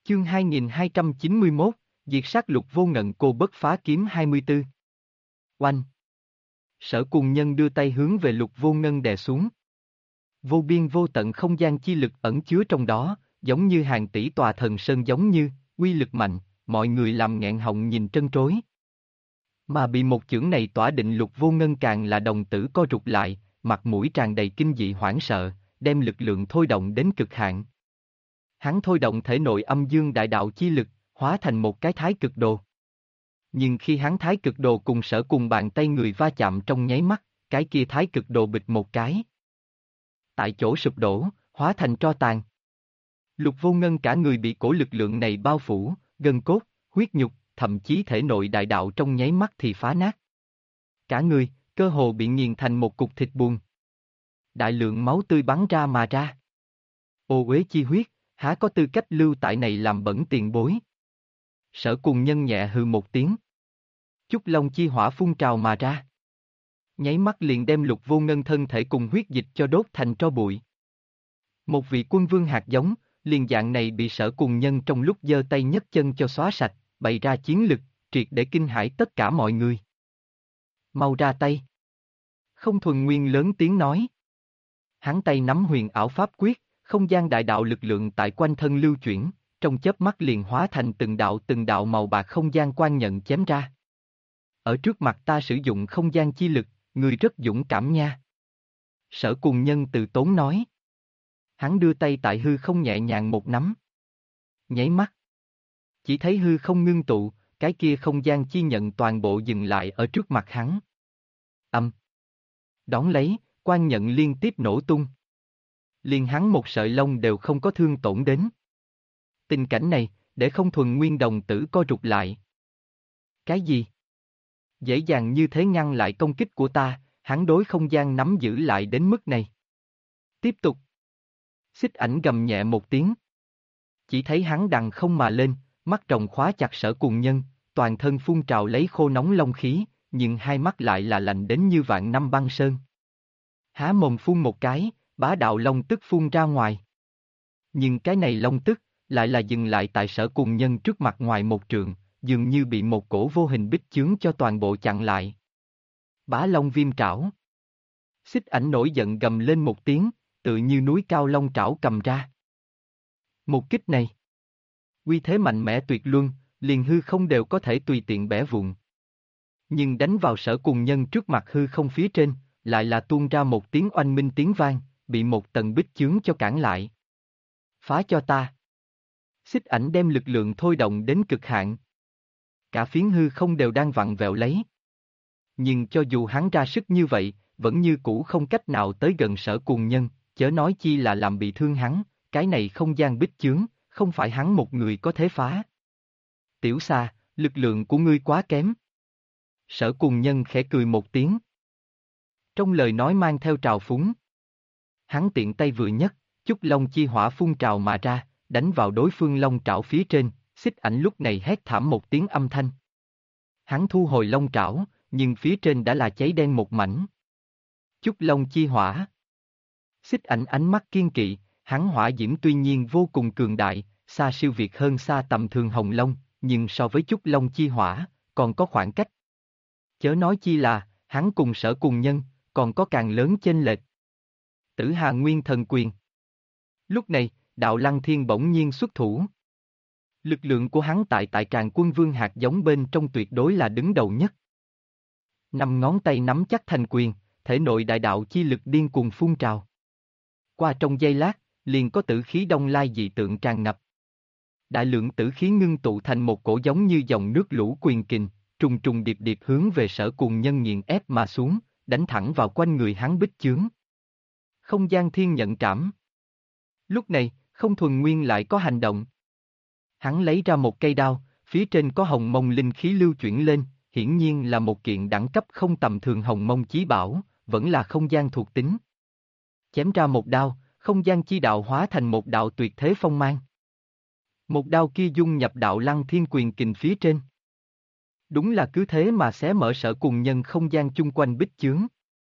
Chương 2291, diệt sát Lục Vô Ngân cô bất phá kiếm 24. Oanh! Sở Cùng Nhân đưa tay hướng về Lục Vô Ngân đè xuống. Vô biên vô tận không gian chi lực ẩn chứa trong đó, giống như hàng tỷ tòa thần sơn giống như, uy lực mạnh, mọi người làm nghẹn họng nhìn trân trối. Mà bị một chưởng này tỏa định Lục Vô Ngân càng là đồng tử co rụt lại, mặt mũi tràn đầy kinh dị hoảng sợ, đem lực lượng thôi động đến cực hạn. Hắn thôi động thể nội âm dương đại đạo chi lực, hóa thành một cái thái cực đồ. Nhưng khi hắn thái cực đồ cùng Sở Cùng bàn tay người va chạm trong nháy mắt, cái kia thái cực đồ bịch một cái. Tại chỗ sụp đổ, hóa thành tro tàn. Lục Vô Ngân cả người bị cổ lực lượng này bao phủ, gân cốt, huyết nhục, thậm chí thể nội đại đạo trong nháy mắt thì phá nát. Cả người, cơ hồ bị nghiền thành một cục thịt buồn. Đại lượng máu tươi bắn ra mà ra. Ô uế chi huyết, há có tư cách lưu tại này làm bẩn tiền bối. Sở Cùng Nhân nhẹ hừ một tiếng. Chúc long chi hỏa phun trào mà ra. Nháy mắt liền đem Lục Vô Ngân thân thể cùng huyết dịch cho đốt thành tro bụi. Một vị quân vương hạt giống, liền dạng này bị Sở Cùng Nhân trong lúc giơ tay nhấc chân cho xóa sạch, bày ra chiến lực, triệt để kinh hãi tất cả mọi người. Mau ra tay. Không Thuần Nguyên lớn tiếng nói. Hắn tay nắm huyền ảo pháp quyết, không gian đại đạo lực lượng tại quanh thân lưu chuyển, trong chớp mắt liền hóa thành từng đạo màu bạc không gian quan nhận chém ra. Ở trước mặt ta sử dụng không gian chi lực, người rất dũng cảm nha. Sở Cùng Nhân từ tốn nói. Hắn đưa tay tại hư không nhẹ nhàng một nắm. Nháy mắt. Chỉ thấy hư không ngưng tụ, cái kia không gian chi nhận toàn bộ dừng lại ở trước mặt hắn. Âm. Đón lấy, quan nhận liên tiếp nổ tung. Liền hắn một sợi lông đều không có thương tổn đến. Tình cảnh này, để Không Thuần Nguyên đồng tử co rụt lại. Cái gì? Dễ dàng như thế ngăn lại công kích của ta, hắn đối không gian nắm giữ lại đến mức này. Tiếp tục. Xích Ảnh gầm nhẹ một tiếng. Chỉ thấy hắn đằng không mà lên, mắt rồng khóa chặt Sở Cùng Nhân, toàn thân phun trào lấy khô nóng long khí, nhưng hai mắt lại là lạnh đến như vạn năm băng sơn. Há mồm phun một cái, bá đạo long tức phun ra ngoài. Nhưng cái này long tức, lại là dừng lại tại Sở Cùng Nhân trước mặt ngoài một trượng, dường như bị một cổ vô hình bích chướng cho toàn bộ chặn lại. Bá Long Viêm Trảo. Xích Ảnh nổi giận gầm lên một tiếng, tự như núi cao long trảo cầm ra. Một kích này, uy thế mạnh mẽ tuyệt luân, liền hư không đều có thể tùy tiện bẻ vụn. Nhưng đánh vào Sở Cùng Nhân trước mặt hư không phía trên, lại là tuôn ra một tiếng oanh minh tiếng vang, bị một tầng bích chướng cho cản lại. Phá cho ta. Xích Ảnh đem lực lượng thôi động đến cực hạn. Cả phiến hư không đều đang vặn vẹo lấy. Nhưng cho dù hắn ra sức như vậy, vẫn như cũ không cách nào tới gần Sở Cùng Nhân, chớ nói chi là làm bị thương hắn, cái này không gian bích chướng, không phải hắn một người có thể phá. Tiểu Sa, lực lượng của ngươi quá kém. Sở Cùng Nhân khẽ cười một tiếng. Trong lời nói mang theo trào phúng. Hắn tiện tay vừa nhấc, chúc long chi hỏa phun trào mà ra, đánh vào đối phương long trảo phía trên, Xích Ảnh lúc này hét thảm một tiếng âm thanh. Hắn thu hồi long trảo, nhưng phía trên đã là cháy đen một mảnh. Chúc long chi hỏa. Xích Ảnh ánh mắt kiên kỵ, hắn hỏa diễm tuy nhiên vô cùng cường đại, xa siêu việt hơn xa tầm thường hồng long, nhưng so với chúc long chi hỏa, còn có khoảng cách. Chớ nói chi là, hắn cùng Sở Cùng Nhân, còn có càng lớn chênh lệch. Tử Hà Nguyên Thần Quyền. Lúc này, Đạo Lăng Thiên bỗng nhiên xuất thủ. Lực lượng của hắn tại Tràng Quân Vương hạt giống bên trong tuyệt đối là đứng đầu nhất. Năm ngón tay nắm chắc thành quyền, thể nội đại đạo chi lực điên cuồng phun trào. Qua trong giây lát, liền có tử khí đông lai dị tượng tràn ngập. Đại lượng tử khí ngưng tụ thành một cổ giống như dòng nước lũ quyền kình, trùng trùng điệp điệp hướng về Sở Cùng Nhân nghiền ép mà xuống, đánh thẳng vào quanh người hắn bích chướng. Không gian thiên nhận trảm. Lúc này, Không Thuần Nguyên lại có hành động. Hắn lấy ra một cây đao, phía trên có hồng mông linh khí lưu chuyển lên, hiển nhiên là một kiện đẳng cấp không tầm thường hồng mông chí bảo, vẫn là không gian thuộc tính. Chém ra một đao, không gian chi đạo hóa thành một đạo tuyệt thế phong mang. Một đao kia dung nhập Đạo Lăng Thiên quyền kình phía trên. Đúng là cứ thế mà xé mở Sở Cùng Nhân không gian chung quanh bích chướng.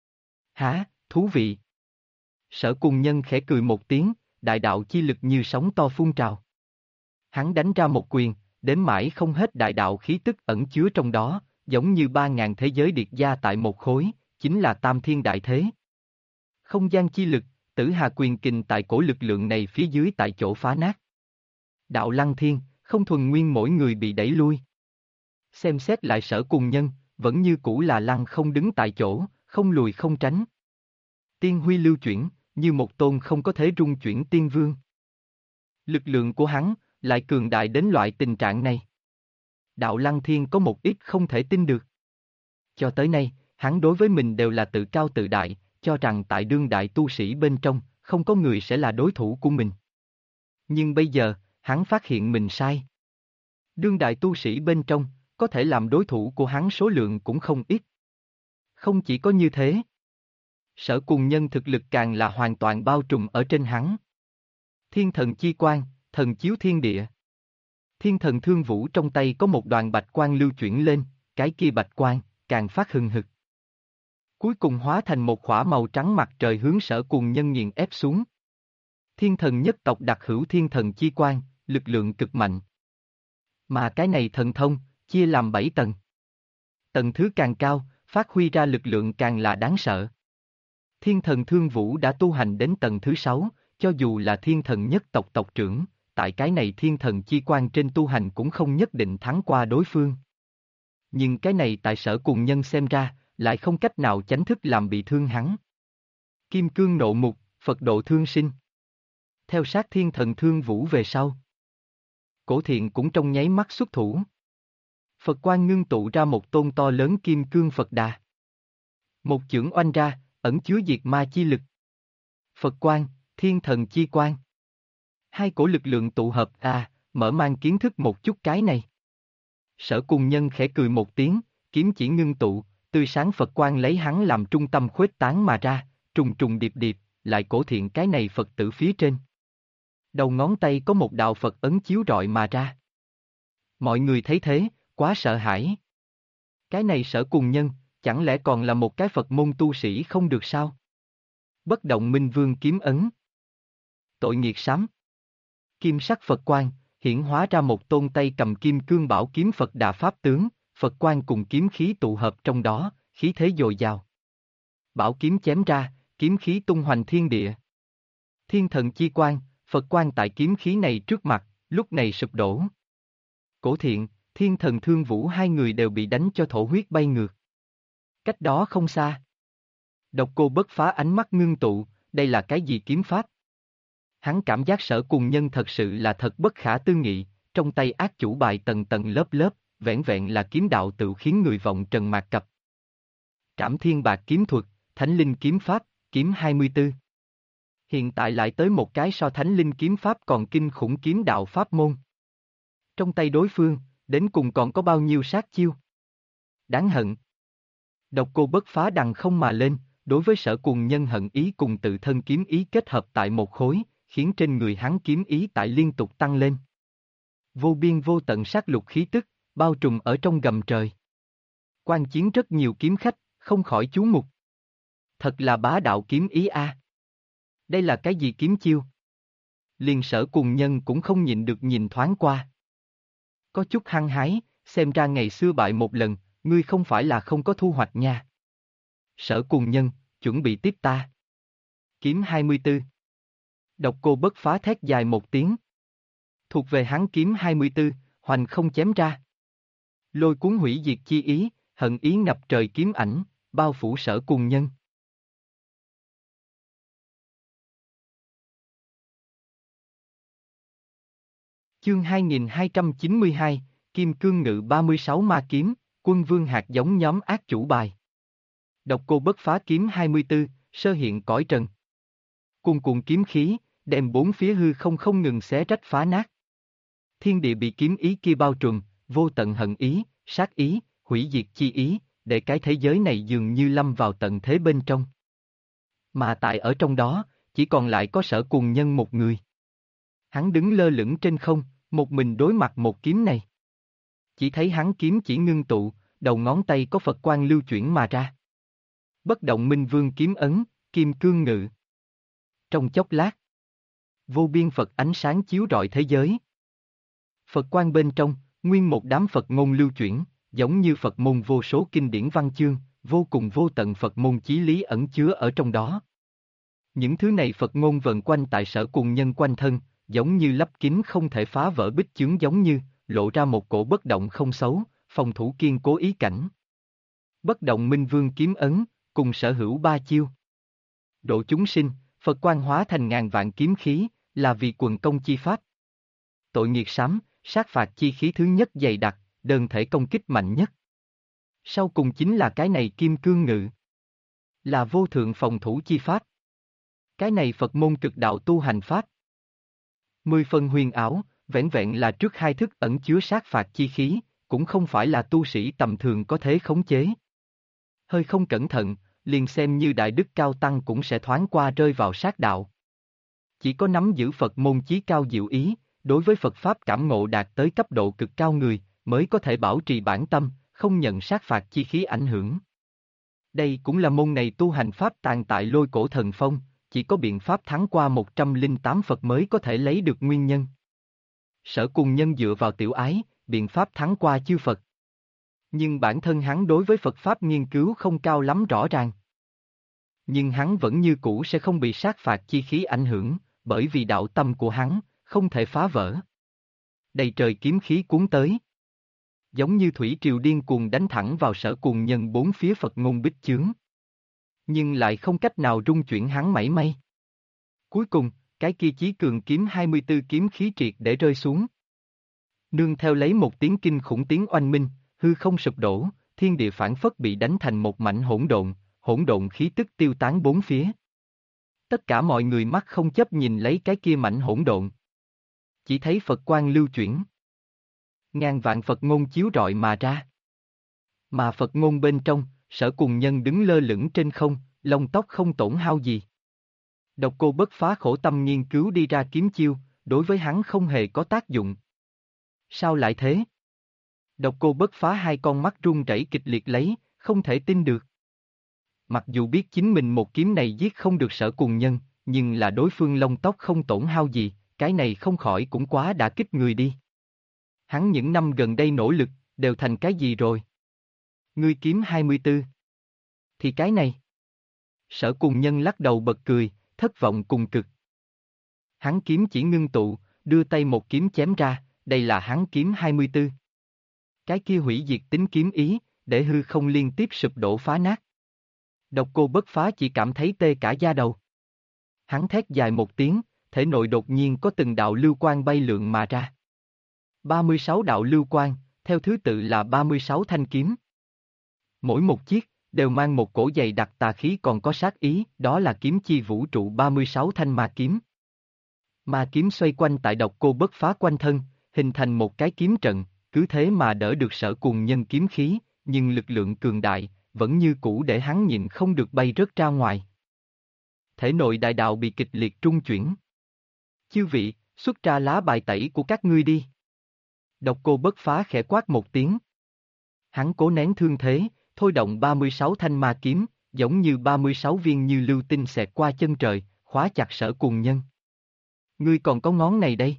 Hả, thú vị. Sở Cùng Nhân khẽ cười một tiếng, đại đạo chi lực như sóng to phun trào. Hắn đánh ra một quyền, đến mãi không hết đại đạo khí tức ẩn chứa trong đó, giống như 3.000 thế giới điệt gia tại một khối, chính là tam thiên đại thế. Không gian chi lực, Tử Hà quyền kình tại cổ lực lượng này phía dưới tại chỗ phá nát. Đạo Lăng Thiên, không thuần nguyên mỗi người bị đẩy lui. Xem xét lại Sở Cùng Nhân, vẫn như cũ là lăng không đứng tại chỗ, không lùi không tránh. Tiên huy lưu chuyển, như một tôn không có thể rung chuyển tiên vương. Lực lượng của hắn, lại cường đại đến loại tình trạng này. Đạo Lăng Thiên có một ít không thể tin được. Cho tới nay, hắn đối với mình đều là tự cao tự đại, cho rằng tại đương đại tu sĩ bên trong, không có người sẽ là đối thủ của mình. Nhưng bây giờ, hắn phát hiện mình sai. Đương đại tu sĩ bên trong, có thể làm đối thủ của hắn số lượng cũng không ít. Không chỉ có như thế. Sở Cùng Nhân thực lực càng là hoàn toàn bao trùm ở trên hắn. Thiên thần chi quang, thần chiếu thiên địa. Thiên thần thương vũ trong tay có một đoàn bạch quang lưu chuyển lên, cái kia bạch quang, càng phát hừng hực. Cuối cùng hóa thành một khỏa màu trắng mặt trời hướng Sở Cùng Nhân nghiền ép xuống. Thiên thần nhất tộc đặc hữu thiên thần chi quang, lực lượng cực mạnh. Mà cái này thần thông, chia làm 7 tầng. Tầng thứ càng cao, phát huy ra lực lượng càng là đáng sợ. Thiên thần thương vũ đã tu hành đến tầng thứ 6, cho dù là thiên thần nhất tộc tộc trưởng, tại cái này thiên thần chi quan trên tu hành cũng không nhất định thắng qua đối phương. Nhưng cái này tại Sở Cùng Nhân xem ra, lại không cách nào chánh thức làm bị thương hắn. Kim cương nộ mục, Phật độ thương sinh. Theo sát thiên thần thương vũ về sau. Cổ Thiện cũng trong nháy mắt xuất thủ. Phật quang ngưng tụ ra một tôn to lớn kim cương Phật Đà. Một chưởng oanh ra, ẩn chứa diệt ma chi lực. Phật quang, thiên thần chi quang. Hai cổ lực lượng tụ hợp mở mang kiến thức một chút cái này. Sở Cùng Nhân khẽ cười một tiếng, kiếm chỉ ngưng tụ, tươi sáng Phật quang lấy hắn làm trung tâm khuếch tán mà ra, trùng trùng điệp điệp, lại cổ thiện cái này Phật tử phía trên. Đầu ngón tay có một đạo Phật ấn chiếu rọi mà ra. Mọi người thấy thế, quá sợ hãi. Cái này Sở Cùng Nhân, chẳng lẽ còn là một cái Phật môn tu sĩ không được sao? Bất động minh vương kiếm ấn. Tội nghiệt sám. Kim sắc Phật quang, hiển hóa ra một tôn tay cầm kim cương bảo kiếm Phật Đà Pháp tướng, Phật quang cùng kiếm khí tụ hợp trong đó, khí thế dồi dào. Bảo kiếm chém ra, kiếm khí tung hoành thiên địa. Thiên thần chi quang, Phật quang tại kiếm khí này trước mặt, lúc này sụp đổ. Cổ Thiện, thiên thần thương vũ hai người đều bị đánh cho thổ huyết bay ngược. Cách đó không xa. Độc Cô Bất Phá ánh mắt ngưng tụ, đây là cái gì kiếm pháp? Hắn cảm giác Sở Cùng Nhân thật sự là thật bất khả tư nghị, trong tay ác chủ bài tầng tầng lớp lớp, vẻn vẹn là kiếm đạo tự khiến người vọng trần mạc cập. Trảm Thiên Bạc kiếm thuật, Thánh Linh kiếm pháp, kiếm 24. Hiện tại lại tới một cái so Thánh Linh kiếm pháp còn kinh khủng kiếm đạo pháp môn. Trong tay đối phương, đến cùng còn có bao nhiêu sát chiêu? Đáng hận. Độc Cô Bất Phá đằng không mà lên, đối với Sở Cùng Nhân hận ý cùng tự thân kiếm ý kết hợp tại một khối, khiến trên người hắn kiếm ý tại liên tục tăng lên. Vô biên vô tận sát lục khí tức, bao trùm ở trong gầm trời. Quan chiến rất nhiều kiếm khách, không khỏi chú mục. Thật là bá đạo kiếm ý a. Đây là cái gì kiếm chiêu? Liền Sở Cùng Nhân cũng không nhịn được nhìn thoáng qua. Có chút hăng hái, xem ra ngày xưa bại một lần, ngươi không phải là không có thu hoạch nha. Sở Cùng Nhân, chuẩn bị tiếp ta. Kiếm 24. Độc Cô Bất Phá thét dài một tiếng. Thuộc về hắn kiếm 24, hoành không chém ra. Lôi cuốn hủy diệt chi ý, hận ý ngập trời kiếm ảnh, bao phủ Sở Cùng Nhân. Chương 2292, Kim Cương Ngự 36 Ma Kiếm, Quân Vương hạt giống nhóm ác chủ bài. Độc Cô Bất Phá kiếm 24, sơ hiện cõi trần. Cuồn cuộn kiếm khí, đem bốn phía hư không ngừng xé rách phá nát. Thiên địa bị kiếm ý kia bao trùm, vô tận hận ý, sát ý, hủy diệt chi ý, để cái thế giới này dường như lâm vào tận thế bên trong. Mà tại ở trong đó, chỉ còn lại có Sở Cùng Nhân một người. Hắn đứng lơ lửng trên không, một mình đối mặt một kiếm này. Chỉ thấy hắn kiếm chỉ ngưng tụ, đầu ngón tay có Phật quang lưu chuyển mà ra. Bất động minh vương kiếm ấn, kim cương ngự. Trong chốc lát, vô biên Phật ánh sáng chiếu rọi thế giới. Phật quang bên trong, nguyên một đám Phật ngôn lưu chuyển, giống như Phật môn vô số kinh điển văn chương, vô cùng vô tận Phật môn chí lý ẩn chứa ở trong đó. Những thứ này Phật ngôn vần quanh tại Sở Cùng Nhân quanh thân, giống như lấp kín không thể phá vỡ bích chướng, giống như lộ ra một cổ bất động không xấu, phòng thủ kiên cố ý cảnh. Bất động minh vương kiếm ấn, cùng sở hữu ba chiêu. Độ chúng sinh, Phật quang hóa thành ngàn vạn kiếm khí, là vì quần công chi pháp. Tội nghiệt sám, sát phạt chi khí thứ nhất dày đặc, đơn thể công kích mạnh nhất. Sau cùng chính là cái này kim cương ngự. Là vô thượng phòng thủ chi pháp. Cái này Phật môn cực đạo tu hành pháp. 10 phần huyền ảo, vẻn vẹn là trước hai thức ẩn chứa sát phạt chi khí, cũng không phải là tu sĩ tầm thường có thể khống chế. Hơi không cẩn thận, liền xem như đại đức cao tăng cũng sẽ thoáng qua rơi vào sát đạo. Chỉ có nắm giữ Phật môn chí cao diệu ý, đối với Phật Pháp cảm ngộ đạt tới cấp độ cực cao người, mới có thể bảo trì bản tâm, không nhận sát phạt chi khí ảnh hưởng. Đây cũng là môn này tu hành Pháp tàn tại lôi cổ thần phong, chỉ có biện pháp thắng qua 108 Phật mới có thể lấy được nguyên nhân. Sở Cùng Nhân dựa vào tiểu ái, biện pháp thắng qua chư Phật. Nhưng bản thân hắn đối với Phật Pháp nghiên cứu không cao lắm rõ ràng. Nhưng hắn vẫn như cũ sẽ không bị sát phạt chi khí ảnh hưởng, bởi vì đạo tâm của hắn, không thể phá vỡ. Đầy trời kiếm khí cuốn tới. Giống như thủy triều điên cuồng đánh thẳng vào Sở Cùng Nhân bốn phía Phật ngôn bích chướng. Nhưng lại không cách nào rung chuyển hắn mảy may. Cuối cùng, cái kia chí cường kiếm 24 kiếm khí triệt để rơi xuống. Nương theo lấy một tiếng kinh khủng tiếng oanh minh, hư không sụp đổ, thiên địa phản phất bị đánh thành một mảnh hỗn độn khí tức tiêu tán bốn phía. Tất cả mọi người mắt không chấp nhìn lấy cái kia mảnh hỗn độn. Chỉ thấy Phật quang lưu chuyển. Ngàn vạn Phật ngôn chiếu rọi mà ra. Mà Phật ngôn bên trong, Sở Cùng Nhân đứng lơ lửng trên không, lông tóc không tổn hao gì. Độc Cô Bất Phá khổ tâm nghiên cứu đi ra kiếm chiêu, đối với hắn không hề có tác dụng. Sao lại thế? Độc Cô Bất Phá hai con mắt run rẩy kịch liệt lấy, không thể tin được. Mặc dù biết chính mình một kiếm này giết không được Sở Cùng Nhân, nhưng là đối phương lông tóc không tổn hao gì, cái này không khỏi cũng quá đả kích người đi. Hắn những năm gần đây nỗ lực, đều thành cái gì rồi? Ngươi kiếm 24. Thì cái này. Sở Cùng Nhân lắc đầu bật cười, thất vọng cùng cực. Hắn kiếm chỉ ngưng tụ, đưa tay một kiếm chém ra, đây là hắn kiếm 24. Cái kia hủy diệt tính kiếm ý, để hư không liên tiếp sụp đổ phá nát. Độc Cô Bất Phá chỉ cảm thấy tê cả da đầu. Hắn thét dài một tiếng, thể nội đột nhiên có từng đạo lưu quang bay lượn mà ra. 36 đạo lưu quang, theo thứ tự là 36 thanh kiếm. Mỗi một chiếc, đều mang một cổ dày đặc tà khí còn có sát ý, đó là kiếm chi vũ trụ 36 thanh ma kiếm. Ma kiếm xoay quanh tại Độc Cô Bất Phá quanh thân, hình thành một cái kiếm trận, cứ thế mà đỡ được Sở Cùng Nhân kiếm khí, nhưng lực lượng cường đại, vẫn như cũ để hắn nhịn không được bay rớt ra ngoài. Thể nội đại đạo bị kịch liệt trung chuyển. Chư vị, xuất ra lá bài tẩy của các ngươi đi. Độc Cô Bất Phá khẽ quát một tiếng. Hắn cố nén thương thế, thôi động 36 thanh ma kiếm, giống như 36 viên như lưu tinh xẹt qua chân trời, khóa chặt Sở Cùng Nhân. Ngươi còn có ngón này đây.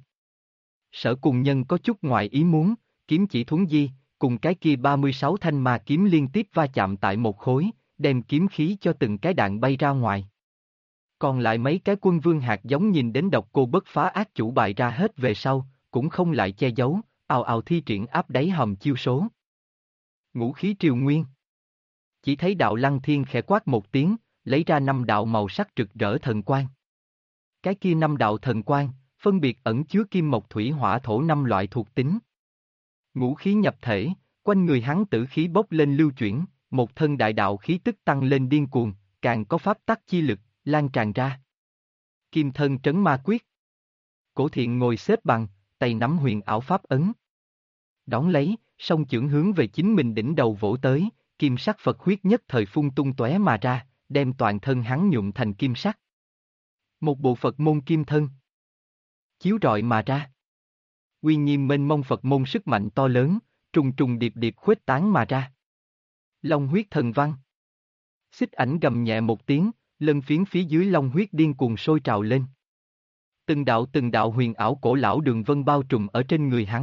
Sở Cùng Nhân có chút ngoài ý muốn, kiếm chỉ thuấn di, cùng cái kia 36 thanh ma kiếm liên tiếp va chạm tại một khối, đem kiếm khí cho từng cái đạn bay ra ngoài. Còn lại mấy cái quân vương hạt giống nhìn đến Độc Cô Bất Phá ác chủ bại ra hết về sau, cũng không lại che giấu, ào ào thi triển áp đáy hòm chiêu số. Ngũ khí triều nguyên. Chỉ thấy đạo Lăng Thiên khẽ quát một tiếng, lấy ra 5 đạo màu sắc rực rỡ thần quang. Cái kia 5 đạo thần quang, phân biệt ẩn chứa kim mộc thủy hỏa thổ 5 loại thuộc tính. Ngũ khí nhập thể, quanh người hắn tử khí bốc lên lưu chuyển, một thân đại đạo khí tức tăng lên điên cuồng, càng có pháp tắc chi lực, lan tràn ra. Kim thân trấn ma quyết. Cổ Thiện ngồi xếp bằng, tay nắm huyền ảo pháp ấn. Đón lấy, song chưởng hướng về chính mình đỉnh đầu vỗ tới, kim sắc Phật huyết nhất thời phun tung tóe mà ra, đem toàn thân hắn nhuộm thành kim sắc. Một bộ Phật môn kim thân. Chiếu rọi mà ra. Uy nghiêm mênh mông Phật môn sức mạnh to lớn, trùng trùng điệp điệp khuếch tán mà ra. Long huyết thần văn. Xích ảnh gầm nhẹ một tiếng, lân phiến phía dưới long huyết điên cuồng sôi trào lên. Từng đạo huyền ảo cổ lão đường vân bao trùm ở trên người hắn,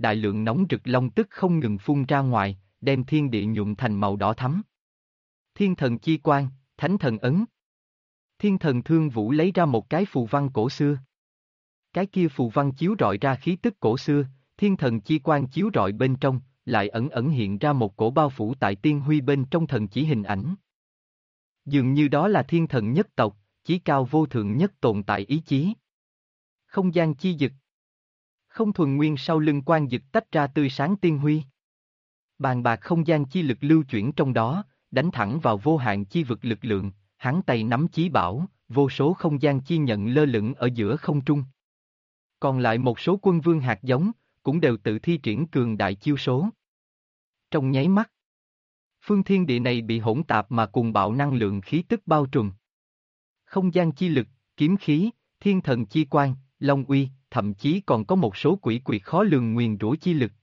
đại lượng nóng rực long tức không ngừng phun ra ngoài, đem thiên địa nhuộm thành màu đỏ thắm. Thiên thần chi quan, thánh thần ấn. Thiên thần Thương Vũ lấy ra một cái phù văn cổ xưa. Cái kia phù văn chiếu rọi ra khí tức cổ xưa, thiên thần chi quan chiếu rọi bên trong, lại ẩn ẩn hiện ra một cổ bao phủ tại tiên huy bên trong thần chỉ hình ảnh. Dường như đó là thiên thần nhất tộc, chí cao vô thượng nhất tồn tại ý chí. Không gian chi dực. Không thuần nguyên sau lưng quan dực tách ra tươi sáng tiên huy. Bàn bạc không gian chi lực lưu chuyển trong đó, đánh thẳng vào vô hạn chi vực lực lượng, hắn tay nắm chí bảo, vô số không gian chi nhận lơ lửng ở giữa không trung. Còn lại một số quân vương hạt giống, cũng đều tự thi triển cường đại chiêu số. Trong nháy mắt, phương thiên địa này bị hỗn tạp mà cùng bạo năng lượng khí tức bao trùm. Không gian chi lực, kiếm khí, thiên thần chi quan, long uy, thậm chí còn có một số quỷ quyệt khó lường nguyền rủa chi lực.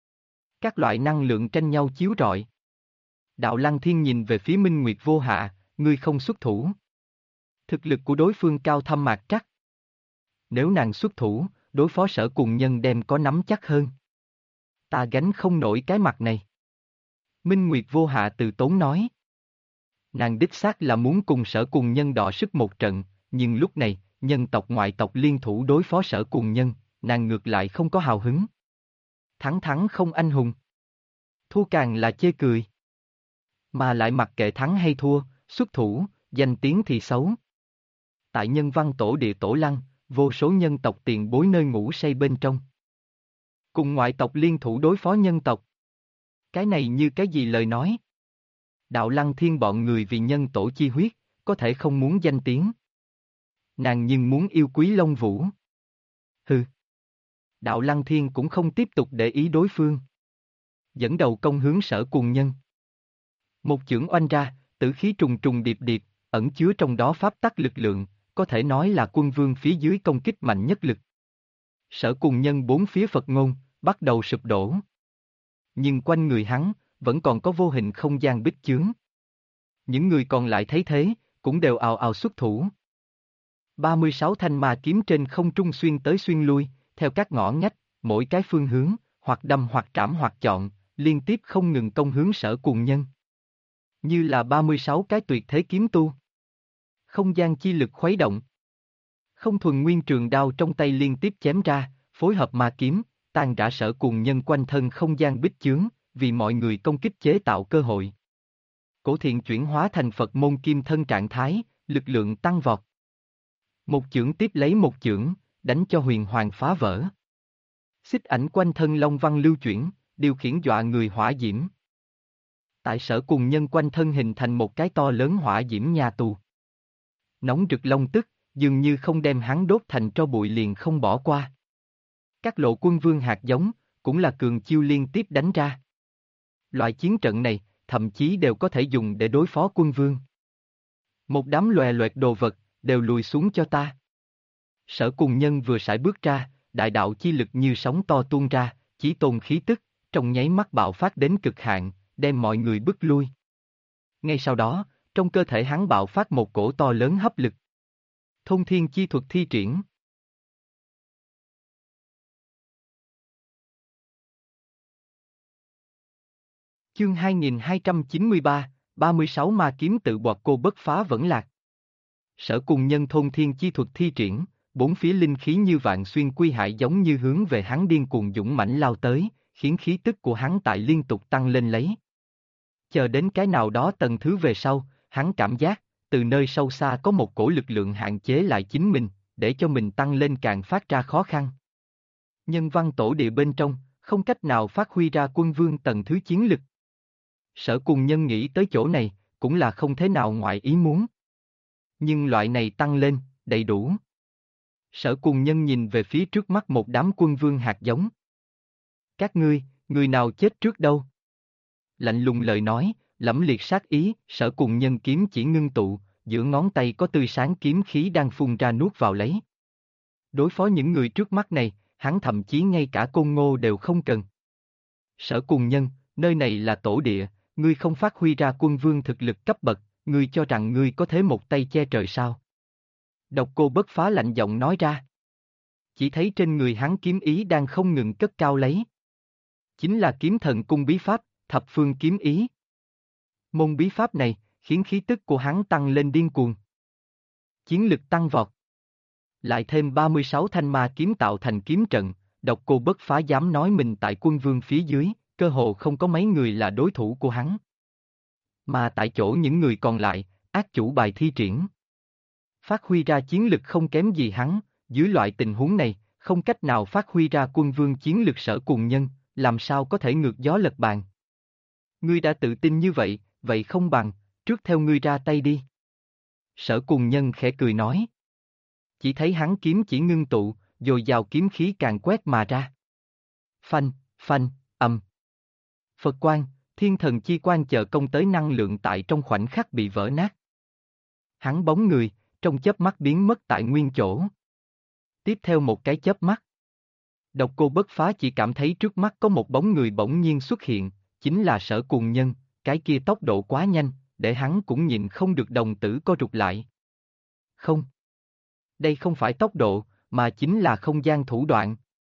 Các loại năng lượng tranh nhau chiếu rọi. Đạo Lăng Thiên nhìn về phía Minh Nguyệt Vô Hạ, ngươi không xuất thủ. Thực lực của đối phương cao thâm mạc trắc. Nếu nàng xuất thủ, đối phó Sở Cùng Nhân đem có nắm chắc hơn. Ta gánh không nổi cái mặt này. Minh Nguyệt Vô Hạ từ tốn nói. Nàng đích xác là muốn cùng Sở Cùng Nhân đọ sức một trận, nhưng lúc này, nhân tộc ngoại tộc liên thủ đối phó Sở Cùng Nhân, nàng ngược lại không có hào hứng. Thắng thắng không anh hùng. Thua càng là chê cười. Mà lại mặc kệ thắng hay thua, xuất thủ, danh tiếng thì xấu. Tại Nhân Văn Tổ Địa Tổ Lăng, vô số nhân tộc tiền bối nơi ngủ say bên trong. Cùng ngoại tộc liên thủ đối phó nhân tộc. Cái này như cái gì lời nói? Đạo Lăng Thiên bọn người vì nhân tổ chi huyết, có thể không muốn danh tiếng. Nàng nhưng muốn yêu quý Long Vũ. Hừ. Đạo Lăng Thiên cũng không tiếp tục để ý đối phương. Dẫn đầu công hướng Sở Cùng Nhân. Một chưởng oanh ra, tử khí trùng trùng điệp điệp, ẩn chứa trong đó pháp tắc lực lượng, có thể nói là quân vương phía dưới công kích mạnh nhất lực. Sở Cùng Nhân bốn phía Phật ngôn, bắt đầu sụp đổ. Nhưng quanh người hắn, vẫn còn có vô hình không gian bích chướng. Những người còn lại thấy thế, cũng đều ào ào xuất thủ. 36 thanh ma kiếm trên không trung xuyên tới xuyên lui, theo các ngõ ngách, mỗi cái phương hướng, hoặc đâm hoặc trảm hoặc chọn, liên tiếp không ngừng công hướng Sở Cùng Nhân. Như là 36 cái tuyệt thế kiếm tu. Không gian chi lực khuấy động. Không thuần nguyên trường đao trong tay liên tiếp chém ra, phối hợp ma kiếm, tan rã Sở Cùng Nhân quanh thân không gian bích chướng, vì mọi người công kích chế tạo cơ hội. Cổ thiện chuyển hóa thành Phật môn kim thân trạng thái, lực lượng tăng vọt. Một chưởng tiếp lấy một chưởng, đánh cho huyền hoàng phá vỡ. Xích ảnh quanh thân long văn lưu chuyển, điều khiển dọa người hỏa diễm. Tại Sở Cùng Nhân quanh thân hình thành một cái to lớn hỏa diễm nhà tù. Nóng rực long tức, dường như không đem hắn đốt thành tro bụi liền không bỏ qua. Các lộ quân vương hạt giống, cũng là cường chiêu liên tiếp đánh ra. Loại chiến trận này, thậm chí đều có thể dùng để đối phó quân vương. Một đám lòe loẹt đồ vật, đều lùi xuống cho ta. Sở Cùng Nhân vừa sải bước ra, đại đạo chi lực như sóng to tuôn ra, chí tôn khí tức, trong nháy mắt bạo phát đến cực hạn, đem mọi người bức lui. Ngay sau đó, trong cơ thể hắn bạo phát một cổ to lớn hấp lực. Thôn thiên chi thuật thi triển. Chương 2293, 36 ma kiếm tự bọt cô bất phá vẫn lạc. Sở Cùng Nhân thôn thiên chi thuật thi triển, bốn phía linh khí như vạn xuyên quy hại giống như hướng về hắn điên cuồng dũng mãnh lao tới, khiến khí tức của hắn tại liên tục tăng lên lấy. Chờ đến cái nào đó tầng thứ về sau, hắn cảm giác, từ nơi sâu xa có một cổ lực lượng hạn chế lại chính mình, để cho mình tăng lên càng phát ra khó khăn. Nhân Văn Tổ Địa bên trong, không cách nào phát huy ra quân vương tầng thứ chiến lực. Sở Cùng Nhân nghĩ tới chỗ này, cũng là không thế nào ngoại ý muốn. Nhưng loại này tăng lên, đầy đủ. Sở Cùng Nhân nhìn về phía trước mắt một đám quân vương hạt giống. Các ngươi, người nào chết trước đâu? Lạnh lùng lời nói, lẫm liệt sát ý, Sở Cùng Nhân kiếm chỉ ngưng tụ, giữa ngón tay có tươi sáng kiếm khí đang phun ra nuốt vào lấy. Đối phó những người trước mắt này, hắn thậm chí ngay cả Côn Ngô đều không cần. Sở Cùng Nhân, nơi này là tổ địa, ngươi không phát huy ra quân vương thực lực cấp bậc, ngươi cho rằng ngươi có thế một tay che trời sao? Độc Cô Bất Phá lạnh giọng nói ra. Chỉ thấy trên người hắn kiếm ý đang không ngừng cất cao lấy. Chính là kiếm thần cung bí pháp, thập phương kiếm ý. Môn bí pháp này, khiến khí tức của hắn tăng lên điên cuồng. Chiến lực tăng vọt. Lại thêm 36 thanh ma kiếm tạo thành kiếm trận, Độc Cô Bất Phá dám nói mình tại quân vương phía dưới, cơ hồ không có mấy người là đối thủ của hắn. Mà tại chỗ những người còn lại, ác chủ bài thi triển. Phát huy ra chiến lực không kém gì hắn, dưới loại tình huống này, không cách nào phát huy ra quân vương chiến lực Sở Cùng Nhân, làm sao có thể ngược gió lật bàn. Ngươi đã tự tin như vậy, vậy không bằng, trước theo ngươi ra tay đi. Sở Cùng Nhân khẽ cười nói. Chỉ thấy hắn kiếm chỉ ngưng tụ, dồi dào kiếm khí càng quét mà ra. Phanh, phanh, ầm. Phật quang, thiên thần chi quang chờ công tới năng lượng tại trong khoảnh khắc bị vỡ nát. Hắn bóng người, trong chớp mắt biến mất tại nguyên chỗ. Tiếp theo một cái chớp mắt. Độc Cô Bất Phá chỉ cảm thấy trước mắt có một bóng người bỗng nhiên xuất hiện, chính là Sở Cùng Nhân, cái kia tốc độ quá nhanh, để hắn cũng nhịn không được đồng tử co rụt lại. Không. Đây không phải tốc độ, mà chính là không gian thủ đoạn.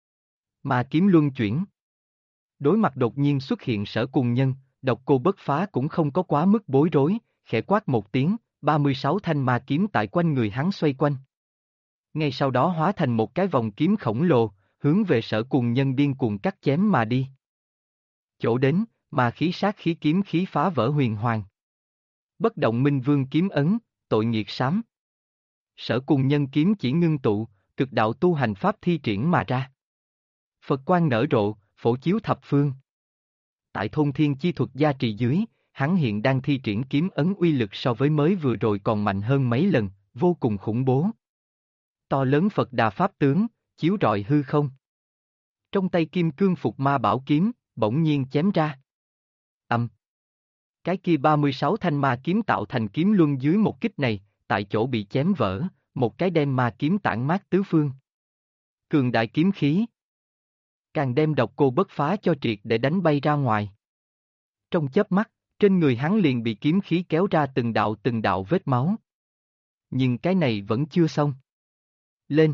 Mà kiếm luân chuyển. Đối mặt đột nhiên xuất hiện Sở Cùng Nhân, Độc Cô Bất Phá cũng không có quá mức bối rối, khẽ quát một tiếng, 36 thanh ma kiếm tại quanh người hắn xoay quanh. Ngay sau đó hóa thành một cái vòng kiếm khổng lồ, hướng về Sở Cùng Nhân điên cuồng cắt chém mà đi. Chỗ đến, mà khí sát khí kiếm khí phá vỡ huyền hoàng. Bất động minh vương kiếm ấn, tội nghiệt sám. Sở Cùng Nhân kiếm chỉ ngưng tụ, cực đạo tu hành pháp thi triển mà ra. Phật quang nở rộ, phổ chiếu thập phương. Tại thôn thiên chi thuật gia trì dưới, hắn hiện đang thi triển kiếm ấn uy lực so với mới vừa rồi còn mạnh hơn mấy lần, vô cùng khủng bố. To lớn Phật Đà Pháp tướng, chiếu rọi hư không. Trong tay kim cương phục ma bảo kiếm, bỗng nhiên chém ra. Cái kia 36 thanh ma kiếm tạo thành kiếm luân dưới một kích này, tại chỗ bị chém vỡ, một cái đem ma kiếm tản mát tứ phương. Cường đại kiếm khí. Càng đem Độc Cô Bất Phá cho triệt để đánh bay ra ngoài. Trong chớp mắt, trên người hắn liền bị kiếm khí kéo ra từng đạo vết máu. Nhưng cái này vẫn chưa xong. Lên.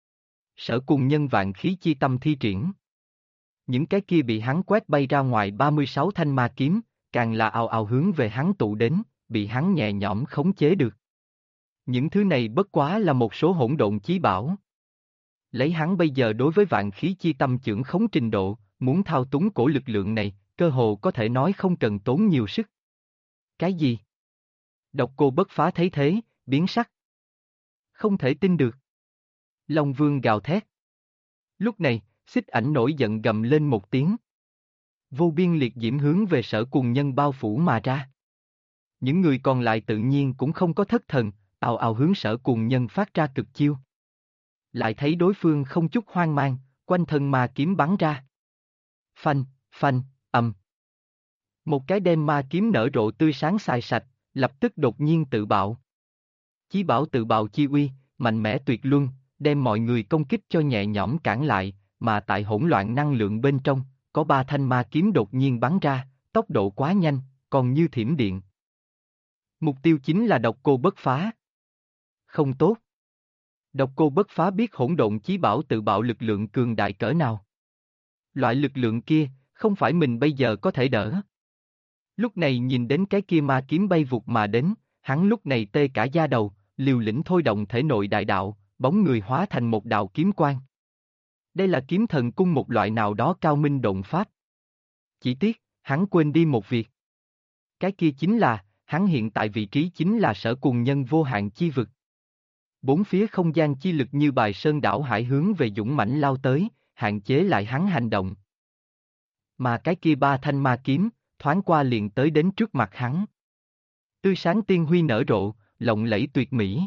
Sở Cùng Nhân vạn khí chi tâm thi triển. Những cái kia bị hắn quét bay ra ngoài 36 thanh ma kiếm, càng là ào ào hướng về hắn tụ đến, bị hắn nhẹ nhõm khống chế được. Những thứ này bất quá là một số hỗn độn chí bảo. Lấy hắn bây giờ đối với vạn khí chi tâm chưởng khống trình độ, muốn thao túng cổ lực lượng này, cơ hồ có thể nói không cần tốn nhiều sức. Cái gì? Độc Cô Bất Phá thấy thế, biến sắc. Không thể tin được. Long Vương gào thét. Lúc này, Xích Ảnh nổi giận gầm lên một tiếng. Vô biên liệt diễm hướng về Sở Cùng Nhân bao phủ mà ra. Những người còn lại tự nhiên cũng không có thất thần, ào ào hướng Sở Cùng Nhân phát ra cực chiêu. Lại thấy đối phương không chút hoang mang, quanh thân ma kiếm bắn ra. Phanh, phanh, ầm. Một cái đem ma kiếm nở rộ tươi sáng xài sạch, lập tức đột nhiên tự bạo. Chí bảo tự bạo chi uy, mạnh mẽ tuyệt luân, đem mọi người công kích cho nhẹ nhõm cản lại, mà tại hỗn loạn năng lượng bên trong, có 3 thanh ma kiếm đột nhiên bắn ra, tốc độ quá nhanh, còn như thiểm điện. Mục tiêu chính là Độc Cô Bất Phá. Không tốt. Độc Cô Bất Phá biết hỗn độn chí bảo tự bạo lực lượng cường đại cỡ nào. Loại lực lượng kia, không phải mình bây giờ có thể đỡ. Lúc này nhìn đến cái kia ma kiếm bay vụt mà đến, hắn lúc này tê cả da đầu, liều lĩnh thôi động thể nội đại đạo, bóng người hóa thành một đạo kiếm quang. Đây là kiếm thần cung một loại nào đó cao minh độn pháp. Chỉ tiếc, hắn quên đi một việc. Cái kia chính là, hắn hiện tại vị trí chính là Sở Cùng Nhân vô hạn chi vực. Bốn phía không gian chi lực như bài sơn đảo hải hướng về dũng mãnh lao tới, hạn chế lại hắn hành động. Mà cái kia 3 thanh ma kiếm, thoáng qua liền tới đến trước mặt hắn. Tươi sáng tiên huy nở rộ, lộng lẫy tuyệt mỹ.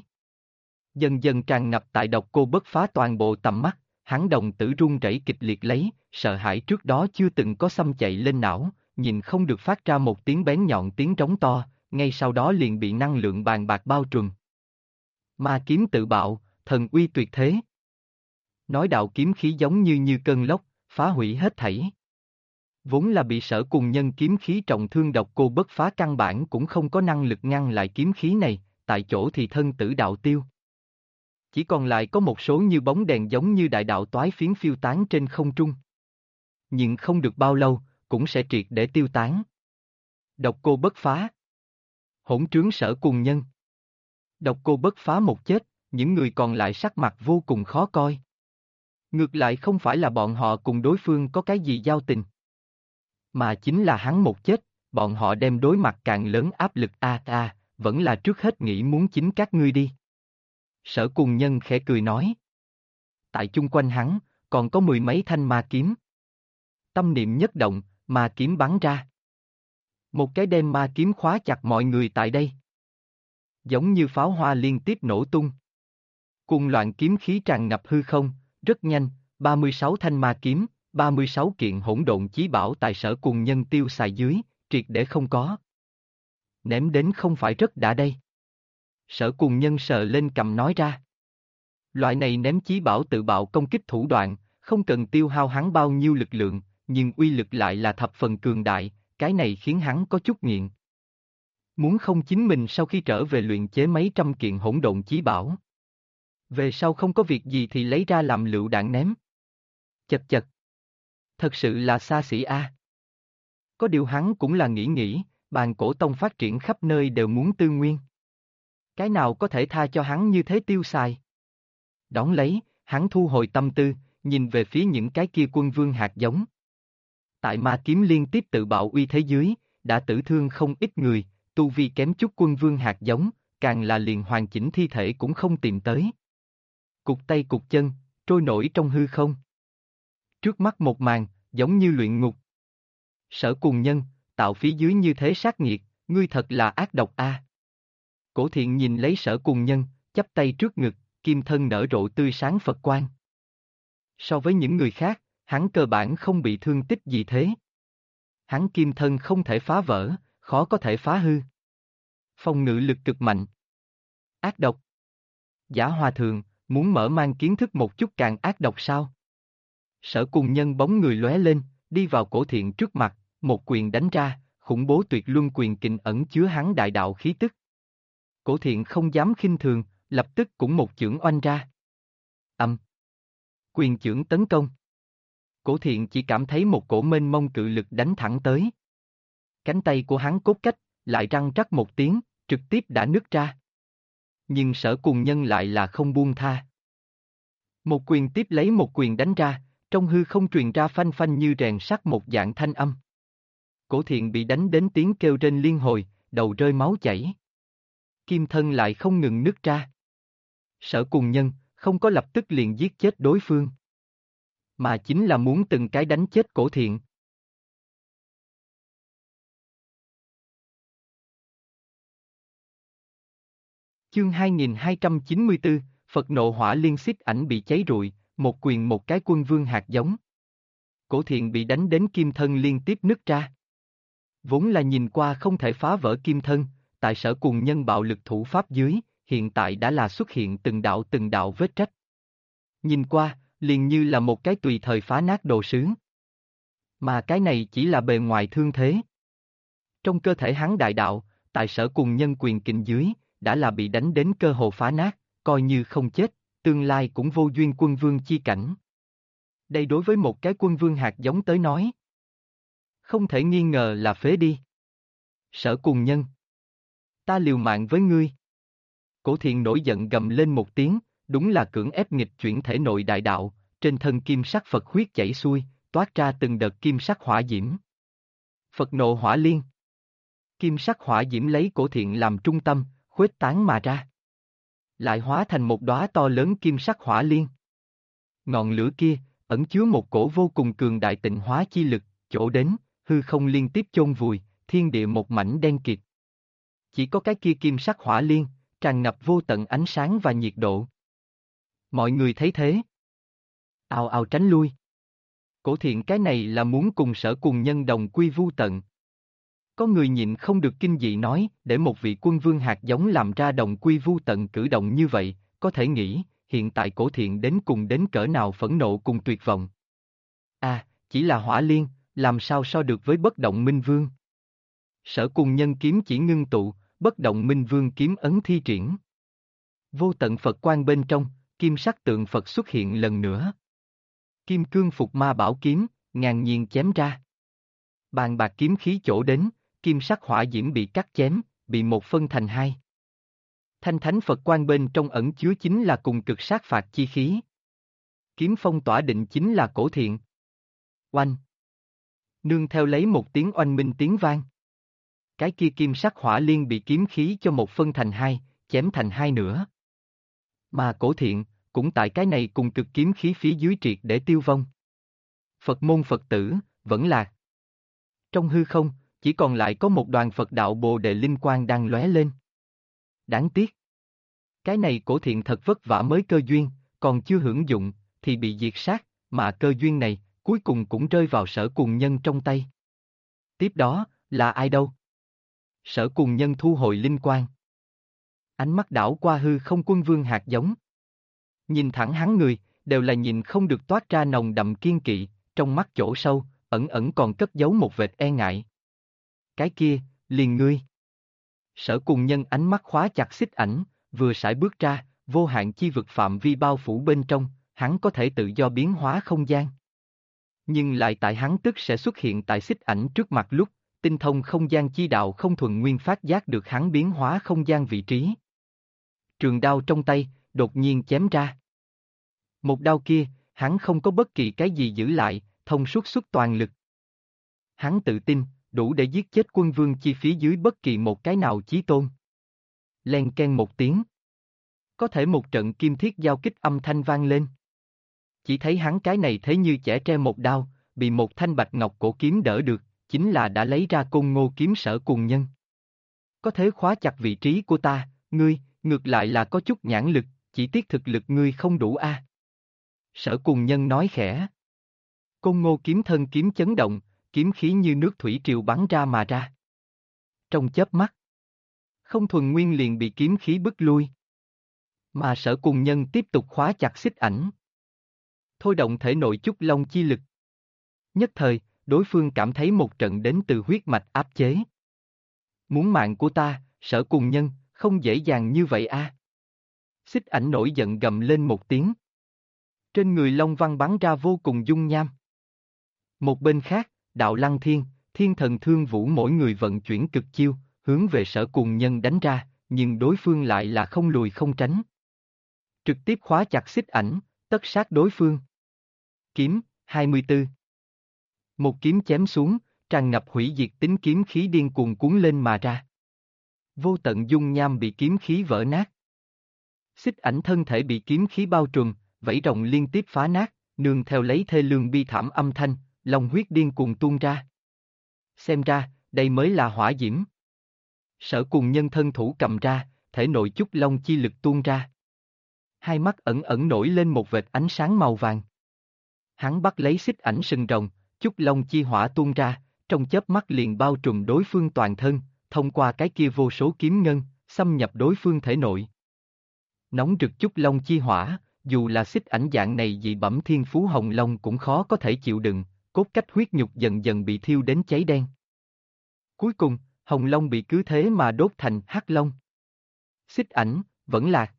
Dần dần tràn ngập tại Độc Cô Bất Phá toàn bộ tầm mắt, hắn đồng tử run rẩy kịch liệt lấy, sợ hãi trước đó chưa từng có xâm chạy lên não, nhìn không được phát ra một tiếng bén nhọn tiếng trống to, ngay sau đó liền bị năng lượng bàn bạc bao trùm. Ma kiếm tự bạo, thần uy tuyệt thế. Nói đạo kiếm khí giống như cơn lốc, phá hủy hết thảy. Vốn là bị Sở Cùng Nhân kiếm khí trọng thương Độc Cô Bất Phá căn bản cũng không có năng lực ngăn lại kiếm khí này, tại chỗ thì thân tử đạo tiêu. Chỉ còn lại có một số như bóng đèn giống như đại đạo toái phiến phiêu tán trên không trung. nhưng không được bao lâu, cũng sẽ triệt để tiêu tán. Độc Cô Bất Phá. Hỗn trướng Sở Cùng Nhân. Độc Cô Bất Phá một chết, những người còn lại sắc mặt vô cùng khó coi. Ngược lại không phải là bọn họ cùng đối phương có cái gì giao tình, mà chính là hắn một chết, bọn họ đem đối mặt càng lớn áp lực vẫn là trước hết nghĩ muốn chính các ngươi đi. Sở Cùng Nhân khẽ cười nói. Tại chung quanh hắn, còn có mười mấy thanh ma kiếm. Tâm niệm nhất động, ma kiếm bắn ra. Một cái đem ma kiếm khóa chặt mọi người tại đây. Giống như pháo hoa liên tiếp nổ tung. Cuồng loạn kiếm khí tràn ngập hư không, rất nhanh, 36 thanh ma kiếm, 36 kiện hỗn độn chí bảo tại Sở Cùng Nhân tiêu xài dưới, triệt để không có. Ném đến không phải rất đã đây. Sở Cùng Nhân sờ lên cầm nói ra. Loại này ném chí bảo tự bạo công kích thủ đoạn, không cần tiêu hao hắn bao nhiêu lực lượng, nhưng uy lực lại là thập phần cường đại, cái này khiến hắn có chút nghiện. Muốn không chính mình sau khi trở về luyện chế mấy trăm kiện hỗn độn chí bảo. Về sau không có việc gì thì lấy ra làm lựu đạn ném. Chật chật. Thật sự là xa xỉ a. Có điều hắn cũng là nghĩ, bàn cổ tông phát triển khắp nơi đều muốn tư nguyên. Cái nào có thể tha cho hắn như thế tiêu xài. Đón lấy, hắn thu hồi tâm tư, nhìn về phía những cái kia quân vương hạt giống. Tại ma kiếm liên tiếp tự bạo uy thế dưới, đã tử thương không ít người, tu vi kém chút quân vương hạt giống, càng là liền hoàn chỉnh thi thể cũng không tìm tới. Cục tay cục chân, trôi nổi trong hư không. Trước mắt một màn, giống như luyện ngục. Sở Cùng Nhân, tạo phía dưới như thế sát nghiệt, ngươi thật là ác độc a. Cổ Thiện nhìn lấy Sở Cùng Nhân, chắp tay trước ngực, kim thân nở rộ tươi sáng Phật quang. So với những người khác, hắn cơ bản không bị thương tích gì thế. Hắn kim thân không thể phá vỡ, khó có thể phá hư. Phòng ngự lực cực mạnh. Ác độc. Giả Hòa Thượng, muốn mở mang kiến thức một chút càng ác độc sao? Sở Cùng Nhân bóng người lóe lên, đi vào Cổ Thiện trước mặt, một quyền đánh ra, khủng bố tuyệt luân quyền kình ẩn chứa hắn đại đạo khí tức. Cổ Thiện không dám khinh thường, lập tức cũng một chưởng oanh ra. Quyền chưởng tấn công. Cổ Thiện chỉ cảm thấy một cổ mênh mông cự lực đánh thẳng tới. Cánh tay của hắn cốt cách, lại răng rắc một tiếng, trực tiếp đã nứt ra. Nhưng Sở Cùng Nhân lại là không buông tha. Một quyền tiếp lấy một quyền đánh ra, trong hư không truyền ra phanh phanh như rèn sắt một dạng thanh âm. Cổ Thiện bị đánh đến tiếng kêu rên liên hồi, đầu rơi máu chảy. Kim thân lại không ngừng nứt ra. Sở Cùng Nhân không có lập tức liền giết chết đối phương, mà chính là muốn từng cái đánh chết Cổ Thiện. Chương 2294, Phật nộ hỏa liên xích ảnh bị cháy rụi, một quyền một cái quân vương hạt giống. Cổ Thiện bị đánh đến kim thân liên tiếp nứt ra. Vốn là nhìn qua không thể phá vỡ kim thân, tại Sở Cùng Nhân bạo lực thủ pháp dưới, hiện tại đã là xuất hiện từng đạo vết rách. Nhìn qua, liền như là một cái tùy thời phá nát đồ sứ. Mà cái này chỉ là bề ngoài thương thế. Trong cơ thể hắn đại đạo, tại Sở Cùng Nhân quyền kình dưới, đã là bị đánh đến cơ hồ phá nát, coi như không chết, tương lai cũng vô duyên quân vương chi cảnh. Đây đối với một cái quân vương hạt giống tới nói, không thể nghi ngờ là phế đi. Sở Cùng Nhân, ta liều mạng với ngươi. Cổ Thiện nổi giận gầm lên một tiếng, đúng là cưỡng ép nghịch chuyển thể nội đại đạo, trên thân kim sắc Phật huyết chảy xuôi, toát ra từng đợt kim sắc hỏa diễm. Phật nộ hỏa liên. Kim sắc hỏa diễm lấy Cổ Thiện làm trung tâm, khuếch tán mà ra. Lại hóa thành một đóa to lớn kim sắc hỏa liên. Ngọn lửa kia, ẩn chứa một cổ vô cùng cường đại tịnh hóa chi lực, chỗ đến, hư không liên tiếp chôn vùi, thiên địa một mảnh đen kịt. Chỉ có cái kia kim sắc hỏa liên, tràn ngập vô tận ánh sáng và nhiệt độ. Mọi người thấy thế, ào ào tránh lui. Cổ Thiện cái này là muốn cùng Sở Cùng Nhân đồng quy vu tận. Có người nhịn không được kinh dị nói, để một vị quân vương hạt giống làm ra đồng quy vu tận cử động như vậy, có thể nghĩ, hiện tại Cổ Thiện đến cùng đến cỡ nào phẫn nộ cùng tuyệt vọng. Chỉ là hỏa liên, làm sao so được với bất động minh vương. Sở Cùng Nhân kiếm chỉ ngưng tụ, bất động minh vương kiếm ấn thi triển. Vô tận Phật quang bên trong, kim sắc tượng Phật xuất hiện lần nữa. Kim cương phục ma bảo kiếm, ngang nhiên chém ra. Bàn bạc kiếm khí chỗ đến, kim sắc hỏa diễm bị cắt chém, bị một phân thành hai. Thanh thánh Phật quan bên trong ẩn chứa chính là cùng cực sát phạt chi khí. Kiếm phong tỏa định chính là cổ thiện. Oanh! Nương theo lấy một tiếng oanh minh tiếng vang. Cái kia kim sắc hỏa liên bị kiếm khí cho một phân thành hai, chém thành hai nửa. Mà cổ thiện, cũng tại cái này cùng cực kiếm khí phía dưới triệt để tiêu vong. Phật môn Phật tử, vẫn lạc. Trong hư không, chỉ còn lại có một đoàn Phật đạo Bồ Đề linh quang đang lóe lên. Đáng tiếc. Cái này cổ thiện thật vất vả mới cơ duyên, còn chưa hưởng dụng, thì bị diệt sát, mà cơ duyên này, cuối cùng cũng rơi vào Sở Cùng Nhân trong tay. Tiếp đó, là ai đâu? Sở Cùng Nhân thu hồi linh quang. Ánh mắt đảo qua hư không quân vương hạt giống. Nhìn thẳng hắn người, đều là nhìn không được toát ra nồng đậm kiên kỵ, trong mắt chỗ sâu, ẩn ẩn còn cất giấu một vệt e ngại. Cái kia, liền ngươi. Sở Cùng Nhân ánh mắt khóa chặt xích ảnh, vừa sải bước ra, vô hạn chi vực phạm vi bao phủ bên trong, hắn có thể tự do biến hóa không gian. Nhưng lại tại hắn tức sẽ xuất hiện tại xích ảnh trước mặt lúc, tinh thông không gian chi đạo không thuần nguyên phát giác được hắn biến hóa không gian vị trí. Trường đao trong tay, đột nhiên chém ra. Một đao kia, hắn không có bất kỳ cái gì giữ lại, thông suốt xuất toàn lực. Hắn tự tin, đủ để giết chết quân vương chi phía dưới bất kỳ một cái nào chí tôn. Len ken một tiếng. Có thể một trận kim thiết giao kích âm thanh vang lên. Chỉ thấy hắn cái này thế như chẻ tre một đao, bị một thanh bạch ngọc cổ kiếm đỡ được, chính là đã lấy ra Côn Ngô kiếm Sở Cùng Nhân. Có thể khóa chặt vị trí của ta, ngươi, ngược lại là có chút nhãn lực, chỉ tiếc thực lực ngươi không đủ a. Sở Cùng Nhân nói khẽ. Côn Ngô kiếm thân kiếm chấn động, kiếm khí như nước thủy triều bắn ra mà ra. Trong chớp mắt, không thuần nguyên liền bị kiếm khí bức lui. Mà Sở Cùng Nhân tiếp tục khóa chặt xích ảnh. Thôi động thể nội chút long chi lực. Nhất thời, đối phương cảm thấy một trận đến từ huyết mạch áp chế. Muốn mạng của ta, Sở Cùng Nhân, không dễ dàng như vậy a. Xích ảnh nổi giận gầm lên một tiếng. Trên người long văn bắn ra vô cùng dung nham. Một bên khác, Đạo Lăng Thiên, Thiên Thần Thương Vũ mỗi người vận chuyển cực chiêu, hướng về Sở Cùng Nhân đánh ra, nhưng đối phương lại là không lùi không tránh. Trực tiếp khóa chặt xích ảnh, tất sát đối phương. Kiếm, 24. Một kiếm chém xuống, tràn ngập hủy diệt tính kiếm khí điên cuồng cuốn lên mà ra. Vô tận dung nham bị kiếm khí vỡ nát. Xích ảnh thân thể bị kiếm khí bao trùm, vảy rồng liên tiếp phá nát, nương theo lấy thê lương bi thảm âm thanh, long huyết điên cuồng tuôn ra. Xem ra, đây mới là hỏa diễm. Sở Cùng Nhân thân thủ cầm ra, thể nội chút long chi lực tuôn ra. Hai mắt ẩn ẩn nổi lên một vệt ánh sáng màu vàng. Hắn bắt lấy xích ảnh sừng rồng, chút long chi hỏa tuôn ra, trong chớp mắt liền bao trùm đối phương toàn thân, thông qua cái kia vô số kiếm ngân, xâm nhập đối phương thể nội. Nóng rực chút long chi hỏa, dù là xích ảnh dạng này dị bẩm thiên phú hồng long cũng khó có thể chịu đựng, cốt cách huyết nhục dần dần bị thiêu đến cháy đen. Cuối cùng, hồng long bị cứ thế mà đốt thành hắc long. Xích ảnh, vẫn lạc.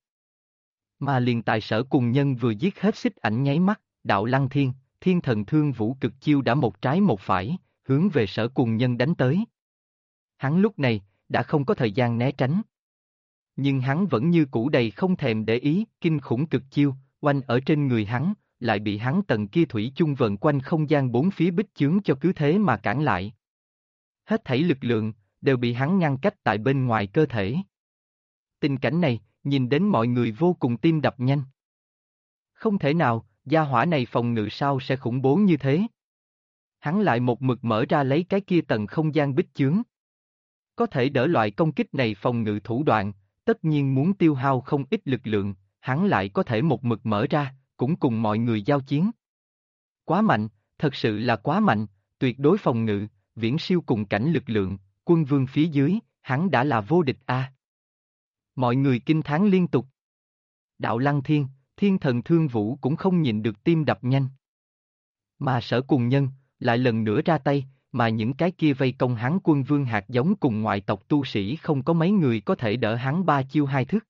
Mà liền tại Sở Cùng Nhân vừa giết hết xích ảnh nháy mắt, Đạo Lăng Thiên, Thiên Thần Thương Vũ cực chiêu đã một trái một phải, hướng về Sở Cùng Nhân đánh tới. Hắn lúc này, đã không có thời gian né tránh. Nhưng hắn vẫn như cũ đầy không thèm để ý, kinh khủng cực chiêu, oanh ở trên người hắn, lại bị hắn tầng kia thủy chung vần quanh không gian bốn phía bích chướng cho cứ thế mà cản lại. Hết thảy lực lượng, đều bị hắn ngăn cách tại bên ngoài cơ thể. Tình cảnh này, nhìn đến mọi người vô cùng tim đập nhanh. Không thể nào, gia hỏa này phòng ngự sao sẽ khủng bố như thế. Hắn lại một mực mở ra lấy cái kia tầng không gian bích chướng. Có thể đỡ loại công kích này phòng ngự thủ đoạn, tất nhiên muốn tiêu hao không ít lực lượng, hắn lại có thể một mực mở ra, cũng cùng mọi người giao chiến. Quá mạnh, thật sự là quá mạnh, tuyệt đối phòng ngự, viễn siêu cùng cảnh lực lượng, quân vương phía dưới, hắn đã là vô địch a. Mọi người kinh thán liên tục. Đạo Lăng Thiên, Thiên Thần Thương Vũ cũng không nhìn được tim đập nhanh. Mà Sở Cùng Nhân, lại lần nữa ra tay, mà những cái kia vây công hắn quân vương hạt giống cùng ngoại tộc tu sĩ không có mấy người có thể đỡ hắn ba chiêu hai thức.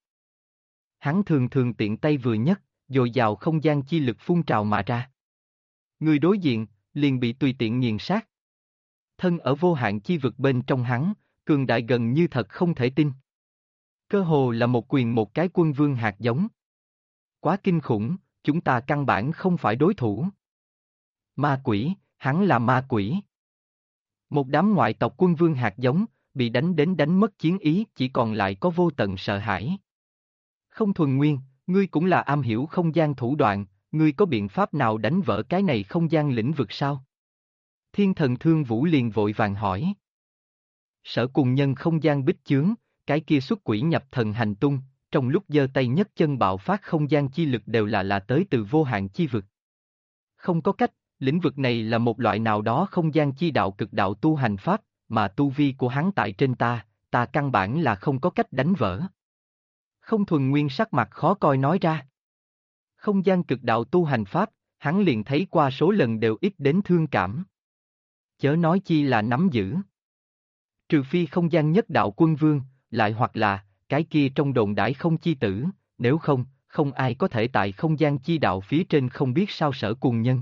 Hắn thường thường tiện tay vừa nhấc, dồi dào không gian chi lực phun trào mà ra. Người đối diện, liền bị tùy tiện nghiền sát. Thân ở vô hạn chi vực bên trong hắn, cường đại gần như thật không thể tin. Cơ hồ là một quyền một cái quân vương hạt giống. Quá kinh khủng, chúng ta căn bản không phải đối thủ. Ma quỷ, hắn là ma quỷ. Một đám ngoại tộc quân vương hạt giống, bị đánh đến đánh mất chiến ý, chỉ còn lại có vô tận sợ hãi. Không Thuần Nguyên, ngươi cũng là am hiểu không gian thủ đoạn, ngươi có biện pháp nào đánh vỡ cái này không gian lĩnh vực sao? Thiên Thần Thương Vũ liền vội vàng hỏi. Sở Cùng Nhân không gian bích chướng, cái kia xuất quỷ nhập thần hành tung, trong lúc giơ tay nhấc chân bạo phát không gian chi lực đều là tới từ vô hạn chi vực. Không có cách, lĩnh vực này là một loại nào đó không gian chi đạo cực đạo tu hành pháp, mà tu vi của hắn tại trên ta căn bản là không có cách đánh vỡ. Không Thuần Nguyên sắc mặt khó coi nói ra. Không gian cực đạo tu hành pháp, hắn liền thấy qua số lần đều ít đến thương cảm. Chớ nói chi là nắm giữ. Trừ phi không gian nhất đạo quân vương, lại hoặc là, cái kia trong đồn đãi không chi tử, nếu không, không ai có thể tại không gian chi đạo phía trên không biết sao Sở Cùng Nhân.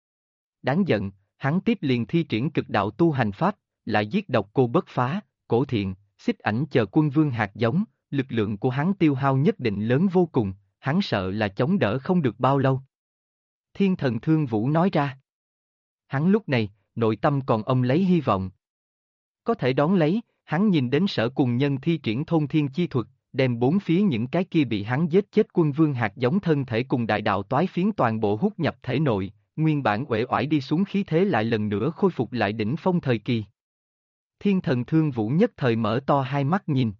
Đáng giận, hắn tiếp liền thi triển cực đạo tu hành pháp, lại giết độc cô bất phá, cổ thiện, xích ảnh chờ quân vương hạt giống, lực lượng của hắn tiêu hao nhất định lớn vô cùng, hắn sợ là chống đỡ không được bao lâu. Thiên Thần Thương Vũ nói ra. Hắn lúc này, nội tâm còn ôm lấy hy vọng. Có thể đón lấy, hắn nhìn đến Sở Cùng Nhân thi triển thôn thiên chi thuật, đem bốn phía những cái kia bị hắn giết chết quân vương hạt giống thân thể cùng đại đạo toái phiến toàn bộ hút nhập thể nội, nguyên bản uể oải đi xuống khí thế lại lần nữa khôi phục lại đỉnh phong thời kỳ. Thiên Thần Thương Vũ nhất thời mở to hai mắt nhìn.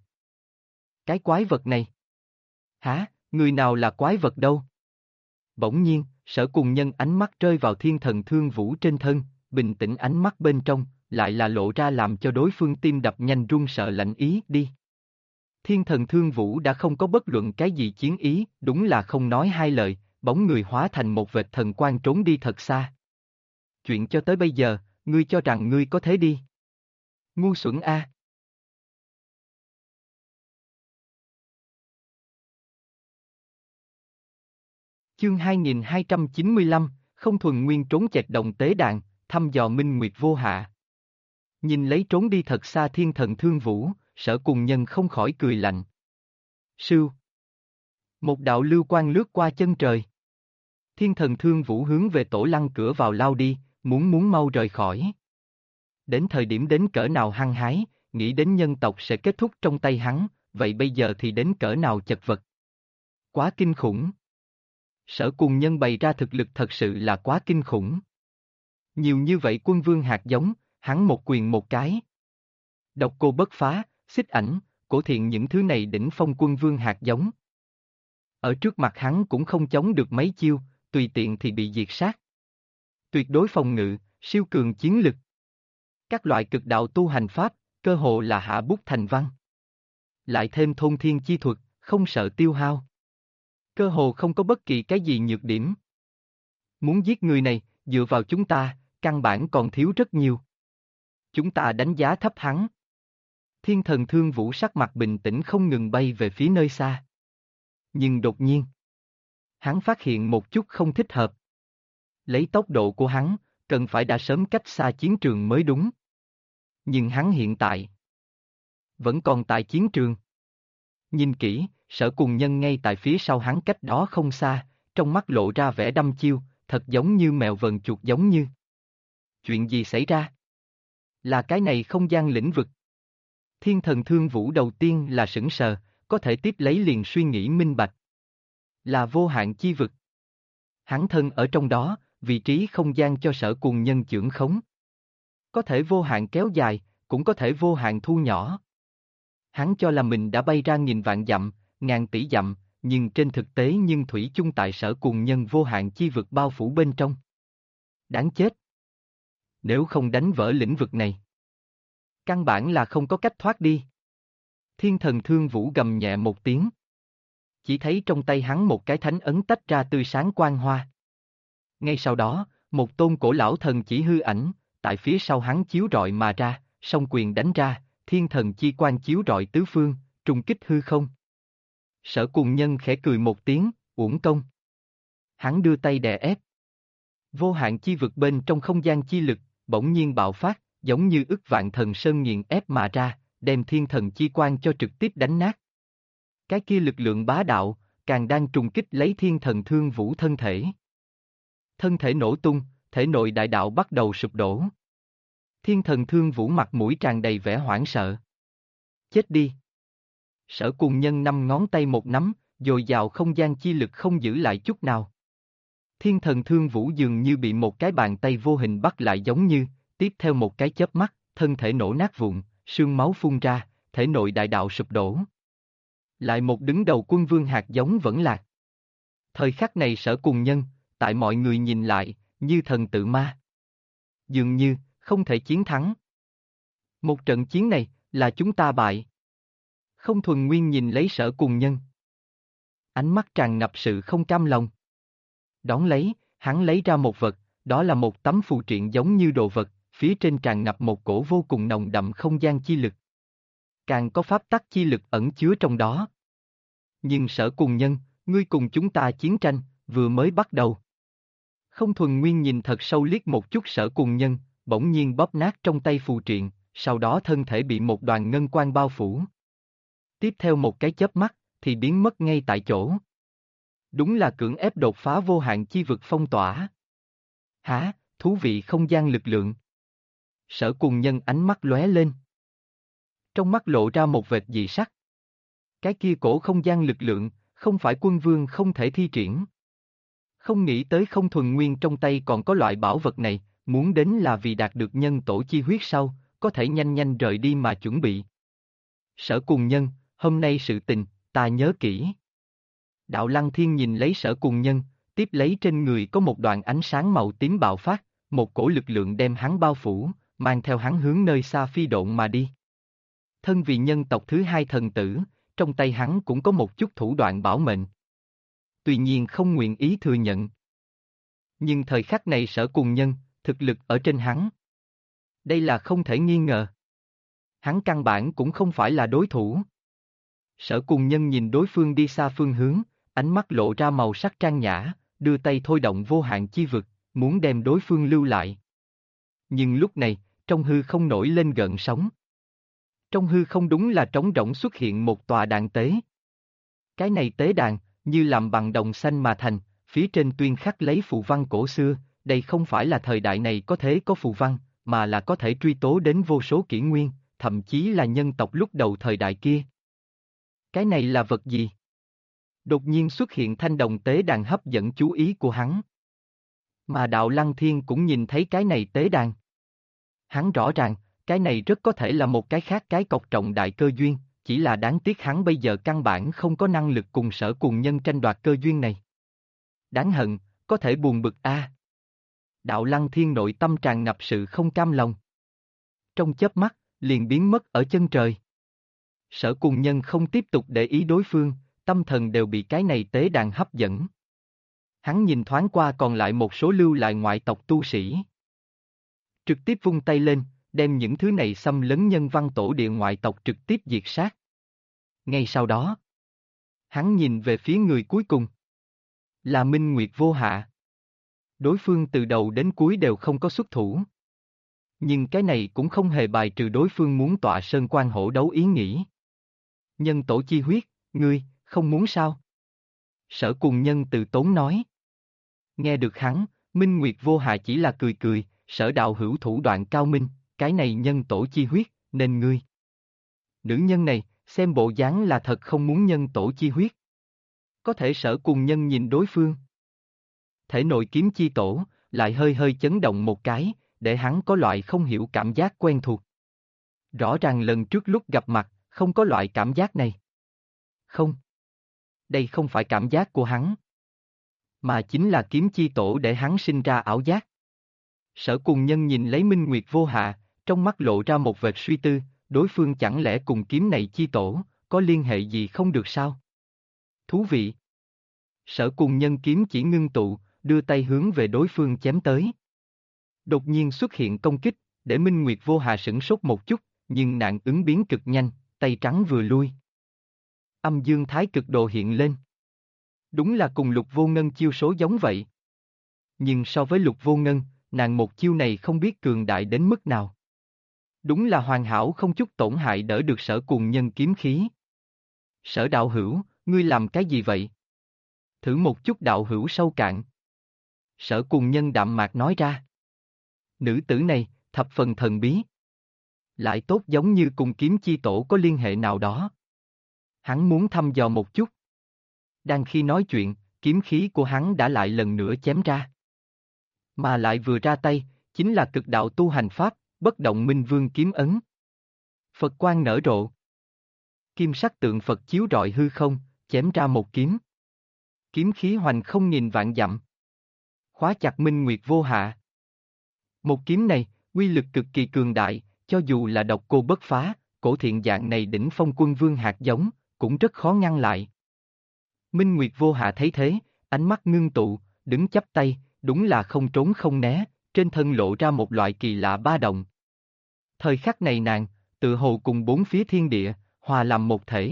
Cái quái vật này. Hả, người nào là quái vật đâu? Bỗng nhiên, Sở Cùng Nhân ánh mắt rơi vào Thiên Thần Thương Vũ trên thân, bình tĩnh ánh mắt bên trong, lại là lộ ra làm cho đối phương tim đập nhanh run sợ lạnh ý đi. Thiên Thần Thương Vũ đã không có bất luận cái gì chiến ý, đúng là không nói hai lời, bóng người hóa thành một vệt thần quang trốn đi thật xa. Chuyện cho tới bây giờ, ngươi cho rằng ngươi có thế đi. Ngu xuẩn a! Chương 2295, Không Thuần Nguyên trốn chẹt đồng tế đàn, thăm dò minh nguyệt vô hạ. Nhìn lấy trốn đi thật xa Thiên Thần Thương Vũ, Sở Cùng Nhân không khỏi cười lạnh. Sưu. Một đạo lưu quang lướt qua chân trời. Thiên Thần Thương Vũ hướng về tổ lăng cửa vào lao đi, muốn mau rời khỏi. Đến thời điểm đến cỡ nào hăng hái, nghĩ đến nhân tộc sẽ kết thúc trong tay hắn, vậy bây giờ thì đến cỡ nào chật vật. Quá kinh khủng. Sở Cùng Nhân bày ra thực lực thật sự là quá kinh khủng. Nhiều như vậy quân vương hạt giống, hắn một quyền một cái. Độc cô bất phá, xích ảnh, cổ thiện những thứ này đỉnh phong quân vương hạt giống. Ở trước mặt hắn cũng không chống được mấy chiêu, tùy tiện thì bị diệt sát. Tuyệt đối phòng ngự, siêu cường chiến lực. Các loại cực đạo tu hành pháp, cơ hồ là hạ bút thành văn. Lại thêm thôn thiên chi thuật, không sợ tiêu hao. Cơ hồ không có bất kỳ cái gì nhược điểm. Muốn giết người này, dựa vào chúng ta, căn bản còn thiếu rất nhiều. Chúng ta đánh giá thấp hắn. Thiên Thần Thương Vũ sắc mặt bình tĩnh không ngừng bay về phía nơi xa. Nhưng đột nhiên, hắn phát hiện một chút không thích hợp. Lấy tốc độ của hắn, cần phải đã sớm cách xa chiến trường mới đúng. Nhưng hắn hiện tại vẫn còn tại chiến trường. Nhìn kỹ, Sở Cùng Nhân ngay tại phía sau hắn cách đó không xa, trong mắt lộ ra vẻ đăm chiêu, thật giống như mèo vờn chuột giống như. Chuyện gì xảy ra? Là cái này không gian lĩnh vực. Thiên Thần Thương Vũ đầu tiên là sững sờ, có thể tiếp lấy liền suy nghĩ minh bạch. Là vô hạn chi vực. Hắn thân ở trong đó, vị trí không gian cho Sở Cùng Nhân chưởng khống. Có thể vô hạn kéo dài, cũng có thể vô hạn thu nhỏ. Hắn cho là mình đã bay ra nghìn vạn dặm, ngàn tỷ dặm, nhưng trên thực tế nhưng thủy chung tại Sở Cùng Nhân vô hạn chi vực bao phủ bên trong. Đáng chết! Nếu không đánh vỡ lĩnh vực này, căn bản là không có cách thoát đi. Thiên Thần Thương Vũ gầm nhẹ một tiếng. Chỉ thấy trong tay hắn một cái thánh ấn tách ra tươi sáng quang hoa. Ngay sau đó, một tôn cổ lão thần chỉ hư ảnh, tại phía sau hắn chiếu rọi mà ra, song quyền đánh ra, thiên thần chi quang chiếu rọi tứ phương, trùng kích hư không. Sở Cùng Nhân khẽ cười một tiếng, uổng công. Hắn đưa tay đè ép. Vô hạn chi vực bên trong không gian chi lực, bỗng nhiên bạo phát, giống như ức vạn thần sơn nghiền ép mà ra, đem thiên thần chi quan cho trực tiếp đánh nát. Cái kia lực lượng bá đạo, càng đang trùng kích lấy thiên thần thương vũ thân thể. Thân thể nổ tung, thể nội đại đạo bắt đầu sụp đổ. Thiên thần thương vũ mặt mũi tràn đầy vẻ hoảng sợ. Chết đi! Sở Cùng Nhân năm ngón tay một nắm, dồi dào không gian chi lực không giữ lại chút nào. Thiên thần thương vũ dường như bị một cái bàn tay vô hình bắt lại giống như, tiếp theo một cái chớp mắt, thân thể nổ nát vụn, sương máu phun ra, thể nội đại đạo sụp đổ. Lại một đứng đầu quân vương hạt giống vẫn lạc. Thời khắc này Sở Cùng Nhân, tại mọi người nhìn lại, như thần tự ma. Dường như, không thể chiến thắng. Một trận chiến này, là chúng ta bại. Không Thuần Nguyên nhìn lấy Sở Cùng Nhân. Ánh mắt tràn ngập sự không cam lòng. Đón lấy, hắn lấy ra một vật, đó là một tấm phù triện giống như đồ vật, phía trên tràn ngập một cổ vô cùng nồng đậm không gian chi lực. Càng có pháp tắc chi lực ẩn chứa trong đó. Nhưng Sở Cùng Nhân, ngươi cùng chúng ta chiến tranh, vừa mới bắt đầu. Không Thuần Nguyên nhìn thật sâu liếc một chút Sở Cùng Nhân, bỗng nhiên bóp nát trong tay phù triện, sau đó thân thể bị một đoàn ngân quang bao phủ. Tiếp theo một cái chớp mắt, thì biến mất ngay tại chỗ. Đúng là cưỡng ép đột phá vô hạn chi vực phong tỏa. Hả, thú vị không gian lực lượng. Sở Cùng Nhân ánh mắt lóe lên. Trong mắt lộ ra một vệt dị sắc. Cái kia cổ không gian lực lượng, không phải quân vương không thể thi triển. Không nghĩ tới Không Thuần Nguyên trong tay còn có loại bảo vật này, muốn đến là vì đạt được nhân tổ chi huyết sau, có thể nhanh nhanh rời đi mà chuẩn bị. Sở Cùng Nhân, hôm nay sự tình, ta nhớ kỹ. Đạo Lăng Thiên nhìn lấy Sở Cùng Nhân, tiếp lấy trên người có một đoạn ánh sáng màu tím bạo phát, một cổ lực lượng đem hắn bao phủ, mang theo hắn hướng nơi xa phi độn mà đi. Thân vì nhân tộc thứ hai thần tử, trong tay hắn cũng có một chút thủ đoạn bảo mệnh. Tuy nhiên không nguyện ý thừa nhận. Nhưng thời khắc này Sở Cùng Nhân, thực lực ở trên hắn. Đây là không thể nghi ngờ. Hắn căn bản cũng không phải là đối thủ. Sở Cùng Nhân nhìn đối phương đi xa phương hướng, ánh mắt lộ ra màu sắc trang nhã, đưa tay thôi động vô hạn chi vực, muốn đem đối phương lưu lại. Nhưng lúc này, trong hư không nổi lên gợn sóng. Trong hư không đúng là trống rỗng xuất hiện một tòa đàn tế. Cái này tế đàn, như làm bằng đồng xanh mà thành, phía trên tuyên khắc lấy phù văn cổ xưa, đây không phải là thời đại này có thể có phù văn, mà là có thể truy tố đến vô số kỷ nguyên, thậm chí là nhân tộc lúc đầu thời đại kia. Cái này là vật gì? Đột nhiên xuất hiện thanh đồng tế đàn hấp dẫn chú ý của hắn. Mà Đạo Lăng Thiên cũng nhìn thấy cái này tế đàn. Hắn rõ ràng, cái này rất có thể là một cái khác cái cọc trọng đại cơ duyên, chỉ là đáng tiếc hắn bây giờ căn bản không có năng lực cùng Sở Cùng Nhân tranh đoạt cơ duyên này. Đáng hận, có thể buồn bực a. Đạo Lăng Thiên nội tâm tràn ngập sự không cam lòng. Trong chớp mắt, liền biến mất ở chân trời. Sở Cùng Nhân không tiếp tục để ý đối phương, tâm thần đều bị cái này tế đàn hấp dẫn. Hắn nhìn thoáng qua còn lại một số lưu lại ngoại tộc tu sĩ. Trực tiếp vung tay lên, đem những thứ này xâm lấn nhân văn tổ địa ngoại tộc trực tiếp diệt sát. Ngay sau đó, hắn nhìn về phía người cuối cùng. Là Minh Nguyệt Vô Hạ. Đối phương từ đầu đến cuối đều không có xuất thủ. Nhưng cái này cũng không hề bài trừ đối phương muốn tọa sơn quan hổ đấu ý nghĩ. Nhân tổ chi huyết, ngươi, không muốn sao? Sở Cùng Nhân từ tốn nói. Nghe được hắn, Minh Nguyệt Vô Hạ chỉ là cười cười, Sở đạo hữu thủ đoạn cao minh, cái này nhân tổ chi huyết, nên ngươi. Nữ nhân này, xem bộ dáng là thật không muốn nhân tổ chi huyết. Có thể Sở Cùng Nhân nhìn đối phương. Thể nội kiếm chi tổ, lại hơi hơi chấn động một cái, để hắn có loại không hiểu cảm giác quen thuộc. Rõ ràng lần trước lúc gặp mặt, không có loại cảm giác này. Không. Đây không phải cảm giác của hắn. Mà chính là kiếm chi tổ để hắn sinh ra ảo giác. Sở Cùng Nhân nhìn lấy Minh Nguyệt Vô Hạ, trong mắt lộ ra một vệt suy tư, đối phương chẳng lẽ cùng kiếm này chi tổ, có liên hệ gì không được sao? Thú vị. Sở Cùng Nhân kiếm chỉ ngưng tụ, đưa tay hướng về đối phương chém tới. Đột nhiên xuất hiện công kích, để Minh Nguyệt Vô Hạ sửng sốt một chút, nhưng nạn ứng biến cực nhanh, tay trắng vừa lui. Âm dương thái cực đồ hiện lên. Đúng là cùng Lục Vô Ngân chiêu số giống vậy. Nhưng so với Lục Vô Ngân, nàng một chiêu này không biết cường đại đến mức nào. Đúng là hoàn hảo không chút tổn hại đỡ được Sở Cùng Nhân kiếm khí. Sở đạo hữu, ngươi làm cái gì vậy? Thử một chút đạo hữu sâu cạn. Sở Cùng Nhân đạm mạc nói ra. Nữ tử này, thập phần thần bí. Lại tốt giống như cùng kiếm chi tổ có liên hệ nào đó. Hắn muốn thăm dò một chút. Đang khi nói chuyện, kiếm khí của hắn đã lại lần nữa chém ra. Mà lại vừa ra tay, chính là cực đạo tu hành pháp, bất động minh vương kiếm ấn. Phật quang nở rộ. Kim sắc tượng Phật chiếu rọi hư không, chém ra một kiếm. Kiếm khí hoành không nghìn vạn dặm. Khóa chặt Minh Nguyệt vô hạ. Một kiếm này, uy lực cực kỳ cường đại, cho dù là độc cô bất phá, cổ thiện dạng này đỉnh phong quân vương hạt giống, cũng rất khó ngăn lại. Minh Nguyệt vô hạ thấy thế, ánh mắt ngưng tụ, đứng chắp tay, đúng là không trốn không né, trên thân lộ ra một loại kỳ lạ ba động. Thời khắc này nàng, tự hồ cùng bốn phía thiên địa, hòa làm một thể.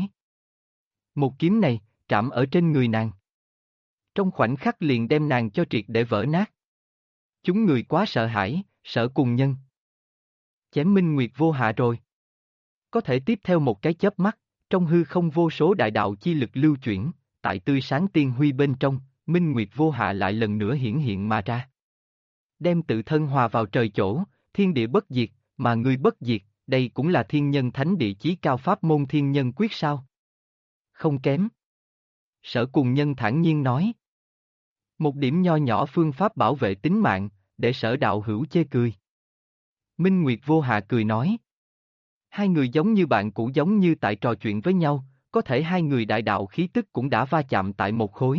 Một kiếm này, trảm ở trên người nàng. Trong khoảnh khắc liền đem nàng cho triệt để vỡ nát. Chúng người quá sợ hãi, Sở Cùng Nhân. Chém Minh Nguyệt vô hạ rồi. Có thể tiếp theo một cái chớp mắt, trong hư không vô số đại đạo chi lực lưu chuyển, tại tươi sáng tiên huy bên trong, Minh Nguyệt vô hạ lại lần nữa hiển hiện mà ra. Đem tự thân hòa vào trời chỗ, thiên địa bất diệt, mà ngươi bất diệt, đây cũng là thiên nhân thánh địa chí cao pháp môn thiên nhân quyết sao? Không kém. Sở Cùng Nhân thản nhiên nói. Một điểm nho nhỏ phương pháp bảo vệ tính mạng, để Sở đạo hữu chê cười. Minh Nguyệt vô hạ cười nói. Hai người giống như bạn cũ giống như tại trò chuyện với nhau, có thể hai người đại đạo khí tức cũng đã va chạm tại một khối.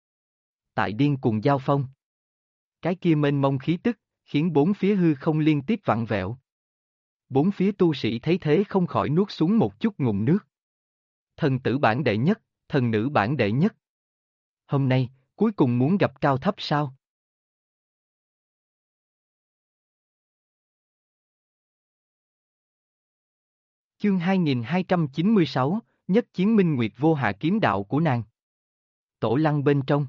Tại điên cùng giao phong. Cái kia mênh mông khí tức, khiến bốn phía hư không liên tiếp vặn vẹo. Bốn phía tu sĩ thấy thế không khỏi nuốt xuống một chút ngụm nước. Thần tử bản đệ nhất, thần nữ bản đệ nhất. Hôm nay, cuối cùng muốn gặp cao thấp sao? Chương 2296, Nhất chiến Minh Nguyệt vô hạ kiếm đạo của nàng. Tổ lăng bên trong.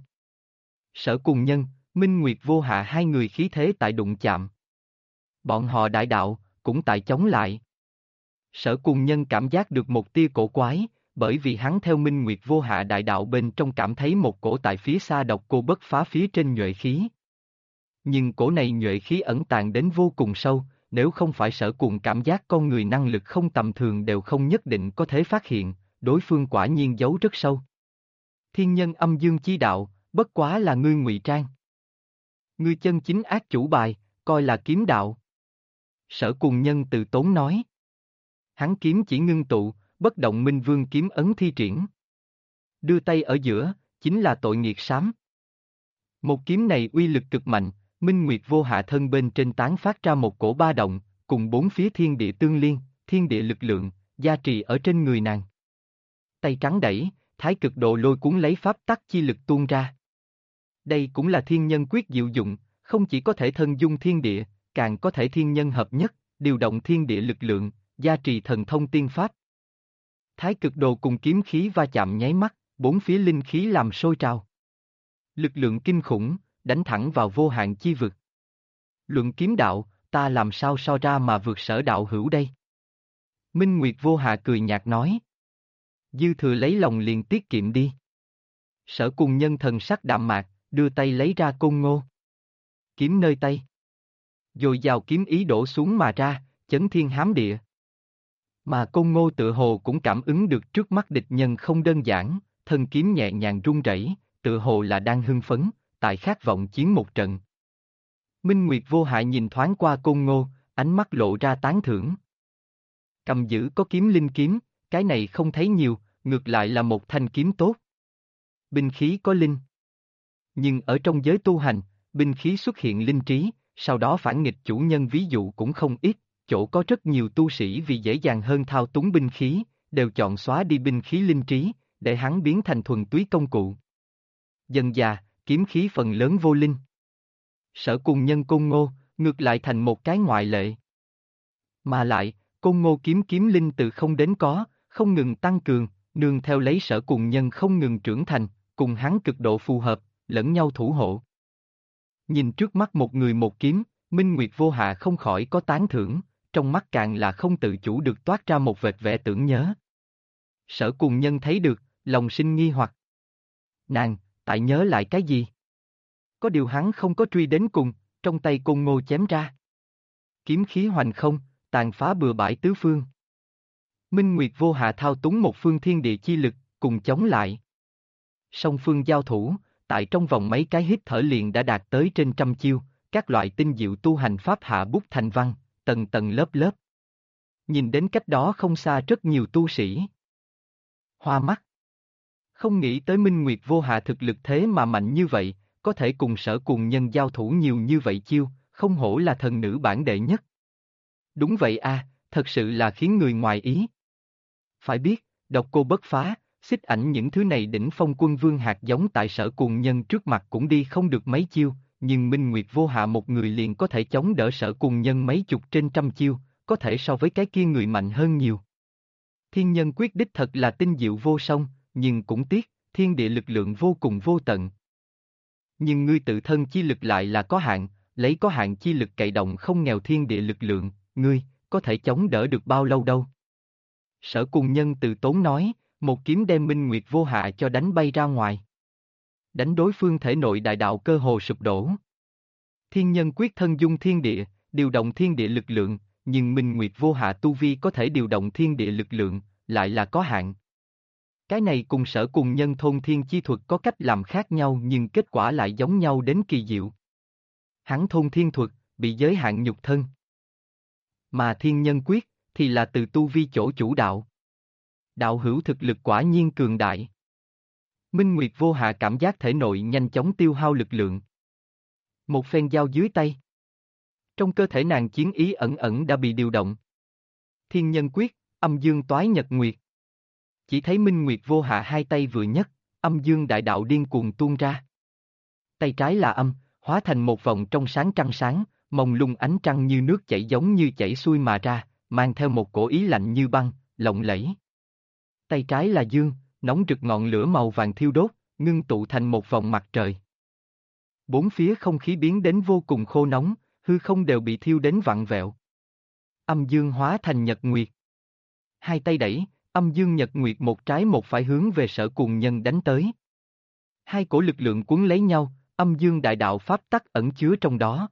Sở Cùng Nhân, Minh Nguyệt vô hạ hai người khí thế tại đụng chạm. Bọn họ đại đạo, cũng tại chống lại. Sở Cùng Nhân cảm giác được một tia cổ quái, bởi vì hắn theo Minh Nguyệt vô hạ đại đạo bên trong cảm thấy một cổ tại phía xa độc cô bất phá phía trên nhuệ khí. Nhưng cổ này nhuệ khí ẩn tàng đến vô cùng sâu, nếu không phải Sở Cùng cảm giác con người năng lực không tầm thường đều không nhất định có thể phát hiện, đối phương quả nhiên giấu rất sâu. Thiên nhân âm dương chi đạo, bất quá là ngươi ngụy trang. Ngươi chân chính ác chủ bài, coi là kiếm đạo. Sở Cùng Nhân từ tốn nói. Hắn kiếm chỉ ngưng tụ, bất động minh vương kiếm ấn thi triển. Đưa tay ở giữa, chính là tội nghiệt sám. Một kiếm này uy lực cực mạnh, Minh Nguyệt vô hạ thân bên trên tán phát ra một cổ ba động, cùng bốn phía thiên địa tương liên, thiên địa lực lượng, gia trì ở trên người nàng. Tay trắng đẩy, thái cực độ lôi cuốn lấy pháp tắc chi lực tuôn ra. Đây cũng là thiên nhân quyết diệu dụng, không chỉ có thể thân dung thiên địa, càng có thể thiên nhân hợp nhất, điều động thiên địa lực lượng, gia trì thần thông tiên pháp. Thái cực đồ cùng kiếm khí va chạm nháy mắt, bốn phía linh khí làm sôi trào. Lực lượng kinh khủng, đánh thẳng vào vô hạn chi vực. Luận kiếm đạo, ta làm sao so ra mà vượt Sở đạo hữu đây? Minh Nguyệt vô hạ cười nhạt nói. Dư thừa lấy lòng liền tiết kiệm đi. Sở Cùng Nhân thần sắc đạm mạc, đưa tay lấy ra côn ngô. Kiếm nơi tay. Dồi dào kiếm ý đổ xuống mà ra, chấn thiên hám địa. Mà côn ngô tự hồ cũng cảm ứng được trước mắt địch nhân không đơn giản, thân kiếm nhẹ nhàng rung rẩy, tự hồ là đang hưng phấn, tại khát vọng chiến một trận. Minh Nguyệt vô hại nhìn thoáng qua côn ngô, ánh mắt lộ ra tán thưởng. Cầm giữ có kiếm linh kiếm, cái này không thấy nhiều, ngược lại là một thanh kiếm tốt. Binh khí có linh. Nhưng ở trong giới tu hành, binh khí xuất hiện linh trí, sau đó phản nghịch chủ nhân ví dụ cũng không ít, chỗ có rất nhiều tu sĩ vì dễ dàng hơn thao túng binh khí, đều chọn xóa đi binh khí linh trí, để hắn biến thành thuần túy công cụ. Dần dà, kiếm khí phần lớn vô linh. Sở Cùng Nhân côn ngô, ngược lại thành một cái ngoại lệ. Mà lại, côn ngô kiếm linh từ không đến có, không ngừng tăng cường, nương theo lấy Sở Cùng Nhân không ngừng trưởng thành, cùng hắn cực độ phù hợp, lẫn nhau thủ hộ. Nhìn trước mắt một người một kiếm, Minh Nguyệt vô hạ không khỏi có tán thưởng, trong mắt càng là không tự chủ được toát ra một vệt vẻ tưởng nhớ. Sở Cùng Nhân thấy được, lòng sinh nghi hoặc. Nàng, tại nhớ lại cái gì? Có điều hắn không có truy đến cùng, trong tay Côn Ngô chém ra. Kiếm khí hoành không, tàn phá bừa bãi tứ phương. Minh Nguyệt vô hạ thao túng một phương thiên địa chi lực, cùng chống lại. Song phương giao thủ, tại trong vòng mấy cái hít thở liền đã đạt tới trên trăm chiêu, các loại tinh diệu tu hành pháp hạ bút thành văn, tầng tầng lớp lớp. Nhìn đến cách đó không xa rất nhiều tu sĩ. Hoa mắt. Không nghĩ tới Minh Nguyệt vô hạ thực lực thế mà mạnh như vậy, có thể cùng Sở Cùng Nhân giao thủ nhiều như vậy chiêu, không hổ là thần nữ bản đệ nhất. Đúng vậy a, thật sự là khiến người ngoài ý. Phải biết, độc cô bất phá, xích ảnh những thứ này đỉnh phong quân vương hạt giống tại Sở Cùng Nhân trước mặt cũng đi không được mấy chiêu, nhưng Minh Nguyệt vô hạ một người liền có thể chống đỡ Sở Cùng Nhân mấy chục trên trăm chiêu, có thể so với cái kia người mạnh hơn nhiều. Thiên nhân quyết đích thật là tinh diệu vô song, nhưng cũng tiếc, thiên địa lực lượng vô cùng vô tận. Nhưng ngươi tự thân chi lực lại là có hạn, lấy có hạn chi lực cậy động không nghèo thiên địa lực lượng, ngươi, có thể chống đỡ được bao lâu đâu. Sở Cùng Nhân từ tốn nói, một kiếm đem Minh Nguyệt vô hạ cho đánh bay ra ngoài. Đánh đối phương thể nội đại đạo cơ hồ sụp đổ. Thiên nhân quyết thân dung thiên địa, điều động thiên địa lực lượng, nhưng Minh Nguyệt vô hạ tu vi có thể điều động thiên địa lực lượng, lại là có hạn. Cái này cùng Sở Cùng Nhân thôn thiên chi thuật có cách làm khác nhau nhưng kết quả lại giống nhau đến kỳ diệu. Hắn thôn thiên thuật, bị giới hạn nhục thân. Mà thiên nhân quyết, thì là từ tu vi chỗ chủ đạo. Đạo hữu thực lực quả nhiên cường đại. Minh Nguyệt vô hạ cảm giác thể nội nhanh chóng tiêu hao lực lượng. Một phen dao dưới tay. Trong cơ thể nàng chiến ý ẩn ẩn đã bị điều động. Thiên nhân quyết, âm dương toái nhật nguyệt. Chỉ thấy Minh Nguyệt vô hạ hai tay vừa nhấc, âm dương đại đạo điên cuồng tuôn ra. Tay trái là âm, hóa thành một vòng trong sáng trăng sáng, mông lung ánh trăng như nước chảy giống như chảy xuôi mà ra, mang theo một cổ ý lạnh như băng, lộng lẫy. Tay trái là dương, nóng rực ngọn lửa màu vàng thiêu đốt, ngưng tụ thành một vòng mặt trời. Bốn phía không khí biến đến vô cùng khô nóng, hư không đều bị thiêu đến vặn vẹo. Âm dương hóa thành nhật nguyệt. Hai tay đẩy, âm dương nhật nguyệt một trái một phải hướng về Sở Cùng Nhân đánh tới. Hai cổ lực lượng cuốn lấy nhau, âm dương đại đạo pháp tắc ẩn chứa trong đó.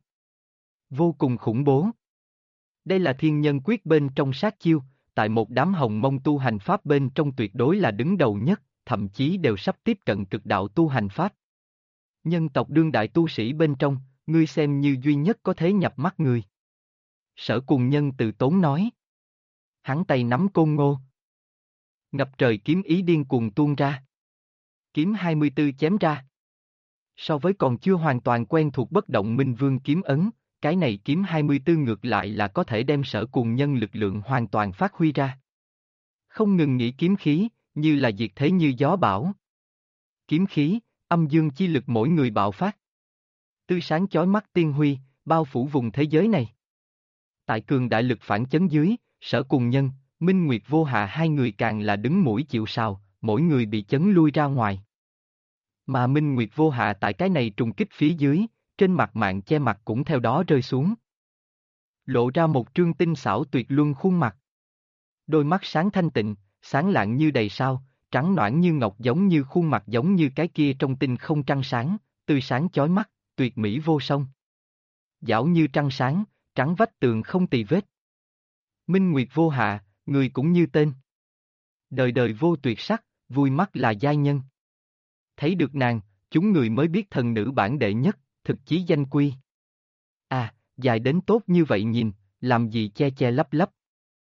Vô cùng khủng bố. Đây là thiên nhân quyết bên trong sát chiêu, tại một đám hồng mông tu hành pháp bên trong tuyệt đối là đứng đầu nhất, thậm chí đều sắp tiếp cận cực đạo tu hành pháp. Nhân tộc đương đại tu sĩ bên trong, ngươi xem như duy nhất có thể nhập mắt người. Sở Cùng Nhân từ tốn nói. Hắn tay nắm côn ngô. Ngập trời kiếm ý điên cuồng tuôn ra. Kiếm 24 chém ra. So với còn chưa hoàn toàn quen thuộc bất động minh vương kiếm ấn, cái này kiếm 24 ngược lại là có thể đem Sở Cùng Nhân lực lượng hoàn toàn phát huy ra. Không ngừng nghĩ kiếm khí, như là diệt thế như gió bão. Kiếm khí, âm dương chi lực mỗi người bạo phát. Tươi sáng chói mắt tiên huy, bao phủ vùng thế giới này. Tại cường đại lực phản chấn dưới, Sở Cùng Nhân, Minh Nguyệt vô hạ hai người càng là đứng mũi chịu sào, mỗi người bị chấn lui ra ngoài. Mà Minh Nguyệt vô hạ tại cái này trùng kích phía dưới, trên mặt mạng che mặt cũng theo đó rơi xuống. Lộ ra một trương tinh xảo tuyệt luân khuôn mặt. Đôi mắt sáng thanh tịnh, sáng lạng như đầy sao, trắng nõn như ngọc giống như khuôn mặt giống như cái kia trong tinh không trăng sáng, tươi sáng chói mắt, tuyệt mỹ vô song. Dảo như trăng sáng, trắng vách tường không tì vết. Minh Nguyệt vô hạ, người cũng như tên. Đời đời vô tuyệt sắc, vui mắt là giai nhân. Thấy được nàng, chúng người mới biết thần nữ bản đệ nhất, thực chí danh quy. À, dài đến tốt như vậy nhìn, làm gì che che lấp lấp.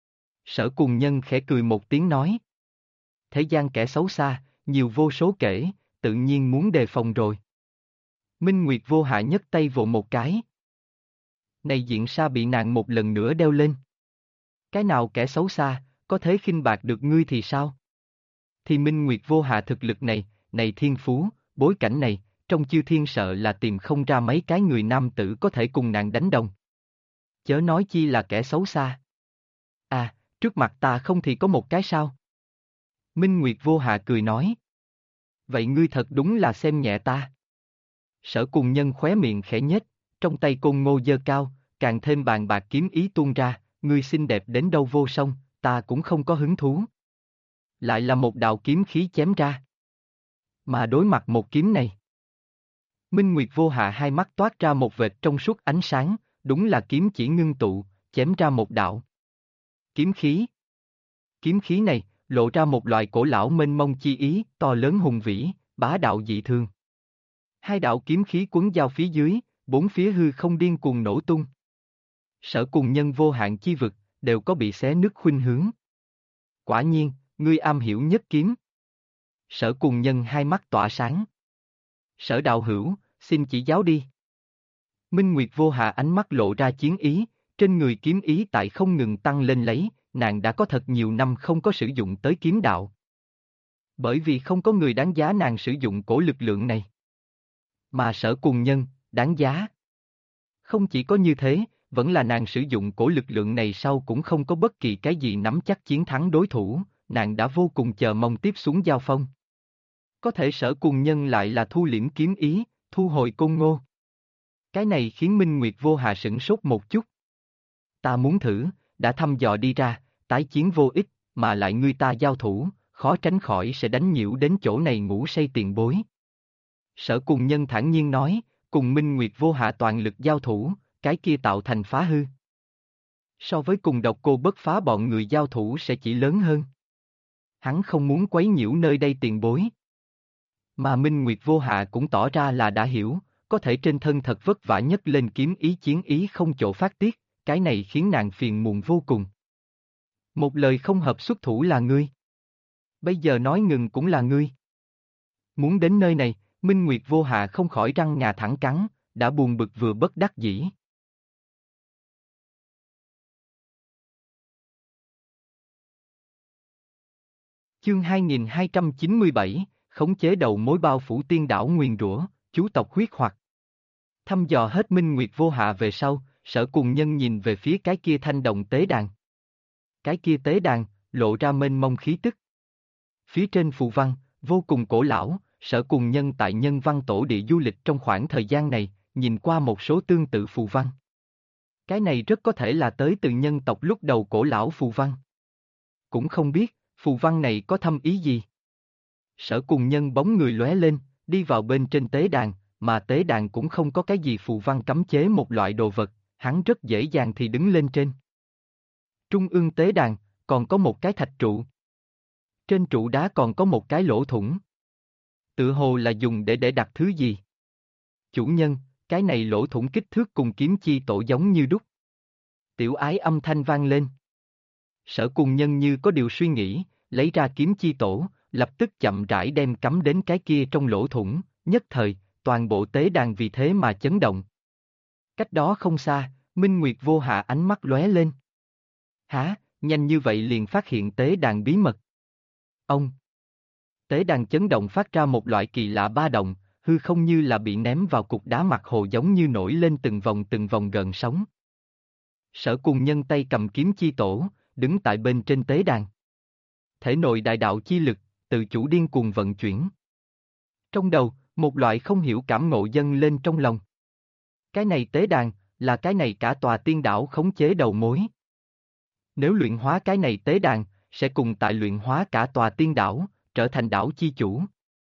Sở Cùng Nhân khẽ cười một tiếng nói. Thế gian kẻ xấu xa, nhiều vô số kể, tự nhiên muốn đề phòng rồi. Minh Nguyệt vô hạ nhấc tay vỗ một cái. Này diện sa bị nàng một lần nữa đeo lên. Cái nào kẻ xấu xa, có thể khinh bạc được ngươi thì sao? Thì Minh Nguyệt vô hạ thực lực này, này thiên phú, bối cảnh này, trong chư thiên sợ là tìm không ra mấy cái người nam tử có thể cùng nàng đánh đồng. Chớ nói chi là kẻ xấu xa. À, trước mặt ta không thì có một cái sao? Minh Nguyệt vô hạ cười nói. Vậy ngươi thật đúng là xem nhẹ ta. Sở Cùng Nhân khóe miệng khẽ nhếch, trong tay côn ngô giơ cao, càng thêm bàn bạc kiếm ý tuôn ra, ngươi xinh đẹp đến đâu vô song, ta cũng không có hứng thú. Lại là một đạo kiếm khí chém ra. Mà đối mặt một kiếm này, Minh Nguyệt Vô Hạ hai mắt toát ra một vệt trong suốt ánh sáng, đúng là kiếm chỉ ngưng tụ, chém ra một đạo kiếm khí. Kiếm khí này, lộ ra một loại cổ lão mênh mông chi ý, to lớn hùng vĩ, bá đạo dị thường. Hai đạo kiếm khí quấn giao phía dưới, bốn phía hư không điên cuồng nổ tung. Sở Cùng Nhân vô hạn chi vực, đều có bị xé nứt khuynh hướng. Quả nhiên, ngươi am hiểu nhất kiếm. Sở Cùng Nhân hai mắt tỏa sáng. Sở đạo hữu, xin chỉ giáo đi. Minh Nguyệt Vô Hạ ánh mắt lộ ra chiến ý, trên người kiếm ý tại không ngừng tăng lên lấy, nàng đã có thật nhiều năm không có sử dụng tới kiếm đạo. Bởi vì không có người đáng giá nàng sử dụng cổ lực lượng này. Mà Sở Cùng Nhân, đáng giá. Không chỉ có như thế, vẫn là nàng sử dụng cổ lực lượng này sau cũng không có bất kỳ cái gì nắm chắc chiến thắng đối thủ, nàng đã vô cùng chờ mong tiếp xuống giao phong. Có thể Sở Cùng Nhân lại là thu liễm kiếm ý, thu hồi côn ngô. Cái này khiến Minh Nguyệt Vô Hạ sửng sốt một chút. Ta muốn thử, đã thăm dò đi ra, tái chiến vô ích, mà lại ngươi ta giao thủ, khó tránh khỏi sẽ đánh nhiễu đến chỗ này ngủ say tiền bối. Sở Cùng Nhân thản nhiên nói, cùng Minh Nguyệt Vô Hạ toàn lực giao thủ, cái kia tạo thành phá hư. So với cùng Độc Cô Bất Phá bọn người giao thủ sẽ chỉ lớn hơn. Hắn không muốn quấy nhiễu nơi đây tiền bối. Mà Minh Nguyệt Vô Hạ cũng tỏ ra là đã hiểu, có thể trên thân thật vất vả nhất lên kiếm ý chiến ý không chỗ phát tiết, cái này khiến nàng phiền muộn vô cùng. Một lời không hợp xuất thủ là ngươi. Bây giờ nói ngừng cũng là ngươi. Muốn đến nơi này, Minh Nguyệt Vô Hạ không khỏi răng ngà thẳng cắn, đã buồn bực vừa bất đắc dĩ. Chương 2297, khống chế đầu mối bao phủ tiên đảo nguyền rủa, chú tộc huyết hoặc. Thăm dò hết Minh Nguyệt Vô Hạ về sau, Sở Cùng Nhân nhìn về phía cái kia thanh đồng tế đàn. Cái kia tế đàn, lộ ra mênh mông khí tức. Phía trên phù văn, vô cùng cổ lão, Sở Cùng Nhân tại nhân văn tổ địa du lịch trong khoảng thời gian này, nhìn qua một số tương tự phù văn. Cái này rất có thể là tới từ nhân tộc lúc đầu cổ lão phù văn. Cũng không biết, phù văn này có thâm ý gì. Sở Cùng Nhân bóng người lóe lên, đi vào bên trên tế đàn, mà tế đàn cũng không có cái gì phù văn cấm chế một loại đồ vật, hắn rất dễ dàng thì đứng lên trên. Trung ương tế đàn, còn có một cái thạch trụ. Trên trụ đá còn có một cái lỗ thủng. Tự hồ là dùng để đặt thứ gì. Chủ nhân, cái này lỗ thủng kích thước cùng kiếm chi tổ giống như đúc. Tiểu ái âm thanh vang lên. Sở Cùng Nhân như có điều suy nghĩ, lấy ra kiếm chi tổ, lập tức chậm rãi đem cắm đến cái kia trong lỗ thủng, nhất thời, toàn bộ tế đàn vì thế mà chấn động. Cách đó không xa, Minh Nguyệt Vô Hạ ánh mắt lóe lên. Hả, nhanh như vậy liền phát hiện tế đàn bí mật. Ông! Tế đàn chấn động phát ra một loại kỳ lạ ba động, hư không như là bị ném vào cục đá mặt hồ giống như nổi lên từng vòng gợn sóng. Sở Cùng Nhân tay cầm kiếm chi tổ, đứng tại bên trên tế đàn. Thể nội đại đạo chi lực, tự chủ điên cuồng vận chuyển. Trong đầu, một loại không hiểu cảm ngộ dâng lên trong lòng. Cái này tế đàn, là cái này cả tòa tiên đảo khống chế đầu mối. Nếu luyện hóa cái này tế đàn, sẽ cùng tại luyện hóa cả tòa tiên đảo, trở thành đảo chi chủ.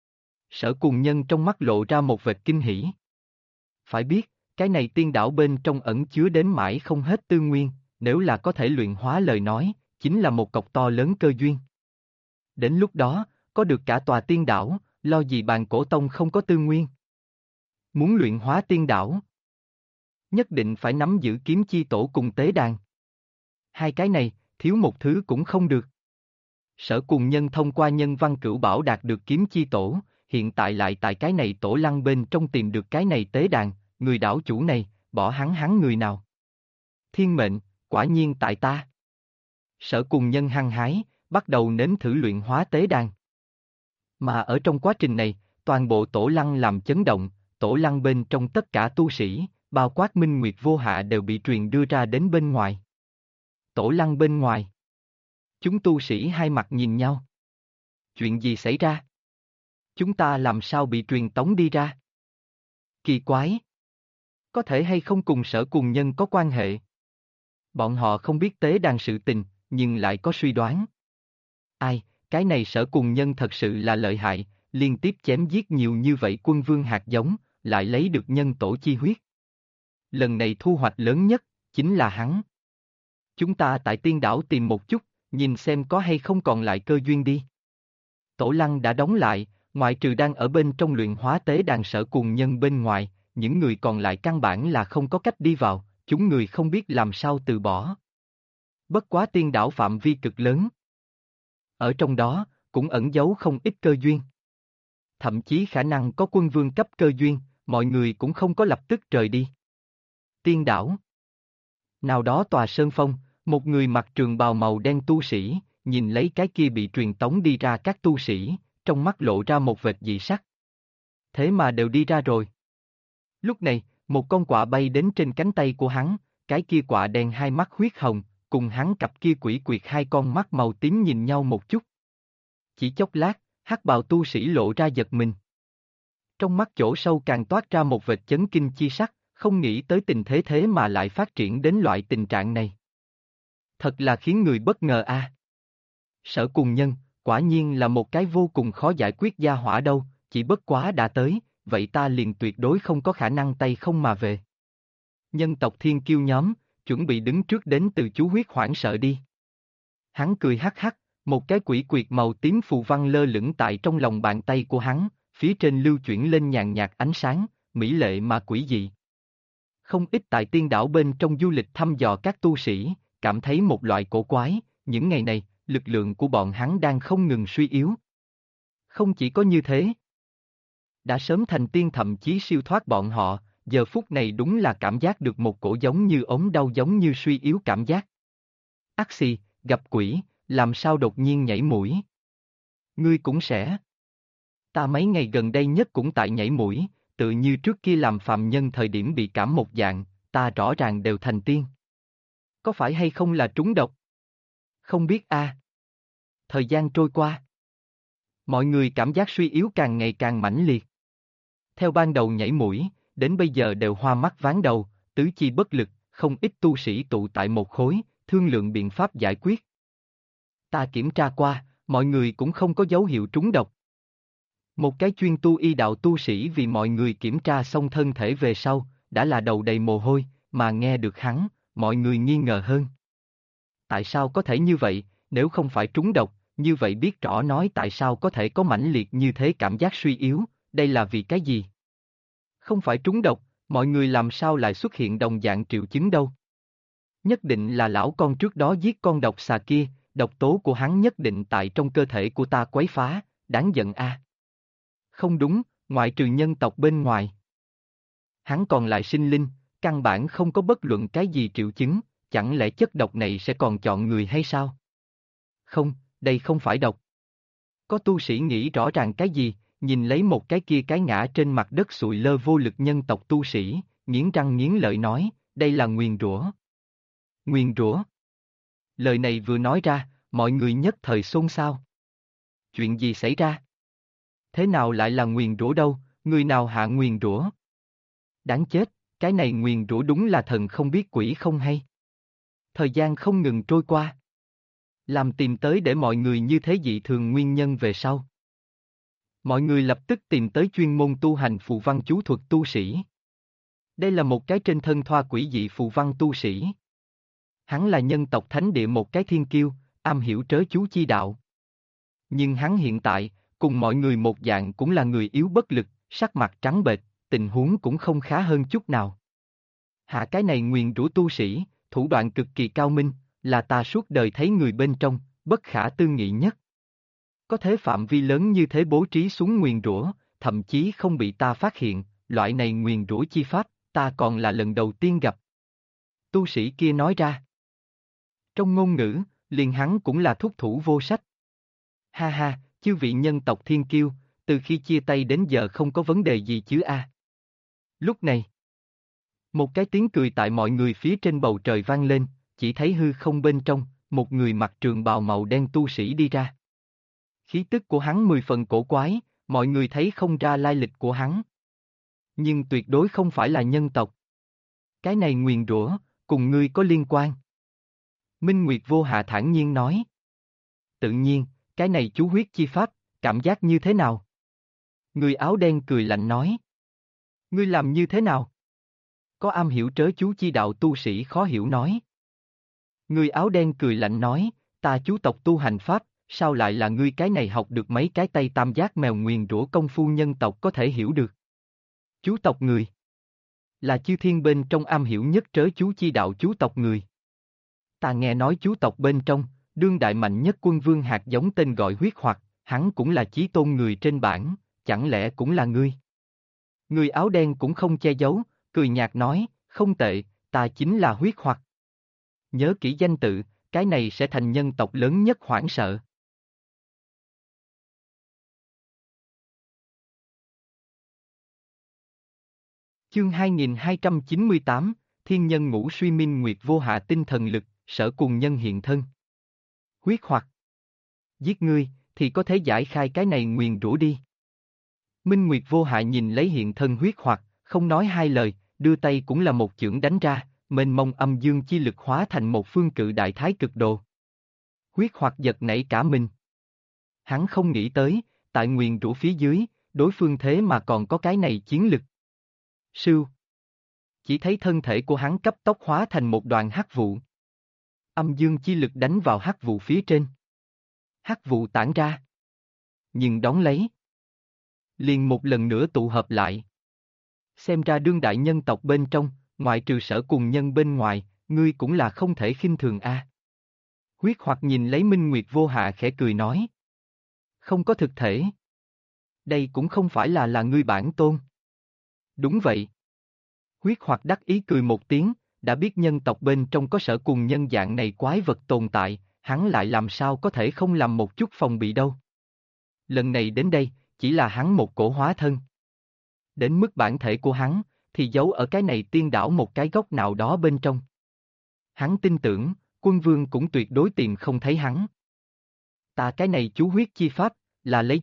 Sở Cùng Nhân trong mắt lộ ra một vệt kinh hỉ. Phải biết, cái này tiên đảo bên trong ẩn chứa đến mãi không hết tư nguyên, nếu là có thể luyện hóa lời nói, chính là một cọc to lớn cơ duyên. Đến lúc đó, có được cả tòa tiên đảo, lo gì bàn cổ tông không có tư nguyên. Muốn luyện hóa tiên đảo, nhất định phải nắm giữ kiếm chi tổ cùng tế đàn. Hai cái này, thiếu một thứ cũng không được. Sở Cùng Nhân thông qua nhân văn cửu bảo đạt được kiếm chi tổ, hiện tại lại tại cái này tổ lăng bên trong tìm được cái này tế đàn, người đảo chủ này, bỏ hắn người nào. Thiên mệnh, quả nhiên tại ta. Sở Cùng Nhân hăng hái, bắt đầu nếm thử luyện hóa tế đàn. Mà ở trong quá trình này, toàn bộ tổ lăng làm chấn động, tổ lăng bên trong tất cả tu sĩ, bao quát Minh Nguyệt Vô Hạ đều bị truyền đưa ra đến bên ngoài. Tổ lăng bên ngoài. Chúng tu sĩ hai mặt nhìn nhau. Chuyện gì xảy ra? Chúng ta làm sao bị truyền tống đi ra? Kỳ quái. Có thể hay không cùng Sở Cùng Nhân có quan hệ? Bọn họ không biết tế đàn sự tình, nhưng lại có suy đoán. Ai, cái này Sở Cùng Nhân thật sự là lợi hại, liên tiếp chém giết nhiều như vậy quân vương hạt giống, lại lấy được nhân tổ chi huyết. Lần này thu hoạch lớn nhất, chính là hắn. Chúng ta tại tiên đảo tìm một chút, nhìn xem có hay không còn lại cơ duyên đi. Tổ lăng đã đóng lại, ngoại trừ đang ở bên trong luyện hóa tế đàn Sở Cùng Nhân bên ngoài, những người còn lại căn bản là không có cách đi vào, chúng người không biết làm sao từ bỏ. Bất quá tiên đảo phạm vi cực lớn. Ở trong đó, cũng ẩn giấu không ít cơ duyên. Thậm chí khả năng có quân vương cấp cơ duyên, mọi người cũng không có lập tức rời đi. Tiên đảo. Nào đó tòa sơn phong, một người mặc trường bào màu đen tu sĩ, nhìn lấy cái kia bị truyền tống đi ra các tu sĩ, trong mắt lộ ra một vệt dị sắc. Thế mà đều đi ra rồi. Lúc này, một con quạ bay đến trên cánh tay của hắn, cái kia quạ đen hai mắt huyết hồng, cùng hắn cặp kia quỷ quyệt hai con mắt màu tím nhìn nhau một chút. Chỉ chốc lát, hắc bào tu sĩ lộ ra giật mình. Trong mắt chỗ sâu càng toát ra một vệt chấn kinh chi sắc, không nghĩ tới tình thế thế mà lại phát triển đến loại tình trạng này. Thật là khiến người bất ngờ a. Sở Cùng Nhân, quả nhiên là một cái vô cùng khó giải quyết gia hỏa đâu, chỉ bất quá đã tới, vậy ta liền tuyệt đối không có khả năng tay không mà về. Nhân tộc thiên kiêu nhóm, chuẩn bị đứng trước đến từ chú huyết hoảng sợ đi. Hắn cười hắc hắc, một cái quỷ quyệt màu tím phù văn lơ lửng tại trong lòng bàn tay của hắn, phía trên lưu chuyển lên nhàn nhạt ánh sáng, mỹ lệ mà quỷ dị. Không ít tại tiên đảo bên trong du lịch thăm dò các tu sĩ, cảm thấy một loại cổ quái, những ngày này, lực lượng của bọn hắn đang không ngừng suy yếu. Không chỉ có như thế, đã sớm thành tiên thậm chí siêu thoát bọn họ, giờ phút này đúng là cảm giác được một cổ giống như ốm đau giống như suy yếu cảm giác. Ác xì, gặp quỷ, làm sao đột nhiên nhảy mũi? Ngươi cũng sẽ. Ta mấy ngày gần đây nhất cũng tại nhảy mũi, tự như trước kia làm phàm nhân thời điểm bị cảm một dạng, ta rõ ràng đều thành tiên. Có phải hay không là trúng độc? Không biết a. Thời gian trôi qua. Mọi người cảm giác suy yếu càng ngày càng mãnh liệt. Theo ban đầu nhảy mũi, đến bây giờ đều hoa mắt ván đầu, tứ chi bất lực, không ít tu sĩ tụ tại một khối, thương lượng biện pháp giải quyết. Ta kiểm tra qua, mọi người cũng không có dấu hiệu trúng độc. Một cái chuyên tu y đạo tu sĩ vì mọi người kiểm tra xong thân thể về sau, đã là đầu đầy mồ hôi, mà nghe được hắn, mọi người nghi ngờ hơn. Tại sao có thể như vậy, nếu không phải trúng độc, như vậy biết rõ nói tại sao có thể có mãnh liệt như thế cảm giác suy yếu, đây là vì cái gì? Không phải trúng độc, mọi người làm sao lại xuất hiện đồng dạng triệu chứng đâu? Nhất định là lão con trước đó giết con độc xà kia, độc tố của hắn nhất định tại trong cơ thể của ta quấy phá, đáng giận a. Không đúng, ngoại trừ nhân tộc bên ngoài. Hắn còn lại sinh linh, căn bản không có bất luận cái gì triệu chứng, chẳng lẽ chất độc này sẽ còn chọn người hay sao? Không, đây không phải độc. Có tu sĩ nghĩ rõ ràng cái gì, nhìn lấy một cái kia cái ngã trên mặt đất sụi lơ vô lực nhân tộc tu sĩ, nghiến răng nghiến lợi nói, đây là nguyền rủa. Nguyền rủa. Lời này vừa nói ra, mọi người nhất thời xôn xao. Chuyện gì xảy ra? Thế nào lại là nguyền rủa đâu, người nào hạ nguyền rủa? Đáng chết, cái này nguyền rủa đúng là thần không biết quỷ không hay. Thời gian không ngừng trôi qua. Làm tìm tới để mọi người như thế dị thường nguyên nhân về sau. Mọi người lập tức tìm tới chuyên môn tu hành phù văn chú thuật tu sĩ. Đây là một cái trên thân thoa quỷ dị phù văn tu sĩ. Hắn là nhân tộc thánh địa một cái thiên kiêu, am hiểu trớ chú chi đạo. Nhưng hắn hiện tại, cùng mọi người một dạng cũng là người yếu bất lực, sắc mặt trắng bệch, tình huống cũng không khá hơn chút nào. Hạ cái này nguyền rủa tu sĩ, thủ đoạn cực kỳ cao minh, là ta suốt đời thấy người bên trong, bất khả tư nghị nhất. Có thế phạm vi lớn như thế bố trí xuống nguyền rủa, thậm chí không bị ta phát hiện, loại này nguyền rủa chi pháp, ta còn là lần đầu tiên gặp. Tu sĩ kia nói ra. Trong ngôn ngữ, liền hắn cũng là thúc thủ vô sách. Ha ha, chư vị nhân tộc thiên kiêu, từ khi chia tay đến giờ không có vấn đề gì chứ a? Lúc này, một cái tiếng cười tại mọi người phía trên bầu trời vang lên, chỉ thấy hư không bên trong, một người mặc trường bào màu đen tu sĩ đi ra. Khí tức của hắn 10 phần cổ quái, mọi người thấy không ra lai lịch của hắn. Nhưng tuyệt đối không phải là nhân tộc. Cái này nguyền rủa, cùng ngươi có liên quan. Minh Nguyệt Vô Hạ thản nhiên nói. Tự nhiên, cái này chú huyết chi pháp, cảm giác như thế nào? Người áo đen cười lạnh nói. Ngươi làm như thế nào? Có am hiểu trớ chú chi đạo tu sĩ khó hiểu nói. Người áo đen cười lạnh nói, ta chú tộc tu hành pháp, sao lại là ngươi cái này học được mấy cái tay tam giác mèo nguyền rủa công phu nhân tộc có thể hiểu được. Chú tộc người. Là chư thiên bên trong am hiểu nhất trớ chú chi đạo chú tộc người. Ta nghe nói chú tộc bên trong, đương đại mạnh nhất quân vương hạt giống tên gọi huyết hoặc, hắn cũng là chí tôn người trên bảng, chẳng lẽ cũng là ngươi? Người áo đen cũng không che giấu, cười nhạt nói, không tệ, ta chính là huyết hoặc. Nhớ kỹ danh tự, cái này sẽ thành nhân tộc lớn nhất hoảng sợ. Chương 2298, Thiên Nhân Ngũ Suy Minh Nguyệt Vô Hạ tinh thần lực, sở cùng nhân hiện thân. Huyết hoặc. Giết ngươi, thì có thể giải khai cái này nguyền rủa đi. Minh Nguyệt Vô Hạ nhìn lấy hiện thân huyết hoặc, không nói hai lời, đưa tay cũng là một chưởng đánh ra, mênh mông âm dương chi lực hóa thành một phương cự đại thái cực đồ. Huyết hoặc giật nảy cả mình. Hắn không nghĩ tới, tại nguyền rủa phía dưới, đối phương thế mà còn có cái này chiến lực. Sưu. Chỉ thấy thân thể của hắn cấp tốc hóa thành một đoàn hắc vụ. Âm dương chi lực đánh vào hắc vụ phía trên. Hắc vụ tản ra. Nhưng đón lấy. Liền một lần nữa tụ hợp lại. Xem ra đương đại nhân tộc bên trong, ngoại trừ sở cùng nhân bên ngoài, ngươi cũng là không thể khinh thường a. Huyết hoặc nhìn lấy Minh Nguyệt Vô Hạ khẽ cười nói. Không có thực thể. Đây cũng không phải là ngươi bản tôn. Đúng vậy. Huyết hoặc đắc ý cười một tiếng, đã biết nhân tộc bên trong có sở cùng nhân dạng này quái vật tồn tại, hắn lại làm sao có thể không làm một chút phòng bị đâu. Lần này đến đây, chỉ là hắn một cổ hóa thân. Đến mức bản thể của hắn, thì giấu ở cái này tiên đảo một cái góc nào đó bên trong. Hắn tin tưởng, quân vương cũng tuyệt đối tìm không thấy hắn. Ta cái này chú huyết chi pháp, là lấy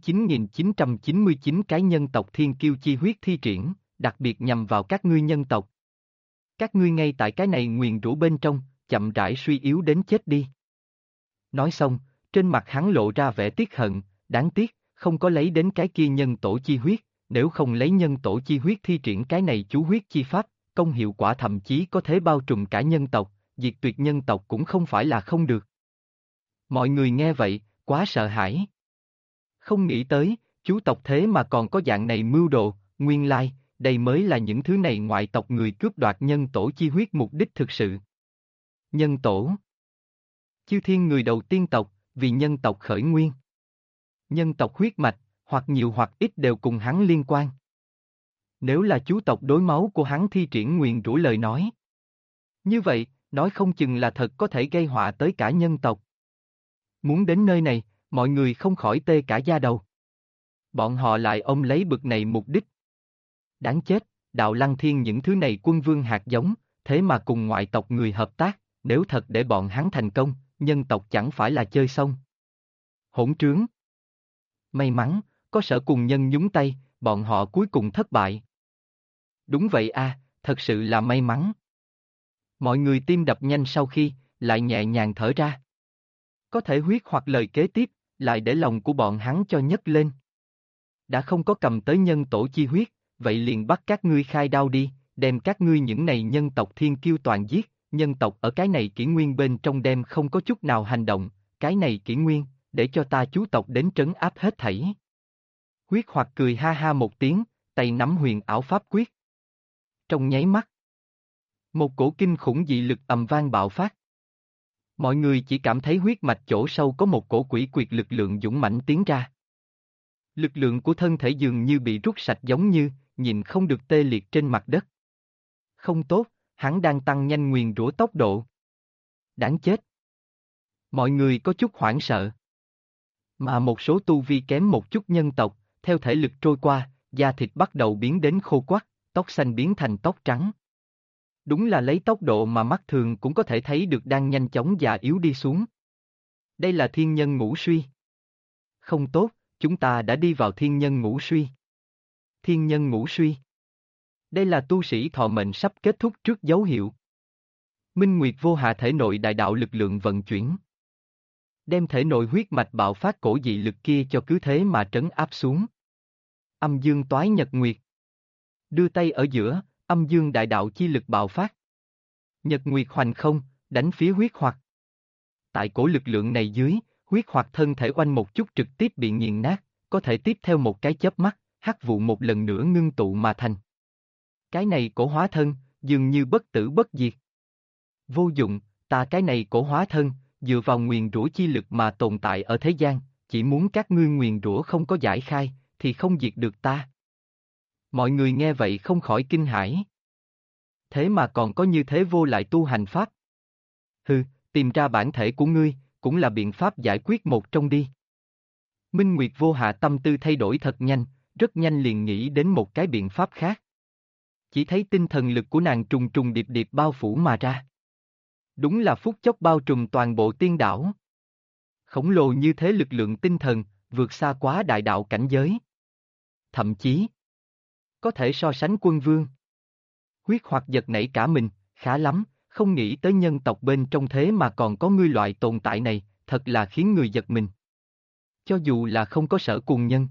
9.999 cái nhân tộc thiên kiêu chi huyết thi triển, đặc biệt nhằm vào các ngươi nhân tộc. Các ngươi ngay tại cái này nguyền rủa bên trong, chậm rãi suy yếu đến chết đi. Nói xong, trên mặt hắn lộ ra vẻ tiếc hận, đáng tiếc, không có lấy đến cái kia nhân tổ chi huyết, nếu không lấy nhân tổ chi huyết thi triển cái này chú huyết chi pháp, công hiệu quả thậm chí có thể bao trùm cả nhân tộc, diệt tuyệt nhân tộc cũng không phải là không được. Mọi người nghe vậy, quá sợ hãi. Không nghĩ tới, chú tộc thế mà còn có dạng này mưu đồ, nguyên lai, đây mới là những thứ này ngoại tộc người cướp đoạt nhân tổ chi huyết mục đích thực sự. Nhân tổ. Chư thiên người đầu tiên tộc, vì nhân tộc khởi nguyên. Nhân tộc huyết mạch, hoặc nhiều hoặc ít đều cùng hắn liên quan. Nếu là chú tộc đối máu của hắn thi triển nguyền rủa lời nói. Như vậy, nói không chừng là thật có thể gây họa tới cả nhân tộc. Muốn đến nơi này, mọi người không khỏi tê cả da đầu. Bọn họ lại ôm lấy bực này mục đích. Đáng chết, Đạo Lăng Thiên những thứ này quân vương hạt giống, thế mà cùng ngoại tộc người hợp tác, nếu thật để bọn hắn thành công, nhân tộc chẳng phải là chơi xong. Hỗn trướng. May mắn, có sở cùng nhân nhúng tay, bọn họ cuối cùng thất bại. Đúng vậy a, thật sự là may mắn. Mọi người tim đập nhanh sau khi, lại nhẹ nhàng thở ra. Có thể huyết hoặc lời kế tiếp, lại để lòng của bọn hắn cho nhấc lên. Đã không có cầm tới nhân tổ chi huyết, vậy liền bắt các ngươi khai đao đi, đem các ngươi những này nhân tộc thiên kiêu toàn giết, nhân tộc ở cái này kỷ nguyên bên trong đem không có chút nào hành động, cái này kỷ nguyên, để cho ta chú tộc đến trấn áp hết thảy. Huyết hoặc cười ha ha một tiếng, tay nắm huyền ảo pháp quyết. Trong nháy mắt, một cổ kinh khủng dị lực ầm vang bạo phát. Mọi người chỉ cảm thấy huyết mạch chỗ sâu có một cổ quỷ quyệt lực lượng dũng mãnh tiến ra. Lực lượng của thân thể dường như bị rút sạch giống như, nhìn không được tê liệt trên mặt đất. Không tốt, hắn đang tăng nhanh nguyền rủa tốc độ. Đáng chết. Mọi người có chút hoảng sợ. Mà một số tu vi kém một chút nhân tộc, theo thể lực trôi qua, da thịt bắt đầu biến đến khô quắt, tóc xanh biến thành tóc trắng. Đúng là lấy tốc độ mà mắt thường cũng có thể thấy được đang nhanh chóng già yếu đi xuống. Đây là thiên nhân ngũ suy. Không tốt, chúng ta đã đi vào thiên nhân ngũ suy. Thiên nhân ngũ suy. Đây là tu sĩ thọ mệnh sắp kết thúc trước dấu hiệu. Minh Nguyệt vô hạ thể nội đại đạo lực lượng vận chuyển. Đem thể nội huyết mạch bạo phát cổ dị lực kia cho cứ thế mà trấn áp xuống. Âm dương toái nhật nguyệt. Đưa tay ở giữa, âm dương đại đạo chi lực bạo phát. Nhật nguyệt hoành không, đánh phía huyết hoặc. Tại cổ lực lượng này dưới, huyết hoặc thân thể oanh một chút trực tiếp bị nghiền nát, có thể tiếp theo một cái chớp mắt, hắc vụ một lần nữa ngưng tụ mà thành. Cái này cổ hóa thân, dường như bất tử bất diệt. Vô dụng, ta cái này cổ hóa thân, dựa vào nguyền rủa chi lực mà tồn tại ở thế gian, chỉ muốn các ngươi nguyền rủa không có giải khai, thì không diệt được ta. Mọi người nghe vậy không khỏi kinh hãi. Thế mà còn có như thế vô lại tu hành pháp. Hừ, tìm ra bản thể của ngươi, cũng là biện pháp giải quyết một trong đi. Minh Nguyệt vô hạ tâm tư thay đổi thật nhanh, rất nhanh liền nghĩ đến một cái biện pháp khác. Chỉ thấy tinh thần lực của nàng trùng trùng điệp điệp bao phủ mà ra. Đúng là phút chốc bao trùm toàn bộ tiên đảo. Khổng lồ như thế lực lượng tinh thần, vượt xa quá đại đạo cảnh giới. Thậm chí, có thể so sánh quân vương. Huyết hoặc giật nảy cả mình, khá lắm, không nghĩ tới nhân tộc bên trong thế mà còn có ngươi loại tồn tại này, thật là khiến người giật mình. Cho dù là không có Sở Cùng Nhân.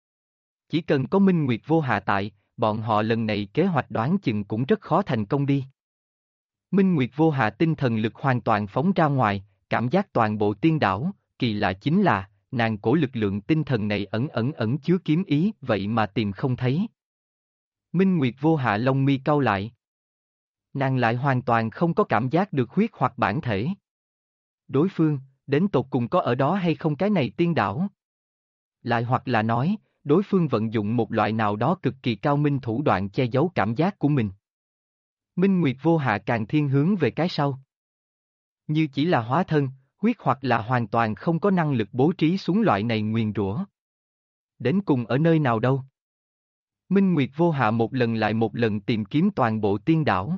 Chỉ cần có Minh Nguyệt vô hạ tại, bọn họ lần này kế hoạch đoán chừng cũng rất khó thành công đi. Minh Nguyệt vô hạ tinh thần lực hoàn toàn phóng ra ngoài, cảm giác toàn bộ tiên đảo, kỳ lạ chính là, nàng cổ lực lượng tinh thần này ẩn chứa kiếm ý, vậy mà tìm không thấy. Minh Nguyệt vô hạ lông mi cau lại. Nàng lại hoàn toàn không có cảm giác được huyết hoặc bản thể. Đối phương, đến tột cùng có ở đó hay không cái này tiên đảo? Lại hoặc là nói, đối phương vận dụng một loại nào đó cực kỳ cao minh thủ đoạn che giấu cảm giác của mình. Minh Nguyệt vô hạ càng thiên hướng về cái sau. Như chỉ là hóa thân, huyết hoặc là hoàn toàn không có năng lực bố trí xuống loại này nguyền rủa. Đến cùng ở nơi nào đâu? Minh Nguyệt vô hạ một lần lại một lần tìm kiếm toàn bộ tiên đảo.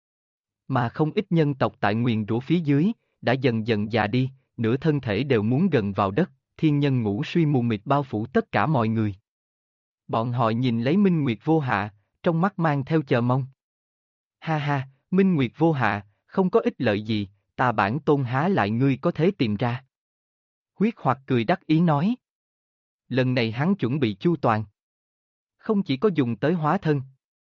Mà không ít nhân tộc tại nguyền rủa phía dưới, đã dần dần già đi, nửa thân thể đều muốn gần vào đất, thiên nhân ngủ suy mù mịt bao phủ tất cả mọi người. Bọn họ nhìn lấy Minh Nguyệt vô hạ, trong mắt mang theo chờ mong. Ha ha, Minh Nguyệt vô hạ, không có ích lợi gì, ta bản tôn há lại ngươi có thể tìm ra. Huyết hoặc cười đắc ý nói. Lần này hắn chuẩn bị chu toàn. Không chỉ có dùng tới hóa thân.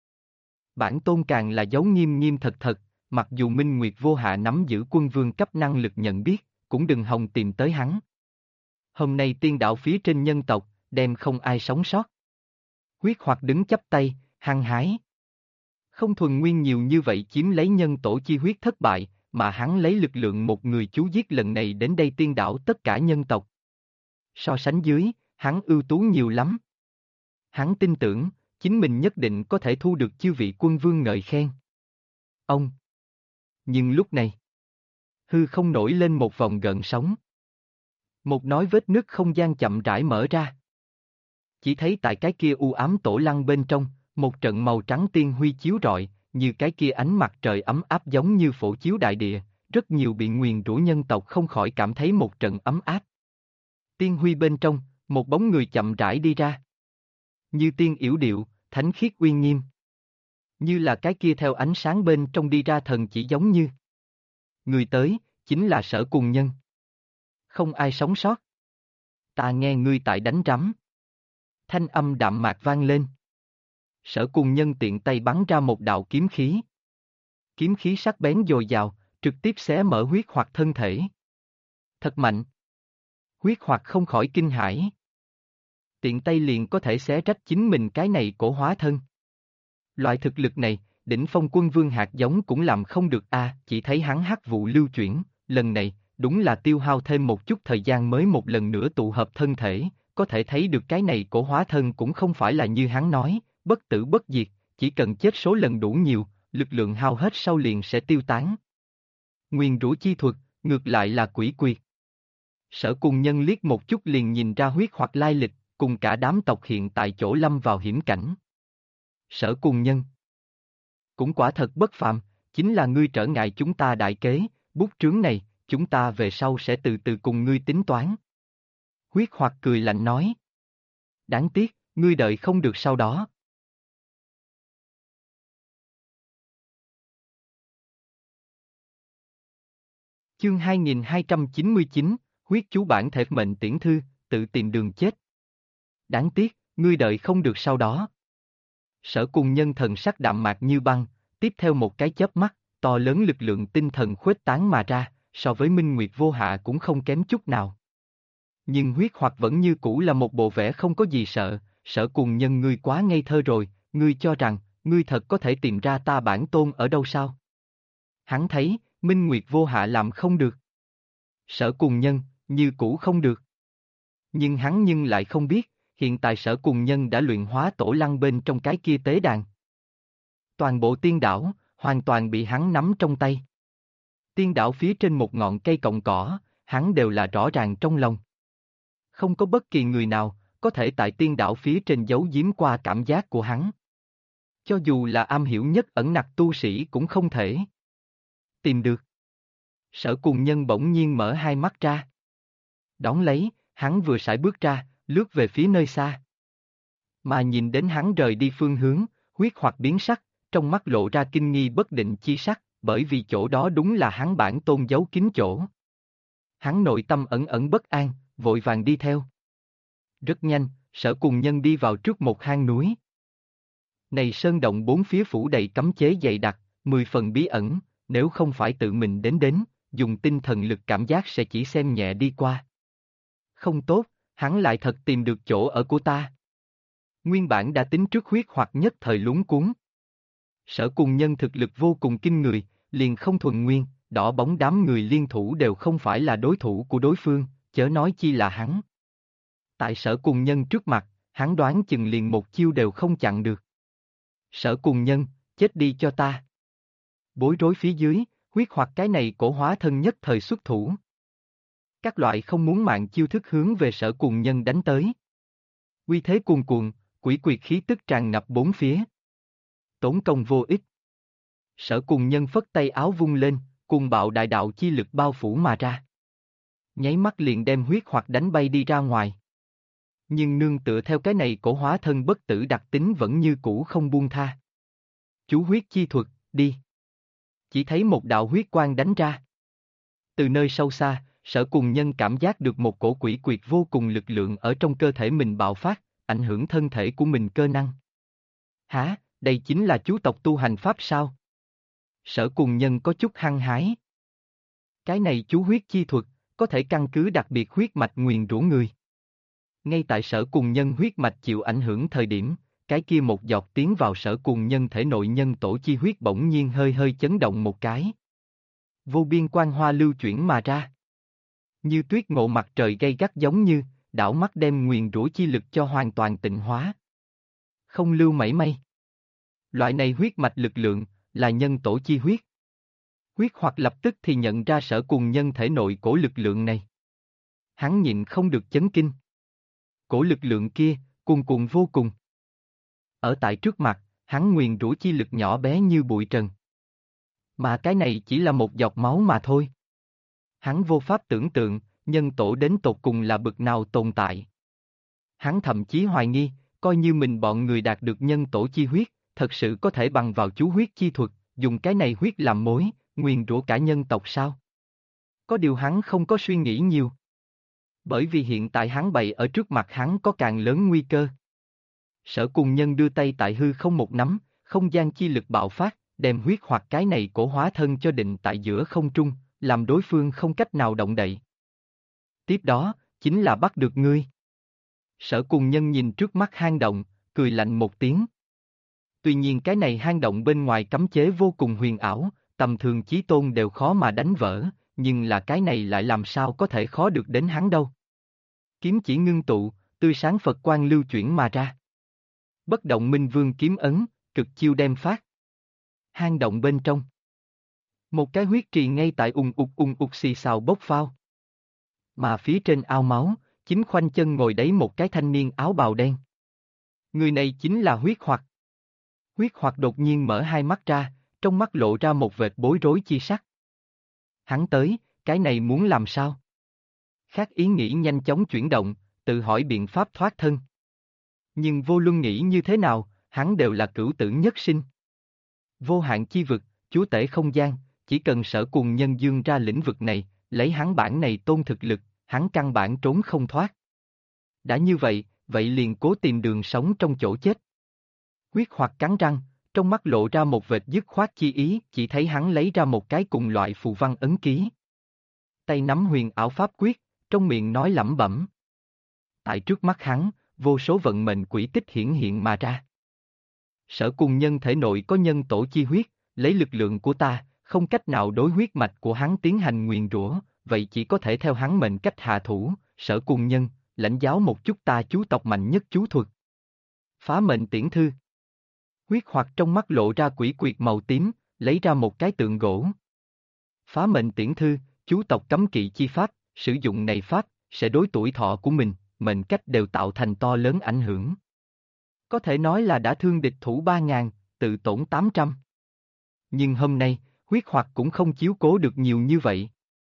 Bản tôn càng là giấu nghiêm nghiêm thật thật, mặc dù Minh Nguyệt vô hạ nắm giữ quân vương cấp năng lực nhận biết, cũng đừng hòng tìm tới hắn. Hôm nay tiên đạo phía trên nhân tộc, đem không ai sống sót. Huyết hoặc đứng chắp tay, hăng hái. Không thuần nguyên nhiều như vậy chiếm lấy nhân tổ chi huyết thất bại, mà hắn lấy lực lượng một người chú giết lần này đến đây tiên đảo tất cả nhân tộc. So sánh dưới, hắn ưu tú nhiều lắm. Hắn tin tưởng, chính mình nhất định có thể thu được chư vị quân vương ngợi khen. Ông. Nhưng lúc này, hư không nổi lên một vòng gợn sóng. Một nói vết nứt không gian chậm rãi mở ra. Chỉ thấy tại cái kia u ám tổ lăng bên trong, một trận màu trắng tiên huy chiếu rọi, như cái kia ánh mặt trời ấm áp giống như phổ chiếu đại địa, rất nhiều bị nguyền rủa nhân tộc không khỏi cảm thấy một trận ấm áp. Tiên huy bên trong, một bóng người chậm rãi đi ra. Như tiên yểu điệu, thánh khiết uy nghiêm. Như là cái kia theo ánh sáng bên trong đi ra thần chỉ giống như. Người tới, chính là Sở Cùng Nhân. Không ai sống sót. Ta nghe ngươi tại đánh rắm. Thanh âm đạm mạc vang lên. Sở Cùng Nhân tiện tay bắn ra một đạo kiếm khí. Kiếm khí sắc bén dồi dào, trực tiếp xé mở huyết hoặc thân thể. Thật mạnh. Huyết hoặc không khỏi kinh hãi. Tiện tay liền có thể xé rách chính mình cái này cổ hóa thân. Loại thực lực này, đỉnh phong quân vương hạt giống cũng làm không được chỉ thấy hắn hắc vụ lưu chuyển, lần này, đúng là tiêu hao thêm một chút thời gian mới một lần nữa tụ hợp thân thể, có thể thấy được cái này cổ hóa thân cũng không phải là như hắn nói, bất tử bất diệt, chỉ cần chết số lần đủ nhiều, lực lượng hao hết sau liền sẽ tiêu tán. Nguyền rủa chi thuật, ngược lại là quỷ quyệt. Sở Cùng Nhân liếc một chút liền nhìn ra huyết hoặc lai lịch, cùng cả đám tộc hiện tại chỗ lâm vào hiểm cảnh. Sở Cùng Nhân. Cũng quả thật bất phàm, chính là ngươi trở ngại chúng ta đại kế, bút trướng này, chúng ta về sau sẽ từ từ cùng ngươi tính toán. Huyết hoặc cười lạnh nói. Đáng tiếc, ngươi đợi không được sau đó. Chương 2299, huyết chú bản thể mệnh tiễn thư, tự tìm đường chết. Đáng tiếc, ngươi đợi không được sau đó. Sở Cùng Nhân thần sắc đạm mạc như băng, tiếp theo một cái chớp mắt, to lớn lực lượng tinh thần khuếch tán mà ra, so với Minh Nguyệt Vô Hạ cũng không kém chút nào. Nhưng huyết hoặc vẫn như cũ là một bộ vẻ không có gì sợ, Sở Cùng Nhân ngươi quá ngây thơ rồi, ngươi cho rằng, ngươi thật có thể tìm ra ta bản tôn ở đâu sao? Hắn thấy, Minh Nguyệt Vô Hạ làm không được. Sở Cùng Nhân, như cũ không được. Nhưng hắn lại không biết, hiện tại Sở Cùng Nhân đã luyện hóa tổ lăng bên trong cái kia tế đàn. Toàn bộ tiên đảo, hoàn toàn bị hắn nắm trong tay. Tiên đảo phía trên một ngọn cây cọng cỏ, hắn đều là rõ ràng trong lòng. Không có bất kỳ người nào, có thể tại tiên đảo phía trên giấu giếm qua cảm giác của hắn. Cho dù là am hiểu nhất ẩn nặc tu sĩ cũng không thể tìm được. Sở Cùng Nhân bỗng nhiên mở hai mắt ra. Đón lấy, hắn vừa sải bước ra, lướt về phía nơi xa. Mà nhìn đến hắn rời đi phương hướng, huyết hoặc biến sắc, trong mắt lộ ra kinh nghi bất định chi sắc, bởi vì chỗ đó đúng là hắn bản tôn giấu kín chỗ. Hắn nội tâm ẩn ẩn bất an, vội vàng đi theo. Rất nhanh, Sở Cùng Nhân đi vào trước một hang núi. Này sơn động bốn phía phủ đầy cấm chế dày đặc, 10 phần bí ẩn, nếu không phải tự mình đến, dùng tinh thần lực cảm giác sẽ chỉ xem nhẹ đi qua. Không tốt, hắn lại thật tìm được chỗ ở của ta. Nguyên bản đã tính trước huyết hoặc nhất thời luống cuống. Sở Cùng Nhân thực lực vô cùng kinh người, liền không thuần nguyên, đỏ bóng đám người liên thủ đều không phải là đối thủ của đối phương, chớ nói chi là hắn. Tại Sở Cùng Nhân trước mặt, hắn đoán chừng liền một chiêu đều không chặn được. Sở Cùng Nhân, chết đi cho ta. Bối rối phía dưới, huyết hoặc cái này cổ hóa thân nhất thời xuất thủ. Các loại không muốn mạng chiêu thức hướng về Sở Cùng Nhân đánh tới. Uy thế cuồn cuộn, quỷ quyệt khí tức tràn ngập bốn phía. Tốn công vô ích. Sở Cùng Nhân phất tay áo vung lên, cùng bạo đại đạo chi lực bao phủ mà ra. Nháy mắt liền đem huyết hoặc đánh bay đi ra ngoài. Nhưng nương tựa theo cái này cổ hóa thân bất tử đặc tính vẫn như cũ không buông tha. Chú huyết chi thuật, đi. Chỉ thấy một đạo huyết quang đánh ra. Từ nơi sâu xa, Sở Cùng Nhân cảm giác được một cổ quỷ quyệt vô cùng lực lượng ở trong cơ thể mình bạo phát, ảnh hưởng thân thể của mình cơ năng. Hả, đây chính là chú tộc tu hành pháp sao? Sở Cùng Nhân có chút hăng hái. Cái này chú huyết chi thuật, có thể căn cứ đặc biệt huyết mạch nguyền rủa người. Ngay tại Sở Cùng Nhân huyết mạch chịu ảnh hưởng thời điểm, cái kia một giọt tiến vào Sở Cùng Nhân thể nội nhân tổ chi huyết bỗng nhiên hơi hơi chấn động một cái. Vô biên quang hoa lưu chuyển mà ra. Như tuyết ngộ mặt trời gay gắt giống như, đảo mắt đem nguyền rủa chi lực cho hoàn toàn tịnh hóa. Không lưu mảy may. Loại này huyết mạch lực lượng, là nhân tổ chi huyết. Huyết hoặc lập tức thì nhận ra Sở Cùng Nhân thể nội cổ lực lượng này. Hắn nhịn không được chấn kinh. Cổ lực lượng kia, cuồn cuộn vô cùng. Ở tại trước mặt, hắn nguyền rủa chi lực nhỏ bé như bụi trần. Mà cái này chỉ là một giọt máu mà thôi. Hắn vô pháp tưởng tượng, nhân tổ đến tột cùng là bực nào tồn tại. Hắn thậm chí hoài nghi, coi như mình bọn người đạt được nhân tổ chi huyết, thật sự có thể bằng vào chú huyết chi thuật, dùng cái này huyết làm mối, nguyền rủa cả nhân tộc sao? Có điều hắn không có suy nghĩ nhiều. Bởi vì hiện tại hắn bày ở trước mặt hắn có càng lớn nguy cơ. Sở Cùng Nhân đưa tay tại hư không một nắm, không gian chi lực bạo phát, đem huyết hoặc cái này cổ hóa thân cho định tại giữa không trung, làm đối phương không cách nào động đậy. Tiếp đó, chính là bắt được ngươi. Sở Cùng Nhân nhìn trước mắt hang động, cười lạnh một tiếng. Tuy nhiên cái này hang động bên ngoài cấm chế vô cùng huyền ảo, tầm thường chí tôn đều khó mà đánh vỡ, nhưng là cái này lại làm sao có thể khó được đến hắn đâu. Kiếm chỉ ngưng tụ, tươi sáng Phật quang lưu chuyển mà ra. Bất động minh vương kiếm ấn, cực chiêu đem phát. Hang động bên trong. Một cái huyết trì ngay tại ung ục xì xào bốc phao. Mà phía trên ao máu, chính khoanh chân ngồi đấy một cái thanh niên áo bào đen. Người này chính là huyết hoặc. Huyết hoặc đột nhiên mở hai mắt ra, trong mắt lộ ra một vệt bối rối chi sắc. Hắn tới, cái này muốn làm sao? Khác ý nghĩ nhanh chóng chuyển động, tự hỏi biện pháp thoát thân. Nhưng vô luân nghĩ như thế nào, hắn đều là cửu tử nhất sinh. Vô hạn chi vực, chúa tể không gian, chỉ cần Sở Cùng Nhân dương ra lĩnh vực này, lấy hắn bản này tôn thực lực, hắn căn bản trốn không thoát. Đã như vậy, vậy liền cố tìm đường sống trong chỗ chết. Huyết hoặc cắn răng, trong mắt lộ ra một vệt dứt khoát chi ý, chỉ thấy hắn lấy ra một cái cùng loại phù văn ấn ký. Tay nắm huyền ảo pháp quyết, trong miệng nói lẩm bẩm. Tại trước mắt hắn, vô số vận mệnh quỹ tích hiển hiện mà ra. Sở Cùng Nhân thể nội có nhân tổ chi huyết, lấy lực lượng của ta, không cách nào đối huyết mạch của hắn tiến hành nguyền rủa, vậy chỉ có thể theo hắn mệnh cách hạ thủ. Sở Cùng Nhân, lãnh giáo một chút ta chú tộc mạnh nhất chú thuật. Phá mệnh tiễn thư. Huyết hoặc trong mắt lộ ra quỷ quyệt màu tím, lấy ra một cái tượng gỗ. Phá mệnh tiễn thư, chú tộc cấm kỵ chi pháp, sử dụng này pháp, sẽ đối tuổi thọ của mình, mệnh cách đều tạo thành to lớn ảnh hưởng. Có thể nói là đã thương địch thủ 3.000, tự tổn 800. Nhưng hôm nay, huyết hoặc cũng không chiếu cố được nhiều như vậy.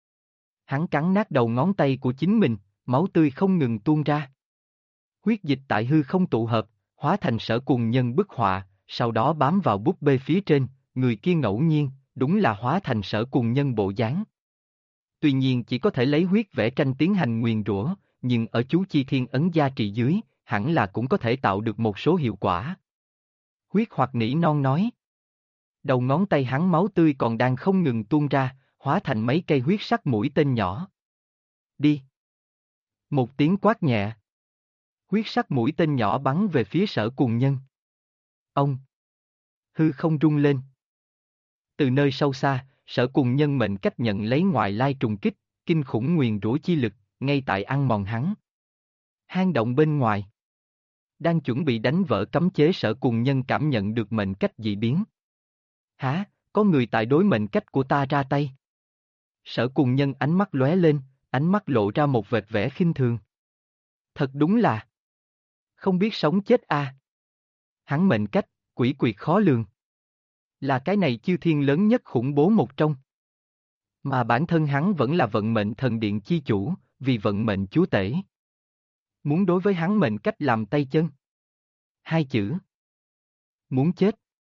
Hắn cắn nát đầu ngón tay của chính mình, máu tươi không ngừng tuôn ra. Huyết dịch tại hư không tụ hợp, hóa thành Sở Cùng Nhân bức họa, sau đó bám vào búp bê phía trên, người kia ngẫu nhiên, đúng là hóa thành Sở Cùng Nhân bộ dáng. Tuy nhiên chỉ có thể lấy huyết vẽ tranh tiến hành nguyền rủa, nhưng ở chú chi thiên ấn gia trị dưới, hẳn là cũng có thể tạo được một số hiệu quả. Huyết hoặc nỉ non nói. Đầu ngón tay hắn máu tươi còn đang không ngừng tuôn ra, hóa thành mấy cây huyết sắc mũi tên nhỏ. Đi. Một tiếng quát nhẹ. Huyết sắc mũi tên nhỏ bắn về phía Sở Cùng Nhân. Ông. Hư không rung lên. Từ nơi sâu xa, Sở Cùng Nhân mệnh cách nhận lấy ngoại lai trùng kích, kinh khủng nguyền rủa chi lực, ngay tại ăn mòn hắn. Hang động bên ngoài. Đang chuẩn bị đánh vỡ cấm chế, Sở Cùng Nhân cảm nhận được mệnh cách dị biến. Hả, có người tại đối mệnh cách của ta ra tay. Sở Cùng Nhân ánh mắt lóe lên, ánh mắt lộ ra một vệt vẻ khinh thường. Thật đúng là không biết sống chết a. Hắn mệnh cách, quỷ quyệt khó lường. Là cái này chư thiên lớn nhất khủng bố một trong. Mà bản thân hắn vẫn là vận mệnh thần điện chi chủ, vì vận mệnh chúa tể. Muốn đối với hắn mệnh cách làm tay chân. Hai chữ. Muốn chết.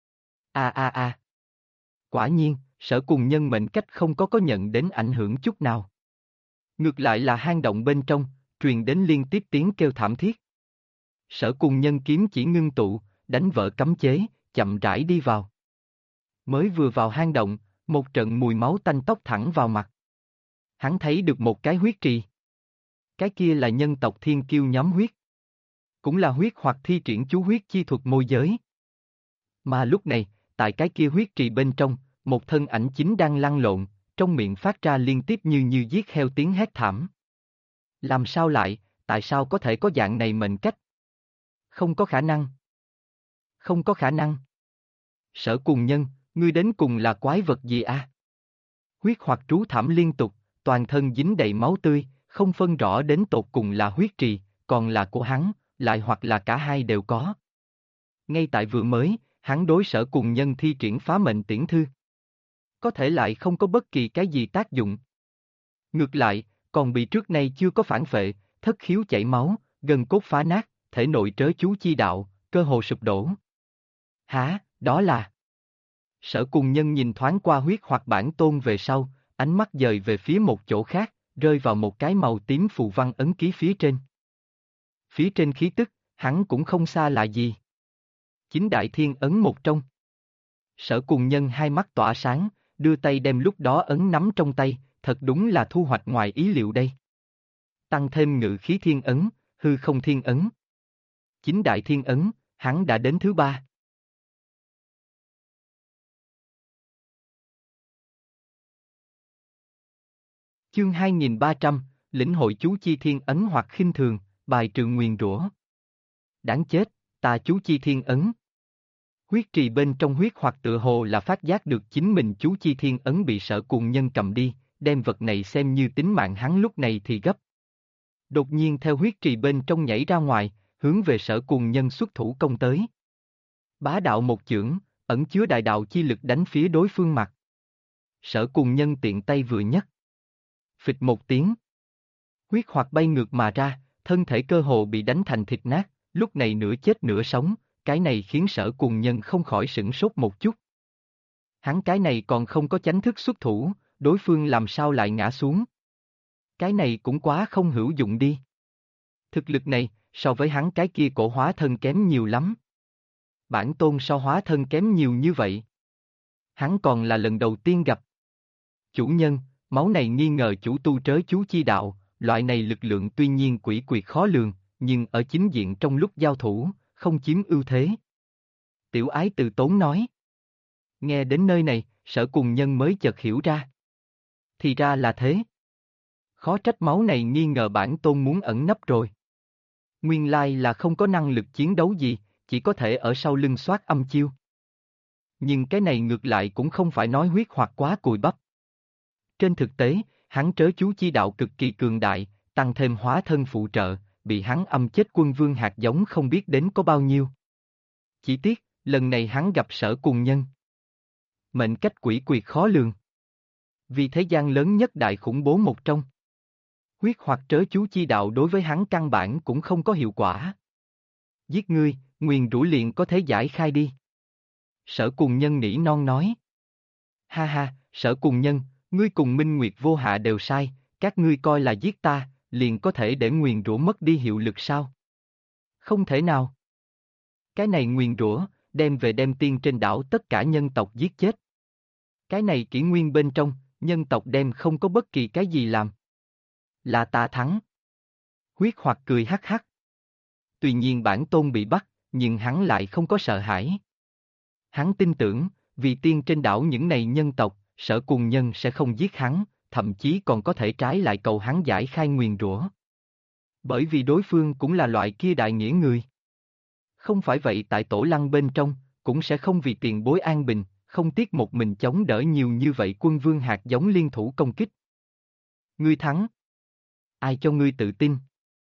A. Quả nhiên, Sở Cùng Nhân mệnh cách không có nhận đến ảnh hưởng chút nào. Ngược lại là hang động bên trong, truyền đến liên tiếp tiếng kêu thảm thiết. Sở Cùng Nhân kiếm chỉ ngưng tụ, đánh vỡ cấm chế, chậm rãi đi vào. Mới vừa vào hang động, một trận mùi máu tanh tóc thẳng vào mặt. Hắn thấy được một cái huyết trì. Cái kia là nhân tộc thiên kiêu nhóm huyết. Cũng là huyết hoặc thi triển chú huyết chi thuật môi giới. Mà lúc này, tại cái kia huyết trì bên trong, một thân ảnh chính đang lăn lộn, trong miệng phát ra liên tiếp như giết heo tiếng hét thảm. Làm sao lại, tại sao có thể có dạng này mệnh cách? Không có khả năng. Không có khả năng. Sở Cùng Nhân, ngươi đến cùng là quái vật gì a? Huyết hoặc trú thảm liên tục, toàn thân dính đầy máu tươi, không phân rõ đến tột cùng là huyết trì, còn là của hắn, lại hoặc là cả hai đều có. Ngay tại vừa mới, hắn đối Sở Cùng Nhân thi triển phá mệnh tiễn thư. Có thể lại không có bất kỳ cái gì tác dụng. Ngược lại, còn bị trước nay chưa có phản phệ, thất khiếu chảy máu, gân cốt phá nát, thể nội trớ chú chi đạo, cơ hồ sụp đổ. Hả, đó là... Sở Cùng Nhân nhìn thoáng qua huyết hoặc bản tôn về sau, ánh mắt dời về phía một chỗ khác, rơi vào một cái màu tím phù văn ấn ký phía trên. Phía trên khí tức, hắn cũng không xa lạ gì. Chính đại thiên ấn một trong. Sở Cùng Nhân hai mắt tỏa sáng, đưa tay đem lúc đó ấn nắm trong tay, thật đúng là thu hoạch ngoài ý liệu đây. Tăng thêm ngự khí thiên ấn, hư không thiên ấn. Chính đại thiên ấn, hắn đã đến thứ 3. Chương 2300, lĩnh hội chú chi thiên ấn hoặc khinh thường, bài trừ nguyền rủa. Đáng chết, ta chú chi thiên ấn. Huyết trì bên trong huyết hoặc tựa hồ là phát giác được chính mình chú chi thiên ấn bị Sở Cùng Nhân cầm đi, đem vật này xem như tính mạng hắn lúc này thì gấp. Đột nhiên theo huyết trì bên trong nhảy ra ngoài, hướng về Sở Cùng Nhân xuất thủ công tới. Bá đạo một chưởng, ẩn chứa đại đạo chi lực đánh phía đối phương mặt. Sở Cùng Nhân tiện tay vừa nhấc. Phịch một tiếng. Huyết hoặc bay ngược mà ra, thân thể cơ hồ bị đánh thành thịt nát, lúc này nửa chết nửa sống, cái này khiến Sở Cùng Nhân không khỏi sửng sốt một chút. Hắn cái này còn không có chánh thức xuất thủ, đối phương làm sao lại ngã xuống. Cái này cũng quá không hữu dụng đi. Thực lực này, so với hắn cái kia cổ hóa thân kém nhiều lắm. Bản tôn so hóa thân kém nhiều như vậy. Hắn còn là lần đầu tiên gặp. Chủ nhân, máu này nghi ngờ chủ tu trớ chú chi đạo, loại này lực lượng tuy nhiên quỷ quyệt khó lường, nhưng ở chính diện trong lúc giao thủ, không chiếm ưu thế. Tiểu ái từ tốn nói. Nghe đến nơi này, Sở Cùng Nhân mới chợt hiểu ra. Thì ra là thế. Khó trách máu này nghi ngờ bản tôn muốn ẩn nấp rồi. Nguyên lai là không có năng lực chiến đấu gì, chỉ có thể ở sau lưng soát âm chiêu. Nhưng cái này ngược lại cũng không phải nói huyết hoặc quá cùi bắp. Trên thực tế, hắn trớ chú chi đạo cực kỳ cường đại, tăng thêm hóa thân phụ trợ, bị hắn âm chết quân vương hạt giống không biết đến có bao nhiêu. Chỉ tiếc, lần này hắn gặp Sở Cùng Nhân. Mệnh cách quỷ quyệt khó lường. Vì thế gian lớn nhất đại khủng bố một trong. Huyết hoặc trớ chú chi đạo đối với hắn căn bản cũng không có hiệu quả. Giết ngươi, nguyền rủa liền có thể giải khai đi. Sở Cùng Nhân nỉ non nói. Ha ha, Sở Cùng Nhân, ngươi cùng Minh Nguyệt Vô Hạ đều sai, các ngươi coi là giết ta, liền có thể để nguyền rủa mất đi hiệu lực sao? Không thể nào. Cái này nguyền rủa, đem về đem tiên trên đảo tất cả nhân tộc giết chết. Cái này kỷ nguyên bên trong, nhân tộc đem không có bất kỳ cái gì làm. Là ta thắng. Huyết hoặc cười hắc hắc. Tuy nhiên bản tôn bị bắt, nhưng hắn lại không có sợ hãi. Hắn tin tưởng, vì tiên trên đảo những này nhân tộc, Sở Cùng Nhân sẽ không giết hắn, thậm chí còn có thể trái lại cầu hắn giải khai nguyền rủa. Bởi vì đối phương cũng là loại kia đại nghĩa người. Không phải vậy tại Tổ Lăng bên trong, cũng sẽ không vì tiền bối an bình, không tiếc một mình chống đỡ nhiều như vậy quân vương hạt giống liên thủ công kích. Ngươi thắng. Ai cho ngươi tự tin?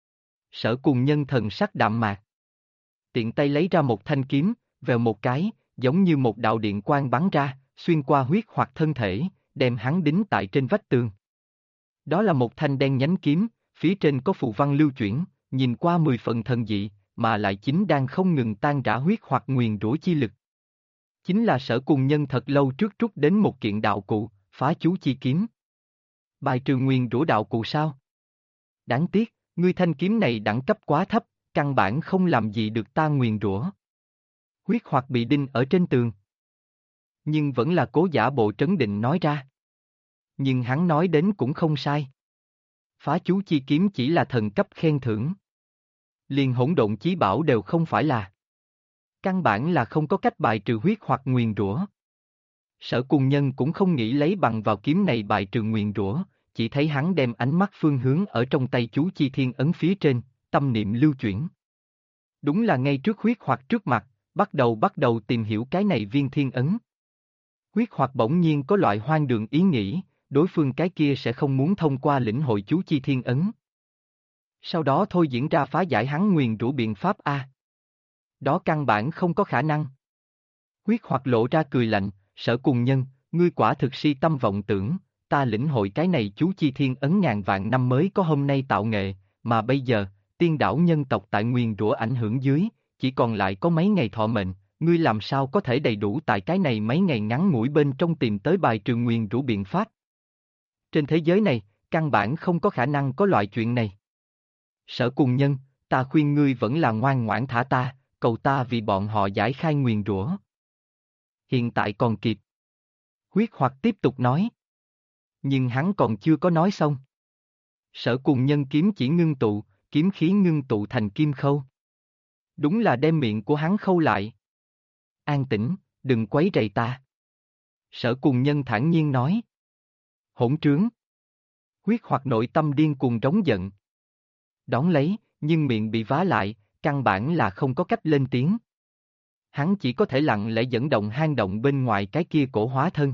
Sở Cùng Nhân thần sắc đạm mạc. Tiện tay lấy ra một thanh kiếm, vèo một cái, giống như một đạo điện quang bắn ra, xuyên qua huyết hoặc thân thể, đem hắn đính tại trên vách tường. Đó là một thanh đen nhánh kiếm, phía trên có phù văn lưu chuyển, nhìn qua 10 phần thần dị, mà lại chính đang không ngừng tan rã huyết hoặc nguyền rủa chi lực. Chính là Sở Cùng Nhân thật lâu trước trút đến một kiện đạo cụ, phá chú chi kiếm. Bài trừ nguyền rủa đạo cụ sao? Đáng tiếc, ngươi thanh kiếm này đẳng cấp quá thấp, căn bản không làm gì được ta nguyền rủa. Huyết hoặc bị đinh ở trên tường. Nhưng vẫn là cố giả bộ trấn định nói ra. Nhưng hắn nói đến cũng không sai. Phá chú chi kiếm chỉ là thần cấp khen thưởng. Liền hỗn độn chí bảo đều không phải là. Căn bản là không có cách bài trừ huyết hoặc nguyền rủa. Sở Cùng Nhân cũng không nghĩ lấy bằng vào kiếm này bài trừ nguyền rủa, chỉ thấy hắn đem ánh mắt phương hướng ở trong tay chú chi thiên ấn phía trên, tâm niệm lưu chuyển. Đúng là ngay trước huyết hoặc trước mặt, bắt đầu tìm hiểu cái này viên thiên ấn. Huyết hoặc bỗng nhiên có loại hoang đường ý nghĩ, đối phương cái kia sẽ không muốn thông qua lĩnh hội chú chi thiên ấn. Sau đó thôi diễn ra phá giải hắn nguyền rủa biện pháp A. Đó căn bản không có khả năng. Huyết hoặc lộ ra cười lạnh, Sở Cùng Nhân, ngươi quả thực si tâm vọng tưởng, ta lĩnh hội cái này chú chi thiên ấn ngàn vạn năm mới có hôm nay tạo nghệ, mà bây giờ, tiên đảo nhân tộc tại nguyền rủa ảnh hưởng dưới, chỉ còn lại có mấy ngày thọ mệnh, ngươi làm sao có thể đầy đủ tại cái này mấy ngày ngắn ngủi bên trong tìm tới bài trừ nguyền rủa biện pháp. Trên thế giới này, căn bản không có khả năng có loại chuyện này. Sở Cùng Nhân, ta khuyên ngươi vẫn là ngoan ngoãn thả ta, cầu ta vì bọn họ giải khai nguyền rủa. Hiện tại còn kịp. Huyết hoặc tiếp tục nói. Nhưng hắn còn chưa có nói xong. Sở Cùng Nhân kiếm chỉ ngưng tụ, kiếm khí ngưng tụ thành kim khâu. Đúng là đem miệng của hắn khâu lại. An tĩnh, đừng quấy rầy ta. Sở Cùng Nhân thản nhiên nói. Hỗn trướng. Huyết hoặc nội tâm điên cuồng rống giận. Đón lấy, nhưng miệng bị vá lại, căn bản là không có cách lên tiếng. Hắn chỉ có thể lặng lẽ dẫn động hang động bên ngoài cái kia cổ hóa thân.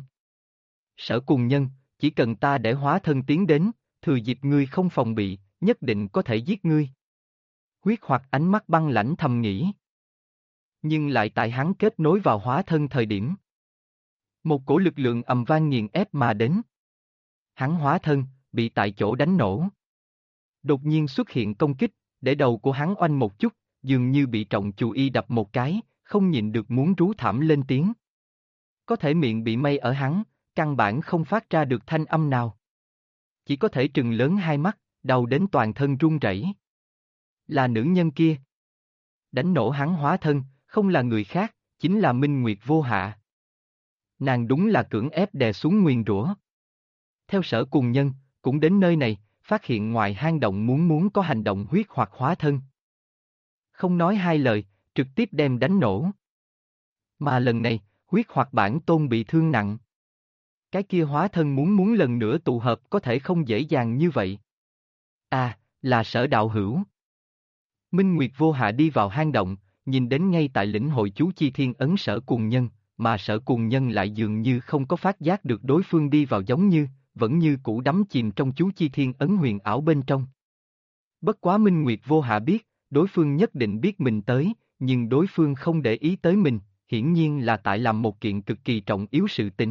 Sở Cùng Nhân, chỉ cần ta để hóa thân tiến đến, thừa dịp ngươi không phòng bị, nhất định có thể giết ngươi. Huyết hoặc ánh mắt băng lãnh thầm nghĩ. Nhưng lại tại hắn kết nối vào hóa thân thời điểm. Một cổ lực lượng ầm vang nghiền ép mà đến. Hắn hóa thân, bị tại chỗ đánh nổ. Đột nhiên xuất hiện công kích, để đầu của hắn oanh một chút, dường như bị trọng chù y đập một cái, không nhịn được muốn rú thảm lên tiếng. Có thể miệng bị mây ở hắn, căn bản không phát ra được thanh âm nào. chỉ có thể trừng lớn hai mắt, đau đến toàn thân run rẩy. Là nữ nhân kia. Đánh nổ hắn hóa thân, không là người khác, chính là Minh Nguyệt Vô Hạ. Nàng đúng là cưỡng ép đè xuống nguyền rủa. Theo Sở Cùng Nhân, cũng đến nơi này, phát hiện ngoài hang động muốn có hành động huyết hoặc hóa thân. Không nói hai lời, trực tiếp đem đánh nổ. Mà lần này, huyết hoặc bản tôn bị thương nặng. Cái kia hóa thân muốn lần nữa tụ hợp có thể không dễ dàng như vậy. À, là Sở đạo hữu. Minh Nguyệt Vô Hạ đi vào hang động, nhìn đến ngay tại lĩnh hội chú chi thiên ấn Sở Cùng Nhân, mà Sở Cùng Nhân lại dường như không có phát giác được đối phương đi vào, giống như, vẫn như cũ đắm chìm trong chú chi thiên ấn huyền ảo bên trong. Bất quá Minh Nguyệt Vô Hạ biết, đối phương nhất định biết mình tới, nhưng đối phương không để ý tới mình, hiển nhiên là tại làm một kiện cực kỳ trọng yếu sự tình.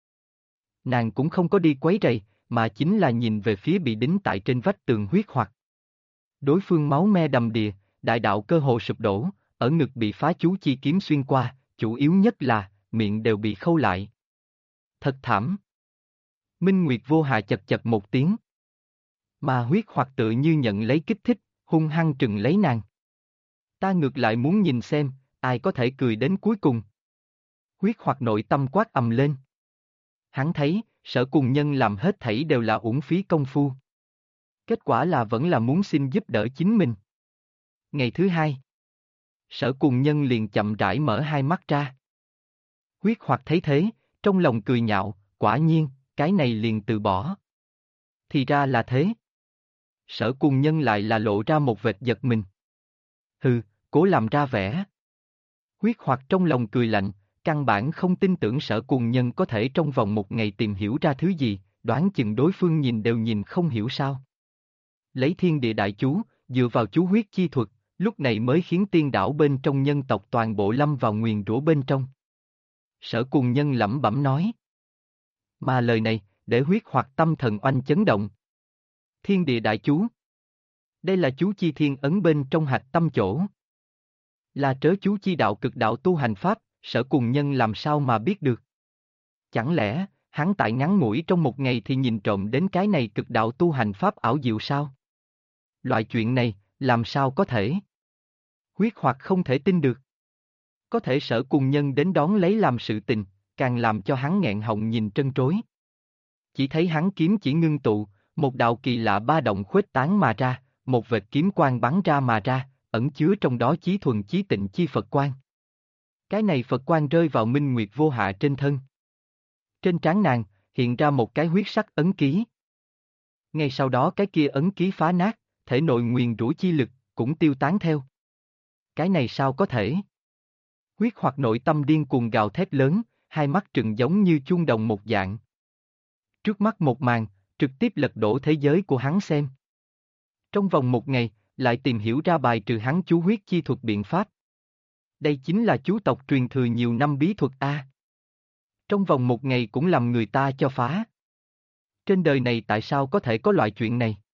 Nàng cũng không có đi quấy rầy, mà chính là nhìn về phía bị đính tại trên vách tường huyết hoặc. Đối phương máu me đầm đìa, đại đạo cơ hồ sụp đổ, ở ngực bị phá chú chi kiếm xuyên qua, chủ yếu nhất là, miệng đều bị khâu lại. Thật thảm. Minh Nguyệt Vô Hạ chật chật một tiếng. Mà huyết hoặc tự như nhận lấy kích thích, hung hăng trừng lấy nàng. Ta ngược lại muốn nhìn xem, ai có thể cười đến cuối cùng. Huyết hoặc nội tâm quát ầm lên. Hắn thấy, Sở Cùng Nhân làm hết thảy đều là uổng phí công phu. Kết quả là vẫn là muốn xin giúp đỡ chính mình. Ngày thứ hai, Sở Cùng Nhân liền chậm rãi mở hai mắt ra. Huyết hoặc thấy thế, trong lòng cười nhạo, quả nhiên, cái này liền từ bỏ. Thì ra là thế. Sở Cùng Nhân lại là lộ ra một vệt giật mình. Hừ, cố làm ra vẻ. Huyết hoặc trong lòng cười lạnh, căn bản không tin tưởng Sở Cùng Nhân có thể trong vòng một ngày tìm hiểu ra thứ gì, đoán chừng đối phương nhìn đều nhìn không hiểu sao. Lấy thiên địa đại chú, dựa vào chú huyết chi thuật, lúc này mới khiến tiên đảo bên trong nhân tộc toàn bộ lâm vào nguyền rủa bên trong. Sở Cùng Nhân lẩm bẩm nói. Mà lời này, để huyết hoặc tâm thần oanh chấn động. Thiên địa đại chú. Đây là chú chi thiên ấn bên trong hạch tâm chỗ. Là trớ chú chi đạo cực đạo tu hành pháp, Sở Cùng Nhân làm sao mà biết được. Chẳng lẽ, hắn tại ngắn ngủi trong một ngày thì nhìn trộm đến cái này cực đạo tu hành pháp ảo diệu sao? Loại chuyện này, làm sao có thể? Huyết hoặc không thể tin được. Có thể Sở Cùng Nhân đến đón lấy làm sự tình, càng làm cho hắn nghẹn họng nhìn trân trối. Chỉ thấy hắn kiếm chỉ ngưng tụ, một đạo kỳ lạ ba động khuếch tán mà ra, một vệt kiếm quang bắn ra mà ra, ẩn chứa trong đó chí thuần chí tịnh chi Phật quang. Cái này Phật quang rơi vào Minh Nguyệt Vô Hạ trên thân. Trên trán nàng, hiện ra một cái huyết sắc ấn ký. Ngay sau đó cái kia ấn ký phá nát, thể nội nguyền rủa chi lực, cũng tiêu tán theo. Cái này sao có thể? Huyết hoặc nội tâm điên cuồng gào thét lớn, hai mắt trừng giống như chuông đồng một dạng. Trước mắt một màn, trực tiếp lật đổ thế giới của hắn xem. Trong vòng một ngày, lại tìm hiểu ra bài trừ hắn chú huyết chi thuật biện pháp. Đây chính là chú tộc truyền thừa nhiều năm bí thuật A. Trong vòng một ngày cũng làm người ta cho phá. Trên đời này tại sao có thể có loại chuyện này?